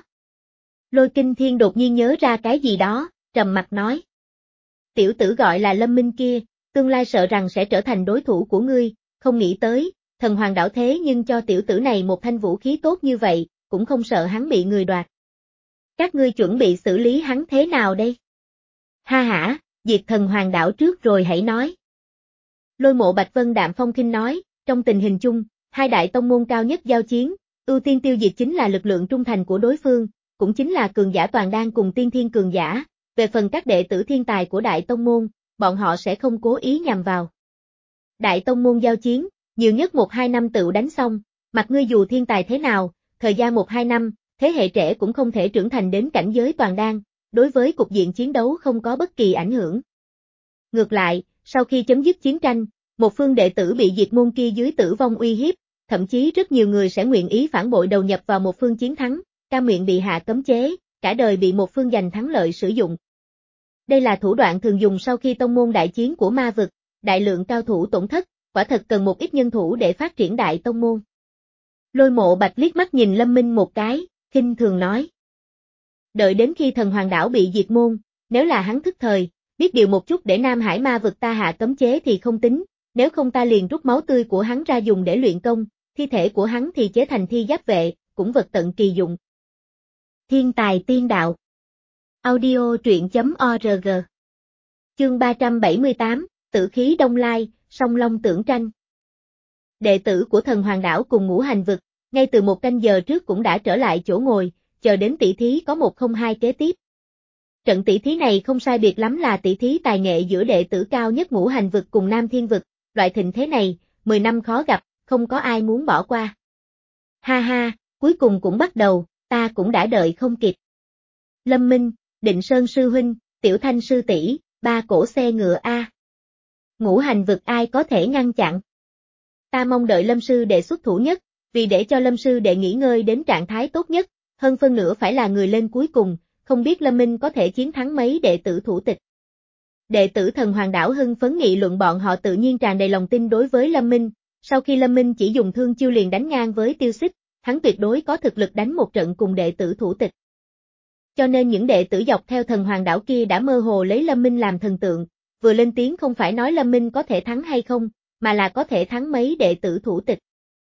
Lôi Kinh Thiên đột nhiên nhớ ra cái gì đó, trầm mặt nói. Tiểu tử gọi là Lâm Minh kia, tương lai sợ rằng sẽ trở thành đối thủ của ngươi, không nghĩ tới, thần hoàng đảo thế nhưng cho tiểu tử này một thanh vũ khí tốt như vậy, cũng không sợ hắn bị người đoạt. Các ngươi chuẩn bị xử lý hắn thế nào đây? Ha hả, diệt thần hoàng đảo trước rồi hãy nói. Lôi Mộ Bạch Vân đạm phong khinh nói, trong tình hình chung, hai đại tông môn cao nhất giao chiến, ưu tiên tiêu diệt chính là lực lượng trung thành của đối phương, cũng chính là cường giả toàn đan cùng tiên thiên cường giả, về phần các đệ tử thiên tài của đại tông môn, bọn họ sẽ không cố ý nhằm vào. Đại tông môn giao chiến, nhiều nhất một hai năm tự đánh xong, mặc ngươi dù thiên tài thế nào, thời gian một hai năm, thế hệ trẻ cũng không thể trưởng thành đến cảnh giới toàn đan, đối với cục diện chiến đấu không có bất kỳ ảnh hưởng. Ngược lại, sau khi chấm dứt chiến tranh, một phương đệ tử bị diệt môn kia dưới tử vong uy hiếp, thậm chí rất nhiều người sẽ nguyện ý phản bội đầu nhập vào một phương chiến thắng, cam nguyện bị hạ cấm chế, cả đời bị một phương giành thắng lợi sử dụng. Đây là thủ đoạn thường dùng sau khi tông môn đại chiến của ma vực, đại lượng cao thủ tổn thất, quả thật cần một ít nhân thủ để phát triển đại tông môn. Lôi Mộ Bạch liếc mắt nhìn Lâm Minh một cái, khinh thường nói. Đợi đến khi thần hoàng đảo bị diệt môn, nếu là hắn thức thời, biết điều một chút để Nam Hải ma vực ta hạ cấm chế thì không tính, nếu không ta liền rút máu tươi của hắn ra dùng để luyện công, thi thể của hắn thì chế thành thi giáp vệ, cũng vật tận kỳ dụng. Thiên tài tiên đạo. Audio truyện chấm org. Chương ba trăm bảy mươi tám, Tử khí Đông Lai, Song Long tưởng tranh. Đệ tử của thần hoàng đảo cùng ngũ hành vực, ngay từ một canh giờ trước cũng đã trở lại chỗ ngồi, chờ đến tỷ thí có một không hai kế tiếp. Trận tỷ thí này không sai biệt lắm là tỷ thí tài nghệ giữa đệ tử cao nhất ngũ hành vực cùng Nam Thiên vực, loại thịnh thế này, mười năm khó gặp, không có ai muốn bỏ qua. Ha ha, cuối cùng cũng bắt đầu, ta cũng đã đợi không kịp. Lâm Minh, Định Sơn sư huynh, Tiểu Thanh sư tỷ, ba cổ xe ngựa A. Ngũ hành vực ai có thể ngăn chặn? Ta mong đợi Lâm sư đệ xuất thủ nhất, vì để cho Lâm sư đệ nghỉ ngơi đến trạng thái tốt nhất, hơn phân nửa phải là người lên cuối cùng, không biết Lâm Minh có thể chiến thắng mấy đệ tử thủ tịch. Đệ tử thần hoàng đảo hưng phấn nghị luận, bọn họ tự nhiên tràn đầy lòng tin đối với Lâm Minh, sau khi Lâm Minh chỉ dùng thương chiêu liền đánh ngang với Tiêu Xích, hắn tuyệt đối có thực lực đánh một trận cùng đệ tử thủ tịch. Cho nên những đệ tử dọc theo thần hoàng đảo kia đã mơ hồ lấy Lâm Minh làm thần tượng, vừa lên tiếng không phải nói Lâm Minh có thể thắng hay không, mà là có thể thắng mấy đệ tử thủ tịch.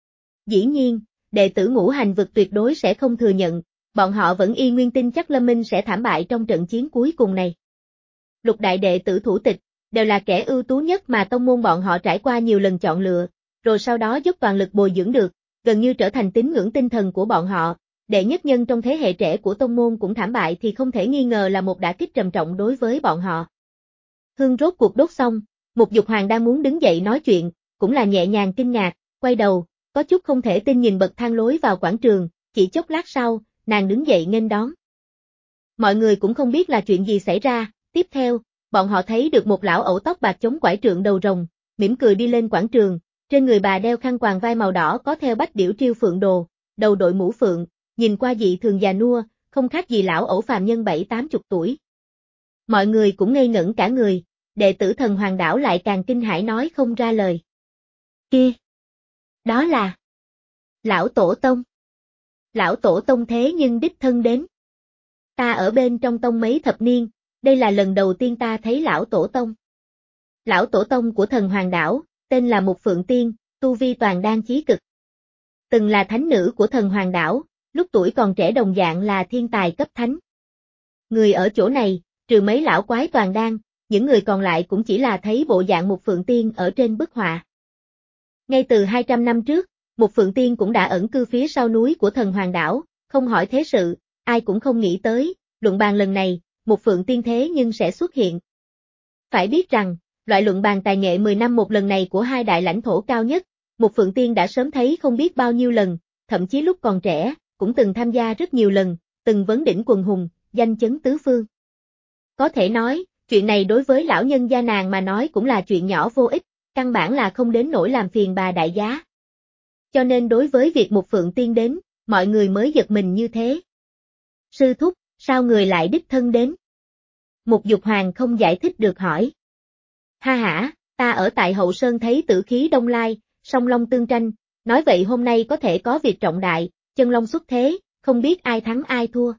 Dĩ nhiên, đệ tử ngũ hành vực tuyệt đối sẽ không thừa nhận, bọn họ vẫn y nguyên tin chắc Lâm Minh sẽ thảm bại trong trận chiến cuối cùng này. Lục đại đệ tử thủ tịch, đều là kẻ ưu tú nhất mà tông môn bọn họ trải qua nhiều lần chọn lựa, rồi sau đó dốc toàn lực bồi dưỡng được, gần như trở thành tín ngưỡng tinh thần của bọn họ. Đệ nhất nhân trong thế hệ trẻ của tông môn cũng thảm bại thì không thể nghi ngờ là một đả kích trầm trọng đối với bọn họ. Hương rốt cuộc đốt xong, Mục Dục Hoàng đang muốn đứng dậy nói chuyện, cũng là nhẹ nhàng kinh ngạc, quay đầu, có chút không thể tin nhìn bậc thang lối vào quảng trường, chỉ chốc lát sau, nàng đứng dậy nghênh đón. Mọi người cũng không biết là chuyện gì xảy ra, tiếp theo, bọn họ thấy được một lão ẩu tóc bạc chống quải trượng đầu rồng, mỉm cười đi lên quảng trường, trên người bà đeo khăn quàng vai màu đỏ có theo bách điểu triêu phượng đồ, đầu đội mũ phượng, nhìn qua dị thường già nua, không khác gì lão ẩu phàm nhân bảy tám chục tuổi. Mọi người cũng ngây ngẩn cả người, đệ tử thần hoàng đảo lại càng kinh hãi nói không ra lời. Kia! Đó là Lão Tổ Tông. Lão Tổ Tông thế nhưng đích thân đến. Ta ở bên trong tông mấy thập niên, đây là lần đầu tiên ta thấy Lão Tổ Tông. Lão Tổ Tông của thần hoàng đảo, tên là Mục Phượng Tiên, tu vi toàn đan chí cực. Từng là thánh nữ của thần hoàng đảo, lúc tuổi còn trẻ đồng dạng là thiên tài cấp thánh. Người ở chỗ này, trừ mấy lão quái toàn đan, những người còn lại cũng chỉ là thấy bộ dạng Mục Phượng Tiên ở trên bức họa. Ngay từ hai trăm năm trước, Mục Phượng Tiên cũng đã ẩn cư phía sau núi của thần hoàng đảo, không hỏi thế sự, ai cũng không nghĩ tới, luận bàn lần này, Mục Phượng Tiên thế nhưng sẽ xuất hiện. Phải biết rằng, loại luận bàn tài nghệ mười năm một lần này của hai đại lãnh thổ cao nhất, Mục Phượng Tiên đã sớm thấy không biết bao nhiêu lần, thậm chí lúc còn trẻ, cũng từng tham gia rất nhiều lần, từng vấn đỉnh quần hùng, danh chấn tứ phương. Có thể nói, chuyện này đối với lão nhân gia nàng mà nói cũng là chuyện nhỏ vô ích, căn bản là không đến nỗi làm phiền bà đại giá. Cho nên đối với việc Mục Phượng Tiên đến, mọi người mới giật mình như thế. Sư thúc, sao người lại đích thân đến? Mục Dục Hoàng không giải thích được hỏi. Ha hả, ta ở tại Hậu Sơn thấy tử khí đông lai, song long tương tranh, nói vậy hôm nay có thể có việc trọng đại, chân long xuất thế, không biết ai thắng ai thua.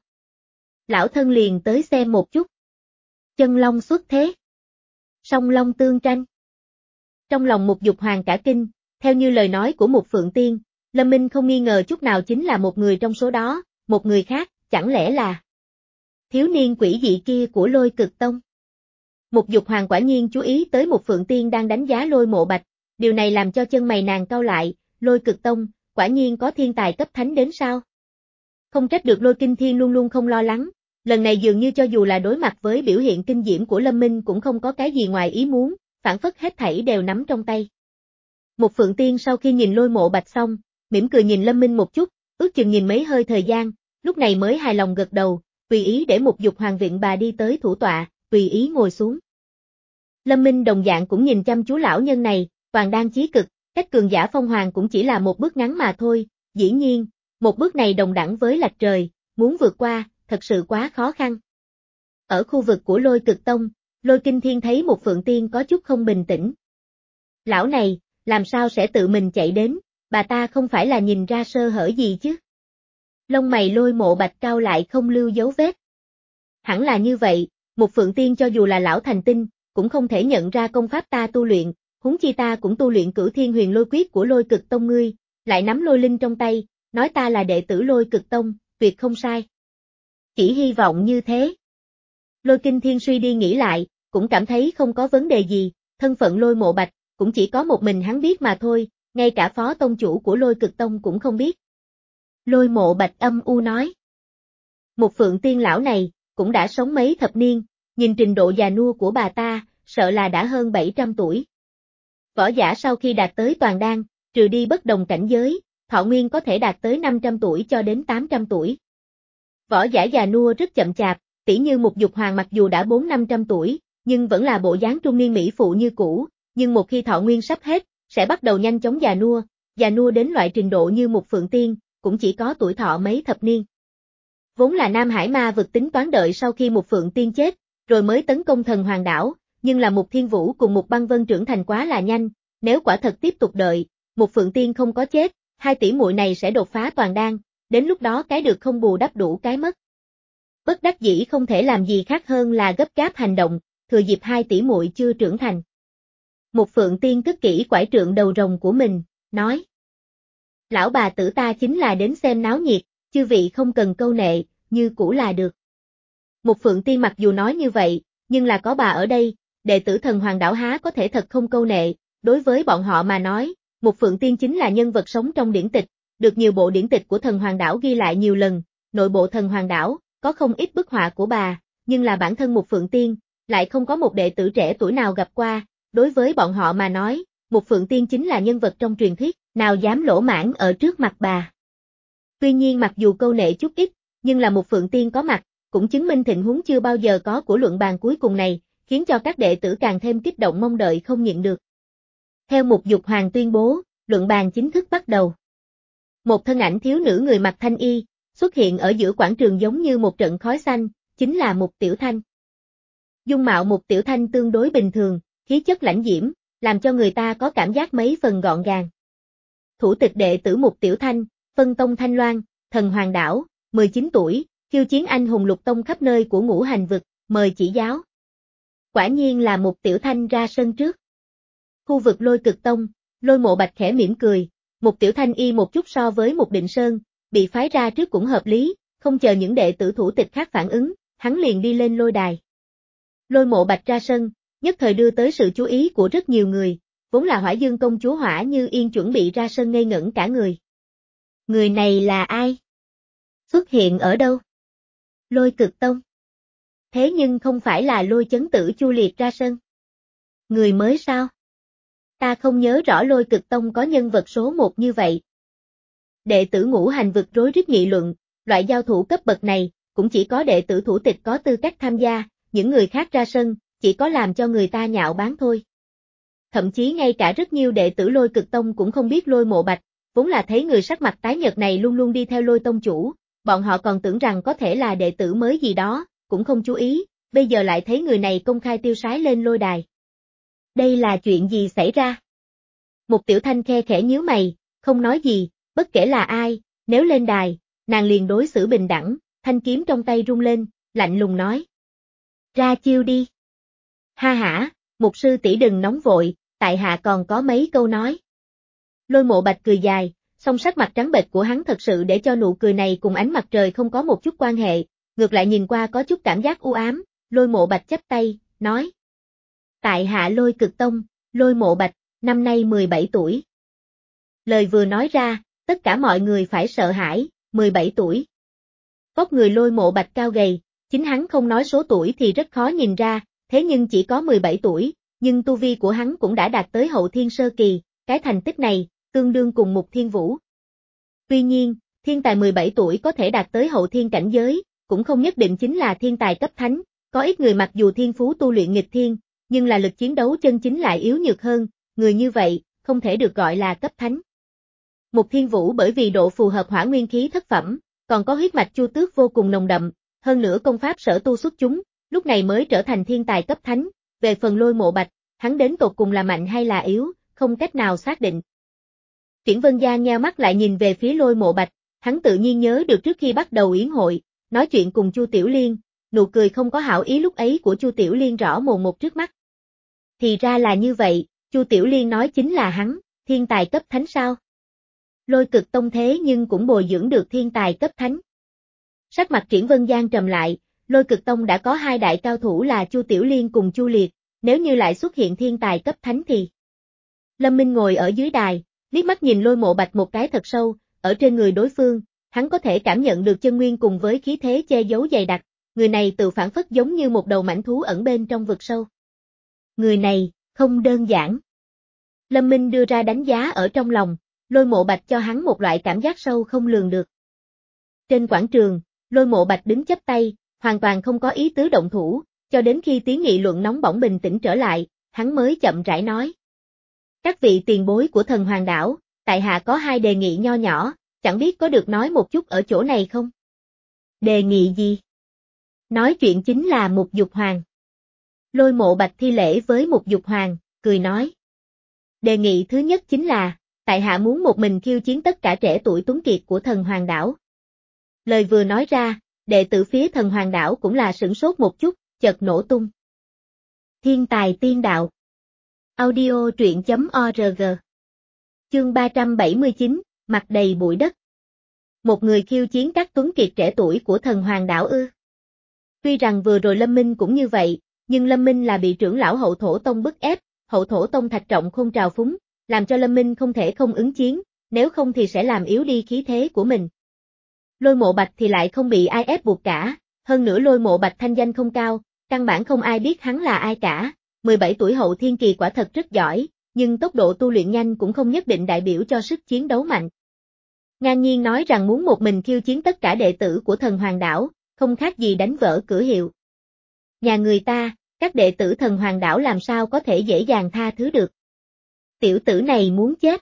Lão thân liền tới xem một chút. Chân long xuất thế. Song long tương tranh. Trong lòng Mục Dục Hoàng cả kinh, theo như lời nói của Mục Phượng Tiên, Lâm Minh không nghi ngờ chút nào chính là một người trong số đó, một người khác, chẳng lẽ là thiếu niên quỷ dị kia của Lôi Cực Tông. Mục Dục Hoàng quả nhiên chú ý tới Mục Phượng Tiên đang đánh giá Lôi Mộ Bạch, điều này làm cho chân mày nàng cau lại, Lôi Cực Tông, quả nhiên có thiên tài cấp thánh đến sao? Không trách được Lôi Kinh Thiên luôn luôn không lo lắng, lần này dường như cho dù là đối mặt với biểu hiện kinh diễm của Lâm Minh cũng không có cái gì ngoài ý muốn, phản phất hết thảy đều nắm trong tay. Mục Phượng Tiên sau khi nhìn Lôi Mộ Bạch xong, mỉm cười nhìn Lâm Minh một chút, ước chừng nhìn mấy hơi thời gian, lúc này mới hài lòng gật đầu, tùy ý để Mục Dục Hoàng viện bà đi tới thủ tọa, tùy ý ngồi xuống. Lâm Minh đồng dạng cũng nhìn chăm chú lão nhân này, toàn đang chí cực, cách cường giả phong hoàng cũng chỉ là một bước ngắn mà thôi, dĩ nhiên, một bước này đồng đẳng với lạch trời, muốn vượt qua, thật sự quá khó khăn. Ở khu vực của Lôi Cực Tông, Lôi Kinh Thiên thấy Mục Phượng Tiên có chút không bình tĩnh. Lão này, làm sao sẽ tự mình chạy đến, bà ta không phải là nhìn ra sơ hở gì chứ? Lông mày Lôi Mộ Bạch cao lại không lưu dấu vết. Hẳn là như vậy, Mục Phượng Tiên cho dù là lão thành tinh, cũng không thể nhận ra công pháp ta tu luyện, huống chi ta cũng tu luyện Cửu Thiên Huyền Lôi Quyết của Lôi Cực Tông ngươi, lại nắm lôi linh trong tay, nói ta là đệ tử Lôi Cực Tông, tuyệt không sai. Chỉ hy vọng như thế. Lôi Kinh Thiên suy đi nghĩ lại, cũng cảm thấy không có vấn đề gì, thân phận Lôi Mộ Bạch, cũng chỉ có một mình hắn biết mà thôi, ngay cả phó tông chủ của Lôi Cực Tông cũng không biết. Lôi Mộ Bạch âm u nói. Một Phượng Tiên lão này, cũng đã sống mấy thập niên, nhìn trình độ già nua của bà ta, sợ là đã hơn bảy trăm tuổi. Võ giả sau khi đạt tới toàn đan, trừ đi bất đồng cảnh giới, thọ nguyên có thể đạt tới năm trăm tuổi cho đến tám trăm tuổi. Võ giả già nua rất chậm chạp, tỉ như Mục Dục Hoàng mặc dù đã bốn năm trăm tuổi, nhưng vẫn là bộ dáng trung niên mỹ phụ như cũ, nhưng một khi thọ nguyên sắp hết, sẽ bắt đầu nhanh chóng già nua, già nua đến loại trình độ như Mục Phượng Tiên, cũng chỉ có tuổi thọ mấy thập niên. Vốn là Nam Hải Ma vực tính toán đợi sau khi Mục Phượng Tiên chết, rồi mới tấn công thần hoàng đảo, nhưng là Mục Thiên Vũ cùng Mục Băng Vân trưởng thành quá là nhanh, nếu quả thật tiếp tục đợi, Mục Phượng Tiên không có chết, hai tỷ muội này sẽ đột phá toàn đan, đến lúc đó cái được không bù đắp đủ cái mất. Bất đắc dĩ không thể làm gì khác hơn là gấp gáp hành động, thừa dịp hai tỷ muội chưa trưởng thành. Một Phượng Tiên cất kỹ quải trượng đầu rồng của mình, nói. Lão bà tử ta chính là đến xem náo nhiệt, chư vị không cần câu nệ, như cũ là được. Một Phượng Tiên mặc dù nói như vậy, nhưng là có bà ở đây, đệ tử Thần Hoàng đảo há có thể thật không câu nệ, đối với bọn họ mà nói, Một Phượng Tiên chính là nhân vật sống trong điển tịch, được nhiều bộ điển tịch của Thần Hoàng đảo ghi lại nhiều lần, nội bộ Thần Hoàng đảo, có không ít bức họa của bà, nhưng là bản thân Một Phượng Tiên, lại không có một đệ tử trẻ tuổi nào gặp qua, đối với bọn họ mà nói, Một Phượng Tiên chính là nhân vật trong truyền thuyết, nào dám lỗ mãng ở trước mặt bà. Tuy nhiên mặc dù câu nệ chút ít, nhưng là Một Phượng Tiên có mặt, cũng chứng minh tình huống chưa bao giờ có của luận bàn cuối cùng này, khiến cho các đệ tử càng thêm kích động mong đợi không nhịn được. Theo Mục Dục Hoàng tuyên bố, luận bàn chính thức bắt đầu. Một thân ảnh thiếu nữ người mặc thanh y, xuất hiện ở giữa quảng trường giống như một trận khói xanh, chính là Mục Tiểu Thanh. Dung mạo Mục Tiểu Thanh tương đối bình thường, khí chất lãnh diễm, làm cho người ta có cảm giác mấy phần gọn gàng. Thủ tịch đệ tử Mục Tiểu Thanh, phân tông Thanh Loan, Thần Hoàng đảo, mười chín tuổi, khiêu chiến anh hùng lục tông khắp nơi của ngũ hành vực, mời chỉ giáo. Quả nhiên là Mục Tiểu Thanh ra sân trước. Khu vực Lôi Cực Tông, Lôi Mộ Bạch khẽ mỉm cười, Mục Tiểu Thanh y một chút so với Mục Định Sơn, bị phái ra trước cũng hợp lý, không chờ những đệ tử thủ tịch khác phản ứng, hắn liền đi lên lôi đài. Lôi Mộ Bạch ra sân, nhất thời đưa tới sự chú ý của rất nhiều người, vốn là Hỏa Dương công chúa Hỏa Như Yên chuẩn bị ra sân ngây ngẩn cả người. Người này là ai? Xuất hiện ở đâu? Lôi Cực Tông. Thế nhưng không phải là Lôi Chấn Tử Chu Liệt ra sân. Người mới sao? Ta không nhớ rõ Lôi Cực Tông có nhân vật số một như vậy. Đệ tử ngũ hành vực rối rít nghị luận, loại giao thủ cấp bậc này, cũng chỉ có đệ tử thủ tịch có tư cách tham gia, những người khác ra sân, chỉ có làm cho người ta nhạo báng thôi. Thậm chí ngay cả rất nhiều đệ tử Lôi Cực Tông cũng không biết Lôi Mộ Bạch, vốn là thấy người sắc mặt tái nhợt này luôn luôn đi theo Lôi Tông chủ, bọn họ còn tưởng rằng có thể là đệ tử mới gì đó, cũng không chú ý, bây giờ lại thấy người này công khai tiêu sái lên lôi đài. Đây là chuyện gì xảy ra? Một Tiểu Thanh khe khẽ nhíu mày, không nói gì, bất kể là ai, nếu lên đài, nàng liền đối xử bình đẳng, thanh kiếm trong tay rung lên, lạnh lùng nói. Ra chiêu đi. Ha hả, Mục sư tỷ đừng nóng vội, tại hạ còn có mấy câu nói. Lôi Mộ Bạch cười dài, song sắc mặt trắng bệch của hắn thật sự để cho nụ cười này cùng ánh mặt trời không có một chút quan hệ, ngược lại nhìn qua có chút cảm giác u ám, Lôi Mộ Bạch chắp tay, nói. Tại hạ Lôi Cực Tông, Lôi Mộ Bạch, năm nay mười bảy tuổi. Lời vừa nói ra, tất cả mọi người phải sợ hãi, mười bảy tuổi. Vóc người Lôi Mộ Bạch cao gầy, chính hắn không nói số tuổi thì rất khó nhìn ra, thế nhưng chỉ có mười bảy tuổi, nhưng tu vi của hắn cũng đã đạt tới hậu thiên sơ kỳ, cái thành tích này, tương đương cùng Mục Thiên Vũ. Tuy nhiên, thiên tài mười bảy tuổi có thể đạt tới hậu thiên cảnh giới, cũng không nhất định chính là thiên tài cấp thánh, có ít người mặc dù thiên phú tu luyện nghịch thiên, nhưng là lực chiến đấu chân chính lại yếu nhược hơn, người như vậy, không thể được gọi là cấp thánh. Mục Thiên Vũ bởi vì độ phù hợp hỏa nguyên khí thất phẩm, còn có huyết mạch Chu Tước vô cùng nồng đậm, hơn nữa công pháp sở tu xuất chúng, lúc này mới trở thành thiên tài cấp thánh, về phần Lôi Mộ Bạch, hắn đến tột cùng là mạnh hay là yếu, không cách nào xác định. Triển Vân Giang nheo mắt lại nhìn về phía Lôi Mộ Bạch, hắn tự nhiên nhớ được trước khi bắt đầu yến hội, nói chuyện cùng Chu Tiểu Liên, nụ cười không có hảo ý lúc ấy của Chu Tiểu Liên rõ mồn một trước mắt. Thì ra là như vậy, Chu Tiểu Liên nói chính là hắn, thiên tài cấp thánh sao? Lôi Cực Tông thế nhưng cũng bồi dưỡng được thiên tài cấp thánh. Sắc mặt Triển Vân Giang trầm lại, Lôi Cực Tông đã có hai đại cao thủ là Chu Tiểu Liên cùng Chu Liệt, nếu như lại xuất hiện thiên tài cấp thánh thì. Lâm Minh ngồi ở dưới đài, liếc mắt nhìn Lôi Mộ Bạch một cái thật sâu, ở trên người đối phương, hắn có thể cảm nhận được chân nguyên cùng với khí thế che giấu dày đặc, người này tự phản phất giống như một đầu mãnh thú ẩn bên trong vực sâu. Người này, không đơn giản. Lâm Minh đưa ra đánh giá ở trong lòng, Lôi Mộ Bạch cho hắn một loại cảm giác sâu không lường được. Trên quảng trường, Lôi Mộ Bạch đứng chắp tay, hoàn toàn không có ý tứ động thủ, cho đến khi tiếng nghị luận nóng bỏng bình tĩnh trở lại, hắn mới chậm rãi nói. Các vị tiền bối của Thần Hoàng đảo, tại hạ có hai đề nghị nho nhỏ, chẳng biết có được nói một chút ở chỗ này không? Đề nghị gì? Nói chuyện chính là Mục Dục Hoàng. Lôi Mộ Bạch thi lễ với Mục Dục Hoàng, cười nói. Đề nghị thứ nhất chính là, tại hạ muốn một mình khiêu chiến tất cả trẻ tuổi tuấn kiệt của Thần Hoàng đảo. Lời vừa nói ra, đệ tử phía thần hoàng đảo cũng là sửng sốt một chút, chợt nổ tung. Thiên tài tiên đạo. Audio truyện chấm org. Chương ba trăm bảy mươi chín, mặt đầy bụi đất. Một người khiêu chiến các tuấn kiệt trẻ tuổi của thần hoàng đảo ư. Tuy rằng vừa rồi Lâm Minh cũng như vậy, nhưng Lâm Minh là bị trưởng lão hậu thổ tông bức ép, hậu thổ tông Thạch Trọng Khôn trào phúng, làm cho Lâm Minh không thể không ứng chiến, nếu không thì sẽ làm yếu đi khí thế của mình. Lôi Mộ Bạch thì lại không bị ai ép buộc cả, hơn nữa Lôi Mộ Bạch thanh danh không cao, căn bản không ai biết hắn là ai cả, mười bảy tuổi hậu thiên kỳ quả thật rất giỏi, nhưng tốc độ tu luyện nhanh cũng không nhất định đại biểu cho sức chiến đấu mạnh. Ngang nhiên nói rằng muốn một mình khiêu chiến tất cả đệ tử của thần hoàng đảo, không khác gì đánh vỡ cửa hiệu. Nhà người ta, các đệ tử thần hoàng đảo làm sao có thể dễ dàng tha thứ được. Tiểu tử này muốn chết.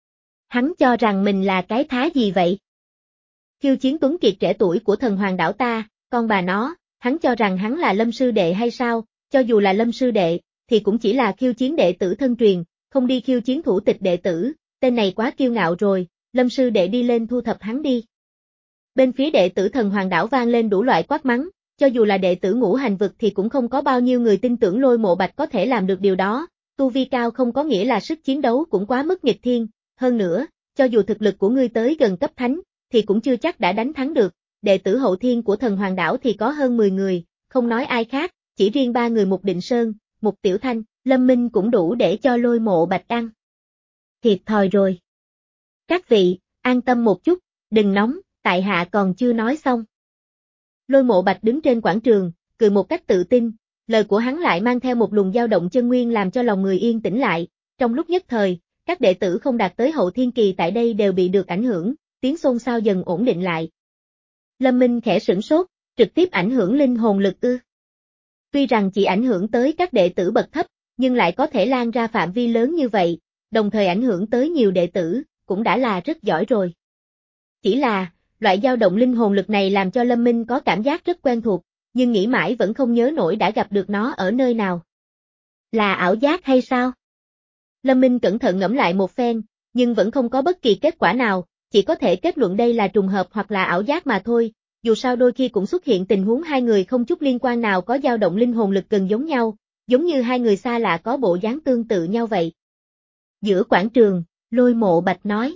Hắn cho rằng mình là cái thá gì vậy? Khiêu chiến tuấn kiệt trẻ tuổi của thần hoàng đảo ta, con bà nó, hắn cho rằng hắn là Lâm sư đệ hay sao, cho dù là Lâm sư đệ, thì cũng chỉ là khiêu chiến đệ tử thân truyền, không đi khiêu chiến thủ tịch đệ tử, tên này quá kiêu ngạo rồi, Lâm sư đệ đi lên thu thập hắn đi. Bên phía đệ tử thần hoàng đảo vang lên đủ loại quát mắng, cho dù là đệ tử ngũ hành vực thì cũng không có bao nhiêu người tin tưởng Lôi Mộ Bạch có thể làm được điều đó, tu vi cao không có nghĩa là sức chiến đấu cũng quá mức nghịch thiên, hơn nữa, cho dù thực lực của ngươi tới gần cấp thánh, thì cũng chưa chắc đã đánh thắng được, đệ tử hậu thiên của thần hoàng đảo thì có hơn mười người, không nói ai khác, chỉ riêng ba người Mục Định Sơn, Mục Tiểu Thanh, Lâm Minh cũng đủ để cho Lôi Mộ Bạch ăn. Thiệt thòi rồi. Các vị, an tâm một chút, đừng nóng, tại hạ còn chưa nói xong. Lôi Mộ Bạch đứng trên quảng trường, cười một cách tự tin, lời của hắn lại mang theo một luồng dao động chân nguyên làm cho lòng người yên tĩnh lại, trong lúc nhất thời, các đệ tử không đạt tới hậu thiên kỳ tại đây đều bị được ảnh hưởng, tiếng xôn xao dần ổn định lại. Lâm Minh khẽ sửng sốt, trực tiếp ảnh hưởng linh hồn lực ư. Tuy rằng chỉ ảnh hưởng tới các đệ tử bậc thấp, nhưng lại có thể lan ra phạm vi lớn như vậy, đồng thời ảnh hưởng tới nhiều đệ tử, cũng đã là rất giỏi rồi. Chỉ là, loại dao động linh hồn lực này làm cho Lâm Minh có cảm giác rất quen thuộc, nhưng nghĩ mãi vẫn không nhớ nổi đã gặp được nó ở nơi nào. Là ảo giác hay sao? Lâm Minh cẩn thận ngẫm lại một phen, nhưng vẫn không có bất kỳ kết quả nào, chỉ có thể kết luận đây là trùng hợp hoặc là ảo giác mà thôi, dù sao đôi khi cũng xuất hiện tình huống hai người không chút liên quan nào có dao động linh hồn lực gần giống nhau, giống như hai người xa lạ có bộ dáng tương tự nhau vậy. Giữa quảng trường, Lôi Mộ Bạch nói.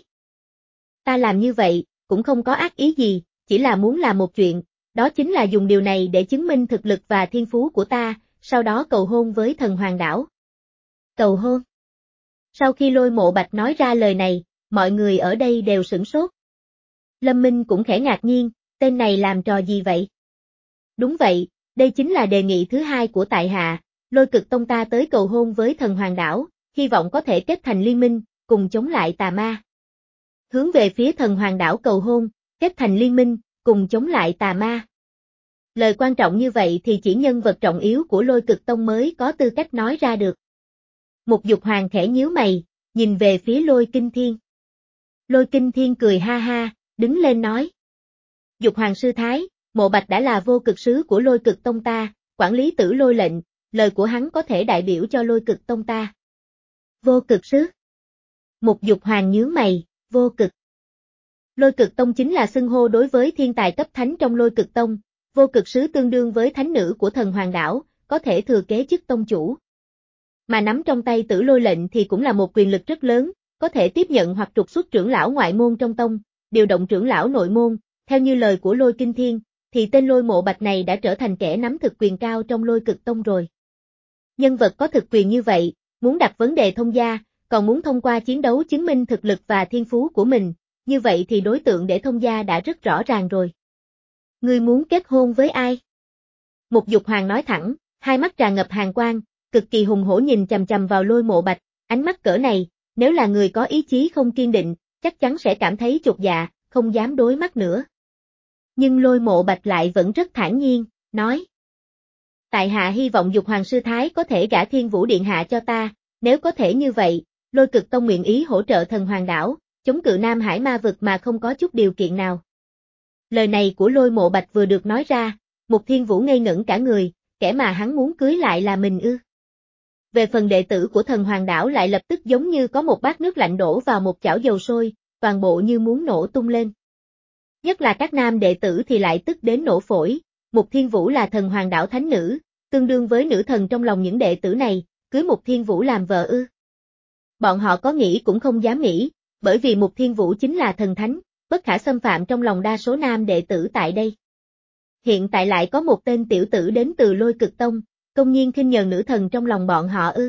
Ta làm như vậy, cũng không có ác ý gì, chỉ là muốn làm một chuyện, đó chính là dùng điều này để chứng minh thực lực và thiên phú của ta, sau đó cầu hôn với thần hoàng đảo. Cầu hôn? Sau khi Lôi Mộ Bạch nói ra lời này, mọi người ở đây đều sửng sốt. Lâm Minh cũng khẽ ngạc nhiên, tên này làm trò gì vậy? Đúng vậy, đây chính là đề nghị thứ hai của tại hạ, Lôi Cực Tông ta tới cầu hôn với thần hoàng đảo, hy vọng có thể kết thành liên minh, cùng chống lại tà ma. Hướng về phía thần hoàng đảo cầu hôn, kết thành liên minh, cùng chống lại tà ma. Lời quan trọng như vậy thì chỉ nhân vật trọng yếu của Lôi Cực Tông mới có tư cách nói ra được. Mục Dục Hoàng khẽ nhíu mày, nhìn về phía Lôi Kinh Thiên. Lôi Kinh Thiên cười ha ha, đứng lên nói. Dục Hoàng sư thái, Mộ Bạch đã là vô cực sứ của Lôi Cực Tông ta, quản lý Tử Lôi lệnh, lời của hắn có thể đại biểu cho Lôi Cực Tông ta. Vô cực sứ? Mục Dục Hoàng nhướng mày, vô cực. Lôi Cực Tông chính là xưng hô đối với thiên tài cấp thánh trong Lôi Cực Tông, vô cực sứ tương đương với thánh nữ của thần hoàng đảo, có thể thừa kế chức tông chủ. Mà nắm trong tay Tử Lôi lệnh thì cũng là một quyền lực rất lớn, có thể tiếp nhận hoặc trục xuất trưởng lão ngoại môn trong tông, điều động trưởng lão nội môn, theo như lời của Lôi Kinh Thiên, thì tên Lôi Mộ Bạch này đã trở thành kẻ nắm thực quyền cao trong Lôi Cực Tông rồi. Nhân vật có thực quyền như vậy, muốn đặt vấn đề thông gia, còn muốn thông qua chiến đấu chứng minh thực lực và thiên phú của mình, như vậy thì đối tượng để thông gia đã rất rõ ràng rồi. Ngươi muốn kết hôn với ai? Mục Dục Hoàng nói thẳng, hai mắt tràn ngập hàn quang, cực kỳ hùng hổ nhìn chằm chằm vào Lôi Mộ Bạch, ánh mắt cỡ này, nếu là người có ý chí không kiên định, chắc chắn sẽ cảm thấy chột dạ, không dám đối mắt nữa. Nhưng Lôi Mộ Bạch lại vẫn rất thản nhiên, nói. Tại hạ hy vọng Dục Hoàng sư thái có thể gả Thiên Vũ Điện hạ cho ta, nếu có thể như vậy, Lôi Cực Tông nguyện ý hỗ trợ thần hoàng đảo, chống cự Nam Hải ma vực mà không có chút điều kiện nào. Lời này của Lôi Mộ Bạch vừa được nói ra, Mục Thiên Vũ ngây ngẩn cả người, kẻ mà hắn muốn cưới lại là mình ư. Về phần đệ tử của thần hoàng đảo lại lập tức giống như có một bát nước lạnh đổ vào một chảo dầu sôi, toàn bộ như muốn nổ tung lên. Nhất là các nam đệ tử thì lại tức đến nổ phổi, Mục Thiên Vũ là thần hoàng đảo thánh nữ, tương đương với nữ thần trong lòng những đệ tử này, cưới Mục Thiên Vũ làm vợ ư. Bọn họ có nghĩ cũng không dám nghĩ, bởi vì Mục Thiên Vũ chính là thần thánh, bất khả xâm phạm trong lòng đa số nam đệ tử tại đây. Hiện tại lại có một tên tiểu tử đến từ Lôi Cực Tông, công nhiên khinh nhờn nữ thần trong lòng bọn họ ư.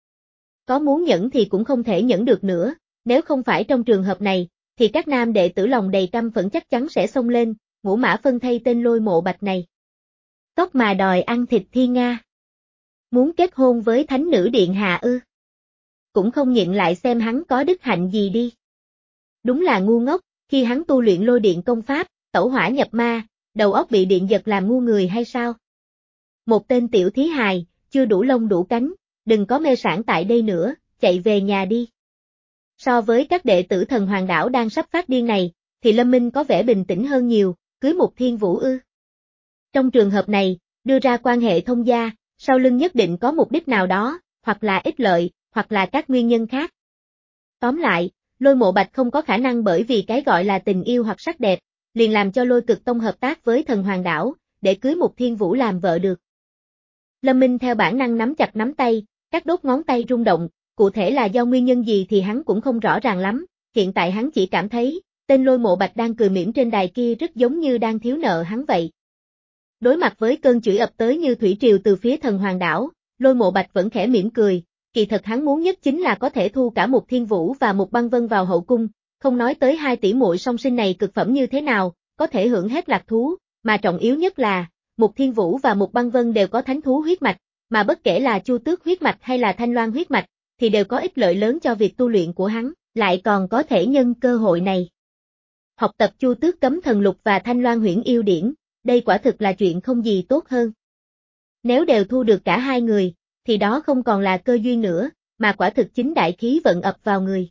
Có muốn nhẫn thì cũng không thể nhẫn được nữa, nếu không phải trong trường hợp này, thì các nam đệ tử lòng đầy căm phẫn chắc chắn sẽ xông lên, ngũ mã phân thây tên Lôi Mộ Bạch này. Cóc mà đòi ăn thịt Thiên Nga. Muốn kết hôn với thánh nữ điện hạ ư. Cũng không nhịn lại xem hắn có đức hạnh gì đi. Đúng là ngu ngốc, khi hắn tu luyện lôi điện công pháp, tẩu hỏa nhập ma, đầu óc bị điện giật làm ngu người hay sao? Một tên tiểu thí hài, chưa đủ lông đủ cánh, đừng có mê sảng tại đây nữa, chạy về nhà đi. So với các đệ tử thần hoàng đảo đang sắp phát điên này, thì Lâm Minh có vẻ bình tĩnh hơn nhiều, cưới Mục Thiên Vũ ư. Trong trường hợp này, đưa ra quan hệ thông gia, sau lưng nhất định có mục đích nào đó, hoặc là ích lợi, hoặc là các nguyên nhân khác. Tóm lại, Lôi Mộ Bạch không có khả năng bởi vì cái gọi là tình yêu hoặc sắc đẹp, liền làm cho Lôi Cực Tông hợp tác với thần hoàng đảo, để cưới Mục Thiên Vũ làm vợ được. Lâm Minh theo bản năng nắm chặt nắm tay, các đốt ngón tay rung động, cụ thể là do nguyên nhân gì thì hắn cũng không rõ ràng lắm, hiện tại hắn chỉ cảm thấy, tên Lôi Mộ Bạch đang cười mỉm trên đài kia rất giống như đang thiếu nợ hắn vậy. Đối mặt với cơn chửi ập tới như thủy triều từ phía thần hoàng đảo, Lôi Mộ Bạch vẫn khẽ mỉm cười, kỳ thật hắn muốn nhất chính là có thể thu cả Mục Thiên Vũ và Mục Băng Vân vào hậu cung, không nói tới hai tỷ muội song sinh này cực phẩm như thế nào, có thể hưởng hết lạc thú, mà trọng yếu nhất là, Mục Thiên Vũ và Mục Băng Vân đều có thánh thú huyết mạch, mà bất kể là Chu Tước huyết mạch hay là Thanh Loan huyết mạch, thì đều có ích lợi lớn cho việc tu luyện của hắn, lại còn có thể nhân cơ hội này học tập Chu Tước Cấm Thần Lục và Thanh Loan Huyễn Yêu Điển, đây quả thực là chuyện không gì tốt hơn. Nếu đều thu được cả hai người, thì đó không còn là cơ duyên nữa, mà quả thực chính đại khí vận ập vào người.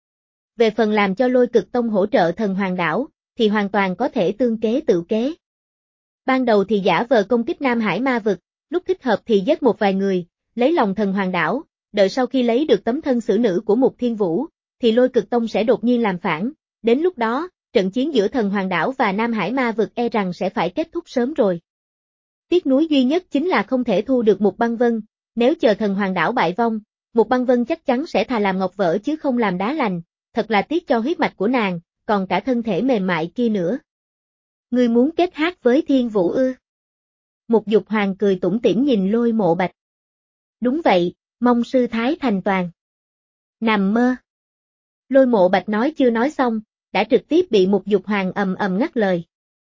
Về phần làm cho Lôi Cực Tông hỗ trợ thần hoàng đảo, thì hoàn toàn có thể tương kế tự kế. Ban đầu thì giả vờ công kích Nam Hải ma vực, lúc thích hợp thì giết một vài người, lấy lòng thần hoàng đảo, đợi sau khi lấy được tấm thân xử nữ của Mục Thiên Vũ, thì Lôi Cực Tông sẽ đột nhiên làm phản, đến lúc đó, trận chiến giữa thần hoàng đảo và Nam Hải ma vực e rằng sẽ phải kết thúc sớm rồi. Tiếc nuối duy nhất chính là không thể thu được Mục Băng Vân, nếu chờ thần hoàng đảo bại vong, Mục Băng Vân chắc chắn sẽ thà làm ngọc vỡ chứ không làm đá lành, thật là tiếc cho huyết mạch của nàng, còn cả thân thể mềm mại kia nữa. Ngươi muốn kết hát với Thiên Vũ ư? Mục Dục Hoàng cười tủm tỉm nhìn Lôi Mộ Bạch. Đúng vậy, mong sư thái thành toàn. Nằm mơ. Lôi Mộ Bạch nói chưa nói xong, đã trực tiếp bị Mục Dục Hoàng ầm ầm ngắt lời.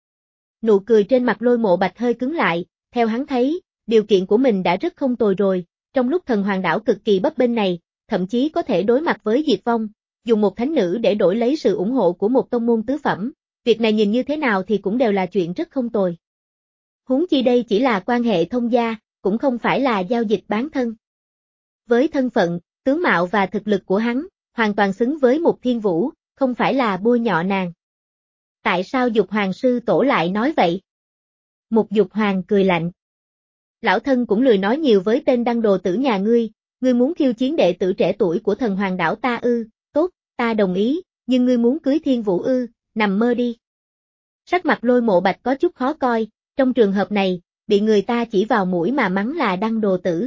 Nụ cười trên mặt Lôi Mộ Bạch hơi cứng lại, theo hắn thấy, điều kiện của mình đã rất không tồi rồi, trong lúc thần hoàng đảo cực kỳ bấp bênh này, thậm chí có thể đối mặt với diệt vong, dùng một thánh nữ để đổi lấy sự ủng hộ của một tông môn tứ phẩm, việc này nhìn như thế nào thì cũng đều là chuyện rất không tồi. Huống chi đây chỉ là quan hệ thông gia, cũng không phải là giao dịch bán thân. Với thân phận, tướng mạo và thực lực của hắn, hoàn toàn xứng với Mục Thiên Vũ, không phải là bôi nhọ nàng. Tại sao Dục Hoàng sư tổ lại nói vậy? Mục Dục Hoàng cười lạnh. Lão thân cũng lười nói nhiều với tên đăng đồ tử nhà ngươi, ngươi muốn khiêu chiến đệ tử trẻ tuổi của thần hoàng đảo ta ư, tốt, ta đồng ý, nhưng ngươi muốn cưới Thiên Vũ ư, nằm mơ đi. Sắc mặt Lôi Mộ Bạch có chút khó coi, trong trường hợp này, bị người ta chỉ vào mũi mà mắng là đăng đồ tử.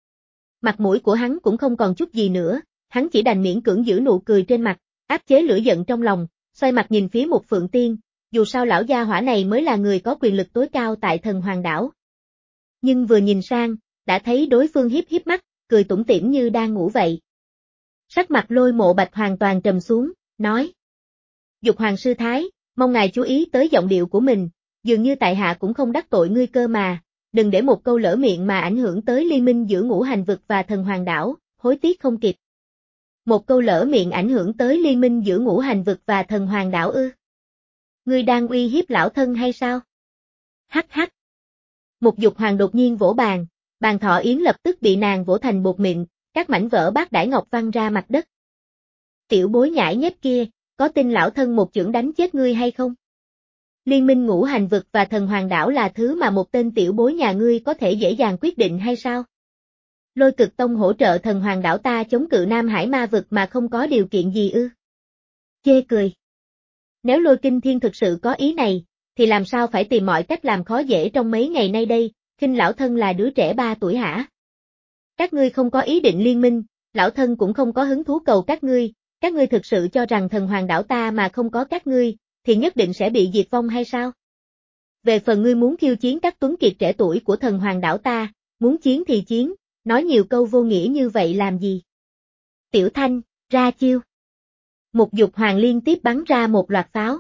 Mặt mũi của hắn cũng không còn chút gì nữa, hắn chỉ đành miễn cưỡng giữ nụ cười trên mặt, áp chế lửa giận trong lòng, xoay mặt nhìn phía Mục Phượng Tiên, dù sao lão gia hỏa này mới là người có quyền lực tối cao tại thần hoàng đảo. Nhưng vừa nhìn sang, đã thấy đối phương hiếp hiếp mắt, cười tủm tỉm như đang ngủ vậy. Sắc mặt Lôi Mộ Bạch hoàn toàn trầm xuống, nói. Dục Hoàng sư thái, mong ngài chú ý tới giọng điệu của mình, dường như tại hạ cũng không đắc tội ngươi cơ mà, đừng để một câu lỡ miệng mà ảnh hưởng tới liên minh giữa Ngũ Hành vực và thần hoàng đảo, hối tiếc không kịp. Một câu lỡ miệng ảnh hưởng tới liên minh giữa Ngũ Hành vực và thần hoàng đảo ư? Ngươi đang uy hiếp lão thân hay sao? Hắc hắc. Mục Dục Hoàng đột nhiên vỗ bàn, bàn thọ yến lập tức bị nàng vỗ thành bột mịn, các mảnh vỡ bát đãi ngọc văng ra mặt đất. Tiểu bối nhãi nhép kia, có tin lão thân một chưởng đánh chết ngươi hay không? Liên minh Ngũ Hành vực và thần hoàng đảo là thứ mà một tên tiểu bối nhà ngươi có thể dễ dàng quyết định hay sao? Lôi Cực Tông hỗ trợ thần hoàng đảo ta chống cự Nam Hải ma vực mà không có điều kiện gì ư? Chê cười. Nếu Lôi Kinh Thiên thực sự có ý này, thì làm sao phải tìm mọi cách làm khó dễ trong mấy ngày nay đây, khinh lão thân là đứa trẻ ba tuổi hả? Các ngươi không có ý định liên minh, lão thân cũng không có hứng thú cầu các ngươi, các ngươi thực sự cho rằng thần hoàng đảo ta mà không có các ngươi, thì nhất định sẽ bị diệt vong hay sao? Về phần ngươi muốn khiêu chiến các tuấn kiệt trẻ tuổi của thần hoàng đảo ta, muốn chiến thì chiến, nói nhiều câu vô nghĩa như vậy làm gì? Tiểu Thanh, ra chiêu. Một dục hoàng liên tiếp bắn ra một loạt pháo.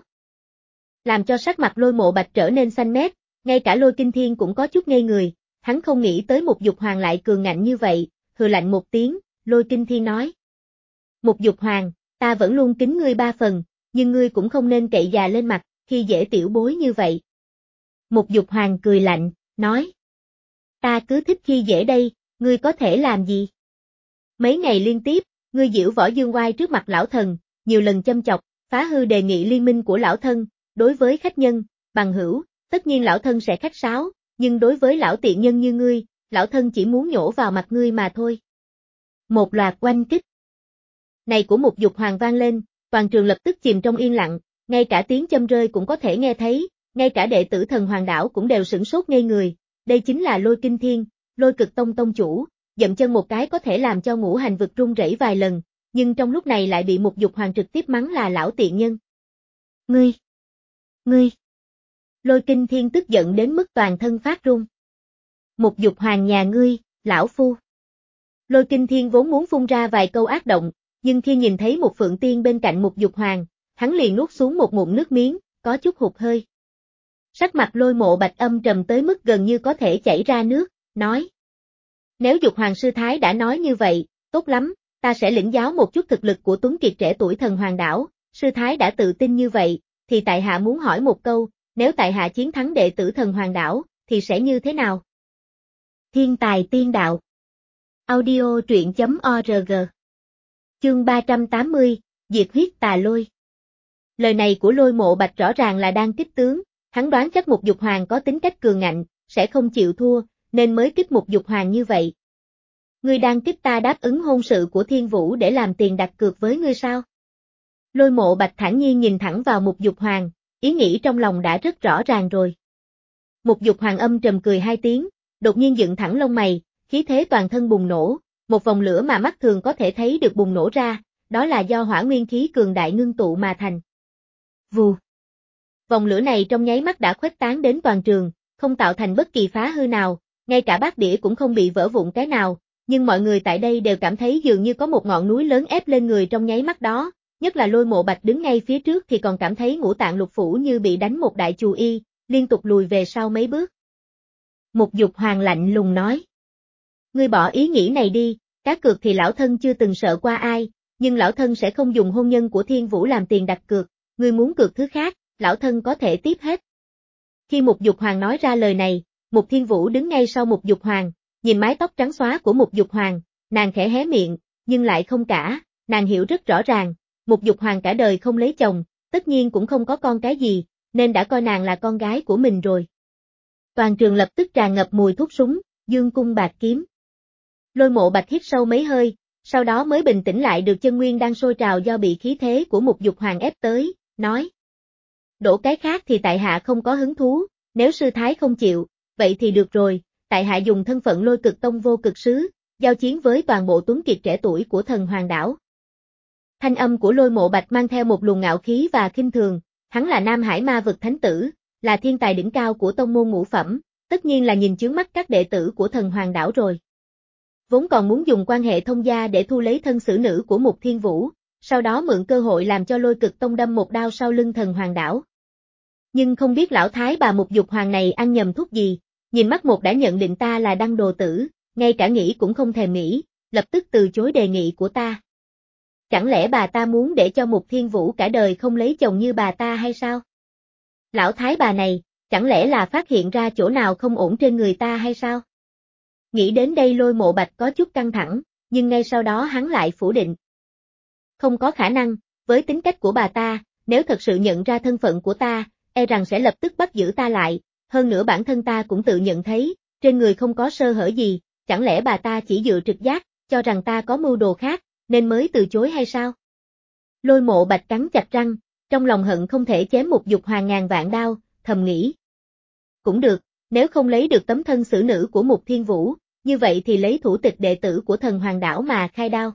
Làm cho sắc mặt Lôi Mộ Bạch trở nên xanh mét, ngay cả Lôi Kinh Thiên cũng có chút ngây người, hắn không nghĩ tới một dục hoàng lại cường ngạnh như vậy, hừ lạnh một tiếng, Lôi Kinh Thiên nói. Một dục hoàng, ta vẫn luôn kính ngươi ba phần, nhưng ngươi cũng không nên cậy già lên mặt, khi dễ tiểu bối như vậy. Một dục hoàng cười lạnh, nói. Ta cứ thích khi dễ đây, ngươi có thể làm gì? Mấy ngày liên tiếp, ngươi giễu võ dương oai trước mặt lão thần, nhiều lần châm chọc, phá hư đề nghị liên minh của lão thân, đối với khách nhân, bằng hữu, tất nhiên lão thân sẽ khách sáo, nhưng đối với lão tiện nhân như ngươi, lão thân chỉ muốn nhổ vào mặt ngươi mà thôi. Một loạt oanh kích này của một dục hoàng vang lên, toàn trường lập tức chìm trong yên lặng, ngay cả tiếng châm rơi cũng có thể nghe thấy, ngay cả đệ tử thần hoàng đảo cũng đều sửng sốt ngây người, đây chính là Lôi Kinh Thiên, Lôi Cực Tông tông chủ, dậm chân một cái có thể làm cho ngũ hành vực rung rẩy vài lần, nhưng trong lúc này lại bị một dục hoàng trực tiếp mắng là lão tiện nhân. Ngươi! Ngươi! Lôi Kinh Thiên tức giận đến mức toàn thân phát run. Một dục hoàng nhà ngươi, lão phu! Lôi Kinh Thiên vốn muốn phun ra vài câu ác động, nhưng khi nhìn thấy một phượng tiên bên cạnh một dục hoàng, hắn liền nuốt xuống một ngụm nước miếng, có chút hụt hơi. Sắc mặt Lôi Mộ Bạch âm trầm tới mức gần như có thể chảy ra nước, nói. Nếu dục hoàng sư thái đã nói như vậy, tốt lắm, ta sẽ lĩnh giáo một chút thực lực của tuấn kiệt trẻ tuổi thần hoàng đảo, sư thái đã tự tin như vậy, thì tại hạ muốn hỏi một câu, nếu tại hạ chiến thắng đệ tử thần hoàng đảo, thì sẽ như thế nào? Thiên tài tiên đạo. Audio truyện chấm org. Chương ba trăm tám mươi, Diệt huyết tà lôi. Lời này của Lôi Mộ Bạch rõ ràng là đang kích tướng, hắn đoán chắc một dục hoàng có tính cách cường ngạnh, sẽ không chịu thua, nên mới kích một dục hoàng như vậy. Ngươi đang kích ta đáp ứng hôn sự của Thiên Vũ để làm tiền đặt cược với ngươi sao? Lôi Mộ Bạch thản nhiên nhìn thẳng vào một dục hoàng, ý nghĩ trong lòng đã rất rõ ràng rồi. Một dục hoàng âm trầm cười hai tiếng, đột nhiên dựng thẳng lông mày, khí thế toàn thân bùng nổ, một vòng lửa mà mắt thường có thể thấy được bùng nổ ra, đó là do hỏa nguyên khí cường đại ngưng tụ mà thành. Vù. Vòng lửa này trong nháy mắt đã khuếch tán đến toàn trường, không tạo thành bất kỳ phá hư nào, ngay cả bát đĩa cũng không bị vỡ vụn cái nào, nhưng mọi người tại đây đều cảm thấy dường như có một ngọn núi lớn ép lên người trong nháy mắt đó, nhất là Lôi Mộ Bạch đứng ngay phía trước thì còn cảm thấy ngũ tạng lục phủ như bị đánh một đại chù y, liên tục lùi về sau mấy bước. Một dục hoàng lạnh lùng nói. Ngươi bỏ ý nghĩ này đi, cá cược thì lão thân chưa từng sợ qua ai, nhưng lão thân sẽ không dùng hôn nhân của Thiên Vũ làm tiền đặt cược, ngươi muốn cược thứ khác, lão thân có thể tiếp hết. Khi một dục hoàng nói ra lời này, một Thiên Vũ đứng ngay sau một dục hoàng, nhìn mái tóc trắng xóa của một dục hoàng, nàng khẽ hé miệng, nhưng lại không cả, nàng hiểu rất rõ ràng, một dục hoàng cả đời không lấy chồng, tất nhiên cũng không có con cái gì, nên đã coi nàng là con gái của mình rồi. Toàn trường lập tức tràn ngập mùi thuốc súng, dương cung bạc kiếm. Lôi Mộ Bạch hít sâu mấy hơi, sau đó mới bình tĩnh lại được chân nguyên đang sôi trào do bị khí thế của một dục hoàng ép tới, nói. Đổ cái khác thì tại hạ không có hứng thú, nếu sư thái không chịu, vậy thì được rồi, tại hạ dùng thân phận Lôi Cực Tông vô cực sứ, giao chiến với toàn bộ tuấn kiệt trẻ tuổi của thần hoàng đảo. Thanh âm của Lôi Mộ Bạch mang theo một luồng ngạo khí và khinh thường, hắn là Nam Hải Ma vực thánh tử, là thiên tài đỉnh cao của tông môn ngũ phẩm, tất nhiên là nhìn chướng mắt các đệ tử của thần hoàng đảo rồi. Vốn còn muốn dùng quan hệ thông gia để thu lấy thân xử nữ của một Thiên Vũ, sau đó mượn cơ hội làm cho Lôi Cực Tông đâm một đao sau lưng thần hoàng đảo. Nhưng không biết lão thái bà một dục hoàng này ăn nhầm thuốc gì, nhìn mắt một đã nhận định ta là đăng đồ tử, ngay cả nghĩ cũng không thèm nghĩ, lập tức từ chối đề nghị của ta. Chẳng lẽ bà ta muốn để cho một Thiên Vũ cả đời không lấy chồng như bà ta hay sao? Lão thái bà này, chẳng lẽ là phát hiện ra chỗ nào không ổn trên người ta hay sao? Nghĩ đến đây Lôi Mộ Bạch có chút căng thẳng, nhưng ngay sau đó hắn lại phủ định. Không có khả năng, với tính cách của bà ta, nếu thật sự nhận ra thân phận của ta, e rằng sẽ lập tức bắt giữ ta lại, hơn nữa bản thân ta cũng tự nhận thấy, trên người không có sơ hở gì, chẳng lẽ bà ta chỉ dựa trực giác, cho rằng ta có mưu đồ khác, nên mới từ chối hay sao? Lôi Mộ Bạch cắn chặt răng, Trong lòng hận không thể chém Mục Dục Hoàng ngàn vạn đao, thầm nghĩ. Cũng được, nếu không lấy được tấm thân xử nữ của Mục Thiên Vũ, như vậy thì lấy thủ tịch đệ tử của thần hoàng đảo mà khai đao.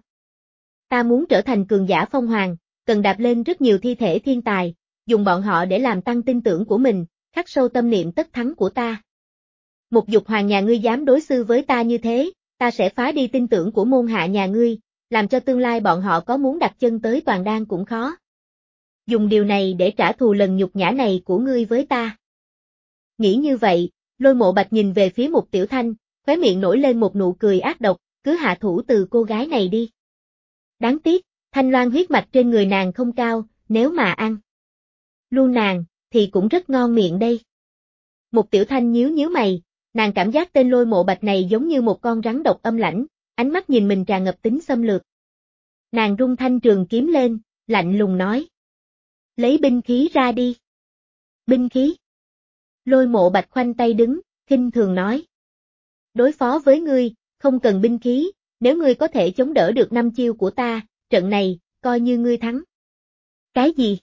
Ta muốn trở thành cường giả phong hoàng, cần đạp lên rất nhiều thi thể thiên tài, dùng bọn họ để làm tăng tin tưởng của mình, khắc sâu tâm niệm tất thắng của ta. Mục Dục Hoàng nhà ngươi dám đối xử với ta như thế, ta sẽ phá đi tin tưởng của môn hạ nhà ngươi, làm cho tương lai bọn họ có muốn đặt chân tới Toàn Đan cũng khó. Dùng điều này để trả thù lần nhục nhã này của ngươi với ta. Nghĩ như vậy, Lôi Mộ Bạch nhìn về phía Mục Tiểu Thanh, khóe miệng nổi lên một nụ cười ác độc, cứ hạ thủ từ cô gái này đi. Đáng tiếc, thanh loan huyết mạch trên người nàng không cao, nếu mà ăn luôn nàng, thì cũng rất ngon miệng đây. Mục Tiểu Thanh nhíu nhíu mày, nàng cảm giác tên Lôi Mộ Bạch này giống như một con rắn độc âm lãnh, ánh mắt nhìn mình tràn ngập tính xâm lược. Nàng rung thanh trường kiếm lên, lạnh lùng nói. Lấy binh khí ra đi. Binh khí. Lôi Mộ Bạch khoanh tay đứng, khinh thường nói. Đối phó với ngươi, không cần binh khí, nếu ngươi có thể chống đỡ được năm chiêu của ta, trận này, coi như ngươi thắng. Cái gì?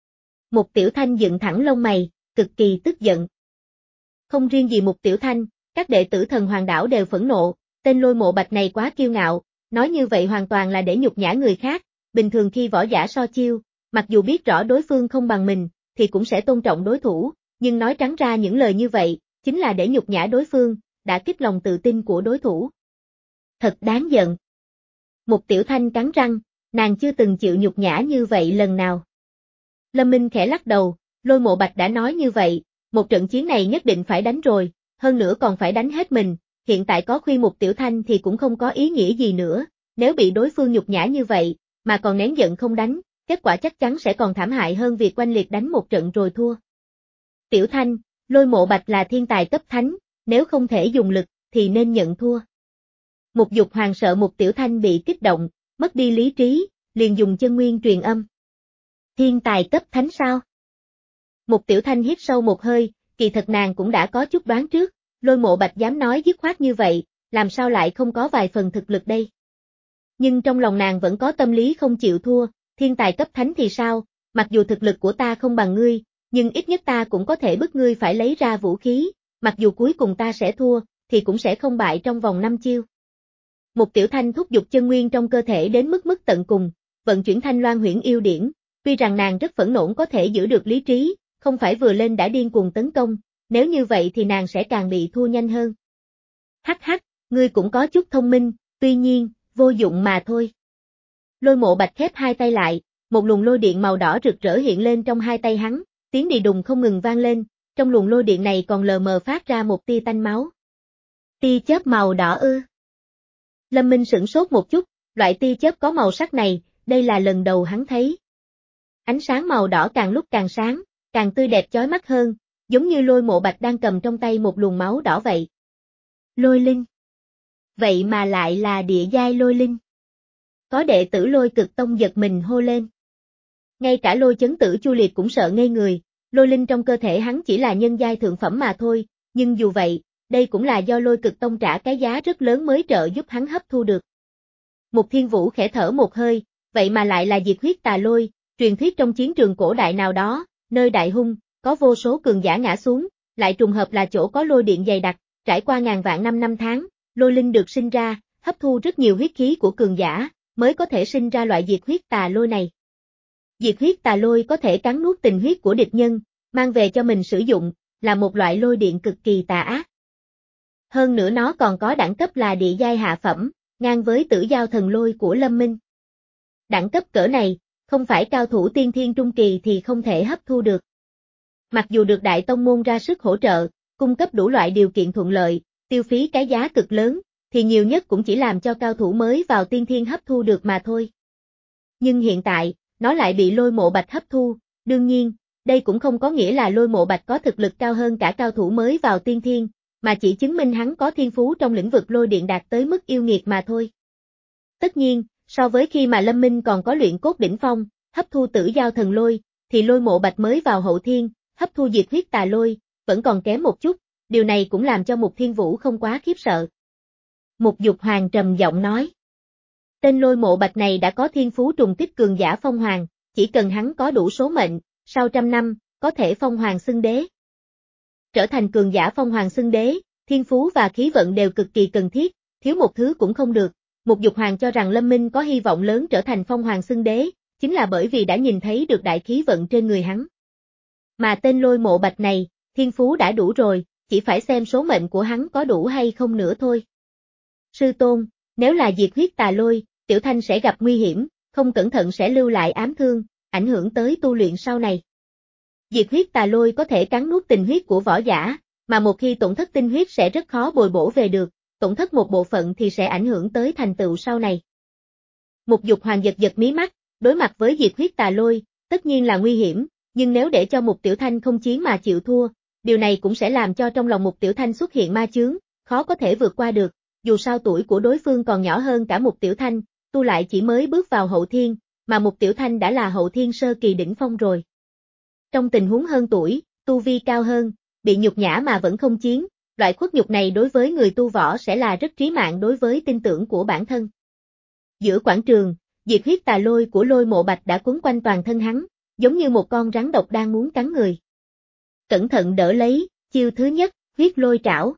Mục Tiểu Thanh dựng thẳng lông mày, cực kỳ tức giận. Không riêng gì Mục Tiểu Thanh, các đệ tử thần hoàng đảo đều phẫn nộ, tên Lôi Mộ Bạch này quá kiêu ngạo, nói như vậy hoàn toàn là để nhục nhã người khác, bình thường khi võ giả so chiêu, mặc dù biết rõ đối phương không bằng mình, thì cũng sẽ tôn trọng đối thủ, nhưng nói trắng ra những lời như vậy, chính là để nhục nhã đối phương, đã kích lòng tự tin của đối thủ. Thật đáng giận. Mục Tiểu Thanh cắn răng, nàng chưa từng chịu nhục nhã như vậy lần nào. Lâm Minh khẽ lắc đầu, Lôi Mộ Bạch đã nói như vậy, một trận chiến này nhất định phải đánh rồi, hơn nữa còn phải đánh hết mình, hiện tại có khuyên Mục Tiểu Thanh thì cũng không có ý nghĩa gì nữa, nếu bị đối phương nhục nhã như vậy, mà còn nén giận không đánh, kết quả chắc chắn sẽ còn thảm hại hơn việc oanh liệt đánh một trận rồi thua. Tiểu Thanh, Lôi Mộ Bạch là thiên tài cấp thánh, nếu không thể dùng lực, thì nên nhận thua. Mục Dục Hoàng sợ Mục Tiểu Thanh bị kích động, mất đi lý trí, liền dùng chân nguyên truyền âm. Thiên tài cấp thánh sao? Mục Tiểu Thanh hít sâu một hơi, kỳ thật nàng cũng đã có chút đoán trước, Lôi Mộ Bạch dám nói dứt khoát như vậy, làm sao lại không có vài phần thực lực đây. Nhưng trong lòng nàng vẫn có tâm lý không chịu thua, thiên tài cấp thánh thì sao, mặc dù thực lực của ta không bằng ngươi, nhưng ít nhất ta cũng có thể bức ngươi phải lấy ra vũ khí, mặc dù cuối cùng ta sẽ thua, thì cũng sẽ không bại trong vòng năm chiêu. Mục Tiểu Thanh thúc giục chân nguyên trong cơ thể đến mức mức tận cùng, vận chuyển Thanh Loan Huyễn Yêu Điển, tuy rằng nàng rất phẫn nộ có thể giữ được lý trí, không phải vừa lên đã điên cuồng tấn công, nếu như vậy thì nàng sẽ càng bị thua nhanh hơn. Hắc hắc, ngươi cũng có chút thông minh, tuy nhiên, vô dụng mà thôi. Lôi Mộ Bạch khép hai tay lại, một luồng lôi điện màu đỏ rực rỡ hiện lên trong hai tay hắn, tiếng đì đùng không ngừng vang lên, trong luồng lôi điện này còn lờ mờ phát ra một tia tanh máu. Tia chớp màu đỏ ư? Lâm Minh sửng sốt một chút, loại tia chớp có màu sắc này, đây là lần đầu hắn thấy. Ánh sáng màu đỏ càng lúc càng sáng, càng tươi đẹp chói mắt hơn, giống như Lôi Mộ Bạch đang cầm trong tay một luồng máu đỏ vậy. Lôi linh. Vậy mà lại là địa giai lôi linh. Có đệ tử Lôi Cực Tông giật mình hô lên. Ngay cả Lôi Chấn Tử Chu Liệt cũng sợ ngây người, lôi linh trong cơ thể hắn chỉ là nhân giai thượng phẩm mà thôi, nhưng dù vậy, đây cũng là do Lôi Cực Tông trả cái giá rất lớn mới trợ giúp hắn hấp thu được. Mục Thiên Vũ khẽ thở một hơi, vậy mà lại là diệt huyết tà lôi, truyền thuyết trong chiến trường cổ đại nào đó, nơi đại hung, có vô số cường giả ngã xuống, lại trùng hợp là chỗ có lôi điện dày đặc, trải qua ngàn vạn năm năm tháng, lôi linh được sinh ra, hấp thu rất nhiều huyết khí của cường giả, mới có thể sinh ra loại diệt huyết tà lôi này. Diệt huyết tà lôi có thể cắn nuốt tình huyết của địch nhân, mang về cho mình sử dụng, là một loại lôi điện cực kỳ tà ác. Hơn nữa nó còn có đẳng cấp là địa giai hạ phẩm, ngang với Tử Giao Thần Lôi của Lâm Minh. Đẳng cấp cỡ này, không phải cao thủ tiên thiên trung kỳ thì không thể hấp thu được. Mặc dù được đại tông môn ra sức hỗ trợ, cung cấp đủ loại điều kiện thuận lợi, tiêu phí cái giá cực lớn, thì nhiều nhất cũng chỉ làm cho cao thủ mới vào tiên thiên hấp thu được mà thôi. Nhưng hiện tại, nó lại bị Lôi Mộ Bạch hấp thu, đương nhiên, đây cũng không có nghĩa là Lôi Mộ Bạch có thực lực cao hơn cả cao thủ mới vào tiên thiên, mà chỉ chứng minh hắn có thiên phú trong lĩnh vực lôi điện đạt tới mức yêu nghiệt mà thôi. Tất nhiên, so với khi mà Lâm Minh còn có luyện cốt đỉnh phong, hấp thu Tử Giao Thần Lôi, thì Lôi Mộ Bạch mới vào hậu thiên, hấp thu diệt huyết tà lôi, vẫn còn kém một chút, điều này cũng làm cho Mục Thiên Vũ không quá khiếp sợ. Mục Dục Hoàng trầm giọng nói. Tên Lôi Mộ Bạch này đã có thiên phú trùng kích cường giả phong hoàng, chỉ cần hắn có đủ số mệnh, sau trăm năm, có thể phong hoàng xưng đế. Trở thành cường giả phong hoàng xưng đế, thiên phú và khí vận đều cực kỳ cần thiết, thiếu một thứ cũng không được. Mục Dục Hoàng cho rằng Lâm Minh có hy vọng lớn trở thành phong hoàng xưng đế, chính là bởi vì đã nhìn thấy được đại khí vận trên người hắn. Mà tên Lôi Mộ Bạch này, thiên phú đã đủ rồi, chỉ phải xem số mệnh của hắn có đủ hay không nữa thôi. Sư tôn, nếu là diệt huyết tà lôi, Tiểu Thanh sẽ gặp nguy hiểm, không cẩn thận sẽ lưu lại ám thương, ảnh hưởng tới tu luyện sau này. Diệt huyết tà lôi có thể cắn nuốt tình huyết của võ giả, mà một khi tổn thất tinh huyết sẽ rất khó bồi bổ về được, tổn thất một bộ phận thì sẽ ảnh hưởng tới thành tựu sau này. Mục Dục Hoàng giật giật mí mắt, đối mặt với diệt huyết tà lôi, tất nhiên là nguy hiểm, nhưng nếu để cho Mục Tiểu Thanh không chiến mà chịu thua, điều này cũng sẽ làm cho trong lòng Mục Tiểu Thanh xuất hiện ma chướng, khó có thể vượt qua được, dù sao tuổi của đối phương còn nhỏ hơn cả Mục Tiểu Thanh, tu lại chỉ mới bước vào hậu thiên, mà Mục Tiểu Thanh đã là hậu thiên sơ kỳ đỉnh phong rồi. Trong tình huống hơn tuổi, tu vi cao hơn, bị nhục nhã mà vẫn không chiến, loại khuất nhục này đối với người tu võ sẽ là rất trí mạng đối với tin tưởng của bản thân. Giữa quảng trường, diệt huyết tà lôi của Lôi Mộ Bạch đã quấn quanh toàn thân hắn, giống như một con rắn độc đang muốn cắn người. Cẩn thận đỡ lấy, chiêu thứ nhất, huyết lôi trảo.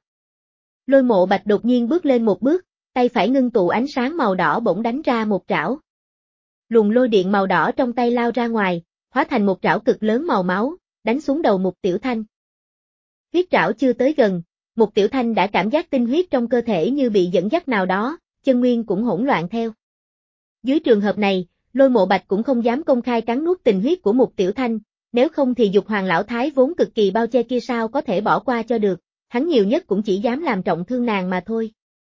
Lôi Mộ Bạch đột nhiên bước lên một bước, tay phải ngưng tụ ánh sáng màu đỏ bỗng đánh ra một trảo. Luồng lôi điện màu đỏ trong tay lao ra ngoài, hóa thành một trảo cực lớn màu máu, đánh xuống đầu Mục Tiểu Thanh. Huyết trảo chưa tới gần, Mục Tiểu Thanh đã cảm giác tinh huyết trong cơ thể như bị dẫn dắt nào đó, chân nguyên cũng hỗn loạn theo. Dưới trường hợp này, Lôi Mộ Bạch cũng không dám công khai cắn nuốt tình huyết của Mục Tiểu Thanh, nếu không thì Dục Hoàng lão thái vốn cực kỳ bao che kia sao có thể bỏ qua cho được, hắn nhiều nhất cũng chỉ dám làm trọng thương nàng mà thôi.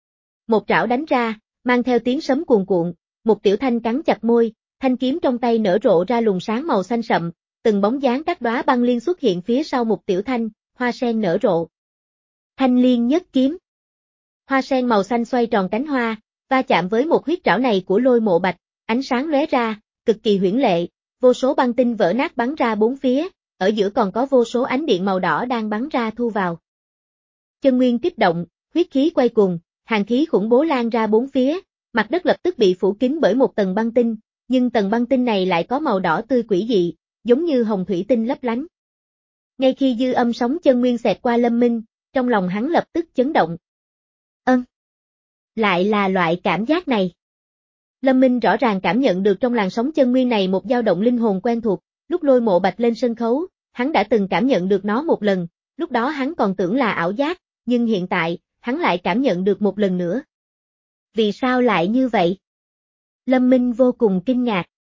Một trảo đánh ra, mang theo tiếng sấm cuồn cuộn, Mục Tiểu Thanh cắn chặt môi, thanh kiếm trong tay nở rộ ra luồng sáng màu xanh sậm, từng bóng dáng các đóa băng liên xuất hiện phía sau Mục Tiểu Thanh, hoa sen nở rộ. Thanh liên nhất kiếm. Hoa sen màu xanh xoay tròn cánh hoa, va chạm với một huyết trảo này của Lôi Mộ Bạch, ánh sáng lóe ra, cực kỳ huyễn lệ, vô số băng tinh vỡ nát bắn ra bốn phía, ở giữa còn có vô số ánh điện màu đỏ đang bắn ra thu vào. Chân nguyên kích động, huyết khí quay cuồng, hàn khí khủng bố lan ra bốn phía, mặt đất lập tức bị phủ kín bởi một tầng băng tinh, nhưng tầng băng tinh này lại có màu đỏ tươi quỷ dị, giống như hồng thủy tinh lấp lánh. Ngay khi dư âm sóng chân nguyên xẹt qua Lâm Minh, trong lòng hắn lập tức chấn động. Ân! Lại là loại cảm giác này. Lâm Minh rõ ràng cảm nhận được trong làn sóng chân nguyên này một dao động linh hồn quen thuộc, lúc Lôi Mộ Bạch lên sân khấu, hắn đã từng cảm nhận được nó một lần, lúc đó hắn còn tưởng là ảo giác, nhưng hiện tại, hắn lại cảm nhận được một lần nữa. Vì sao lại như vậy? Lâm Minh vô cùng kinh ngạc.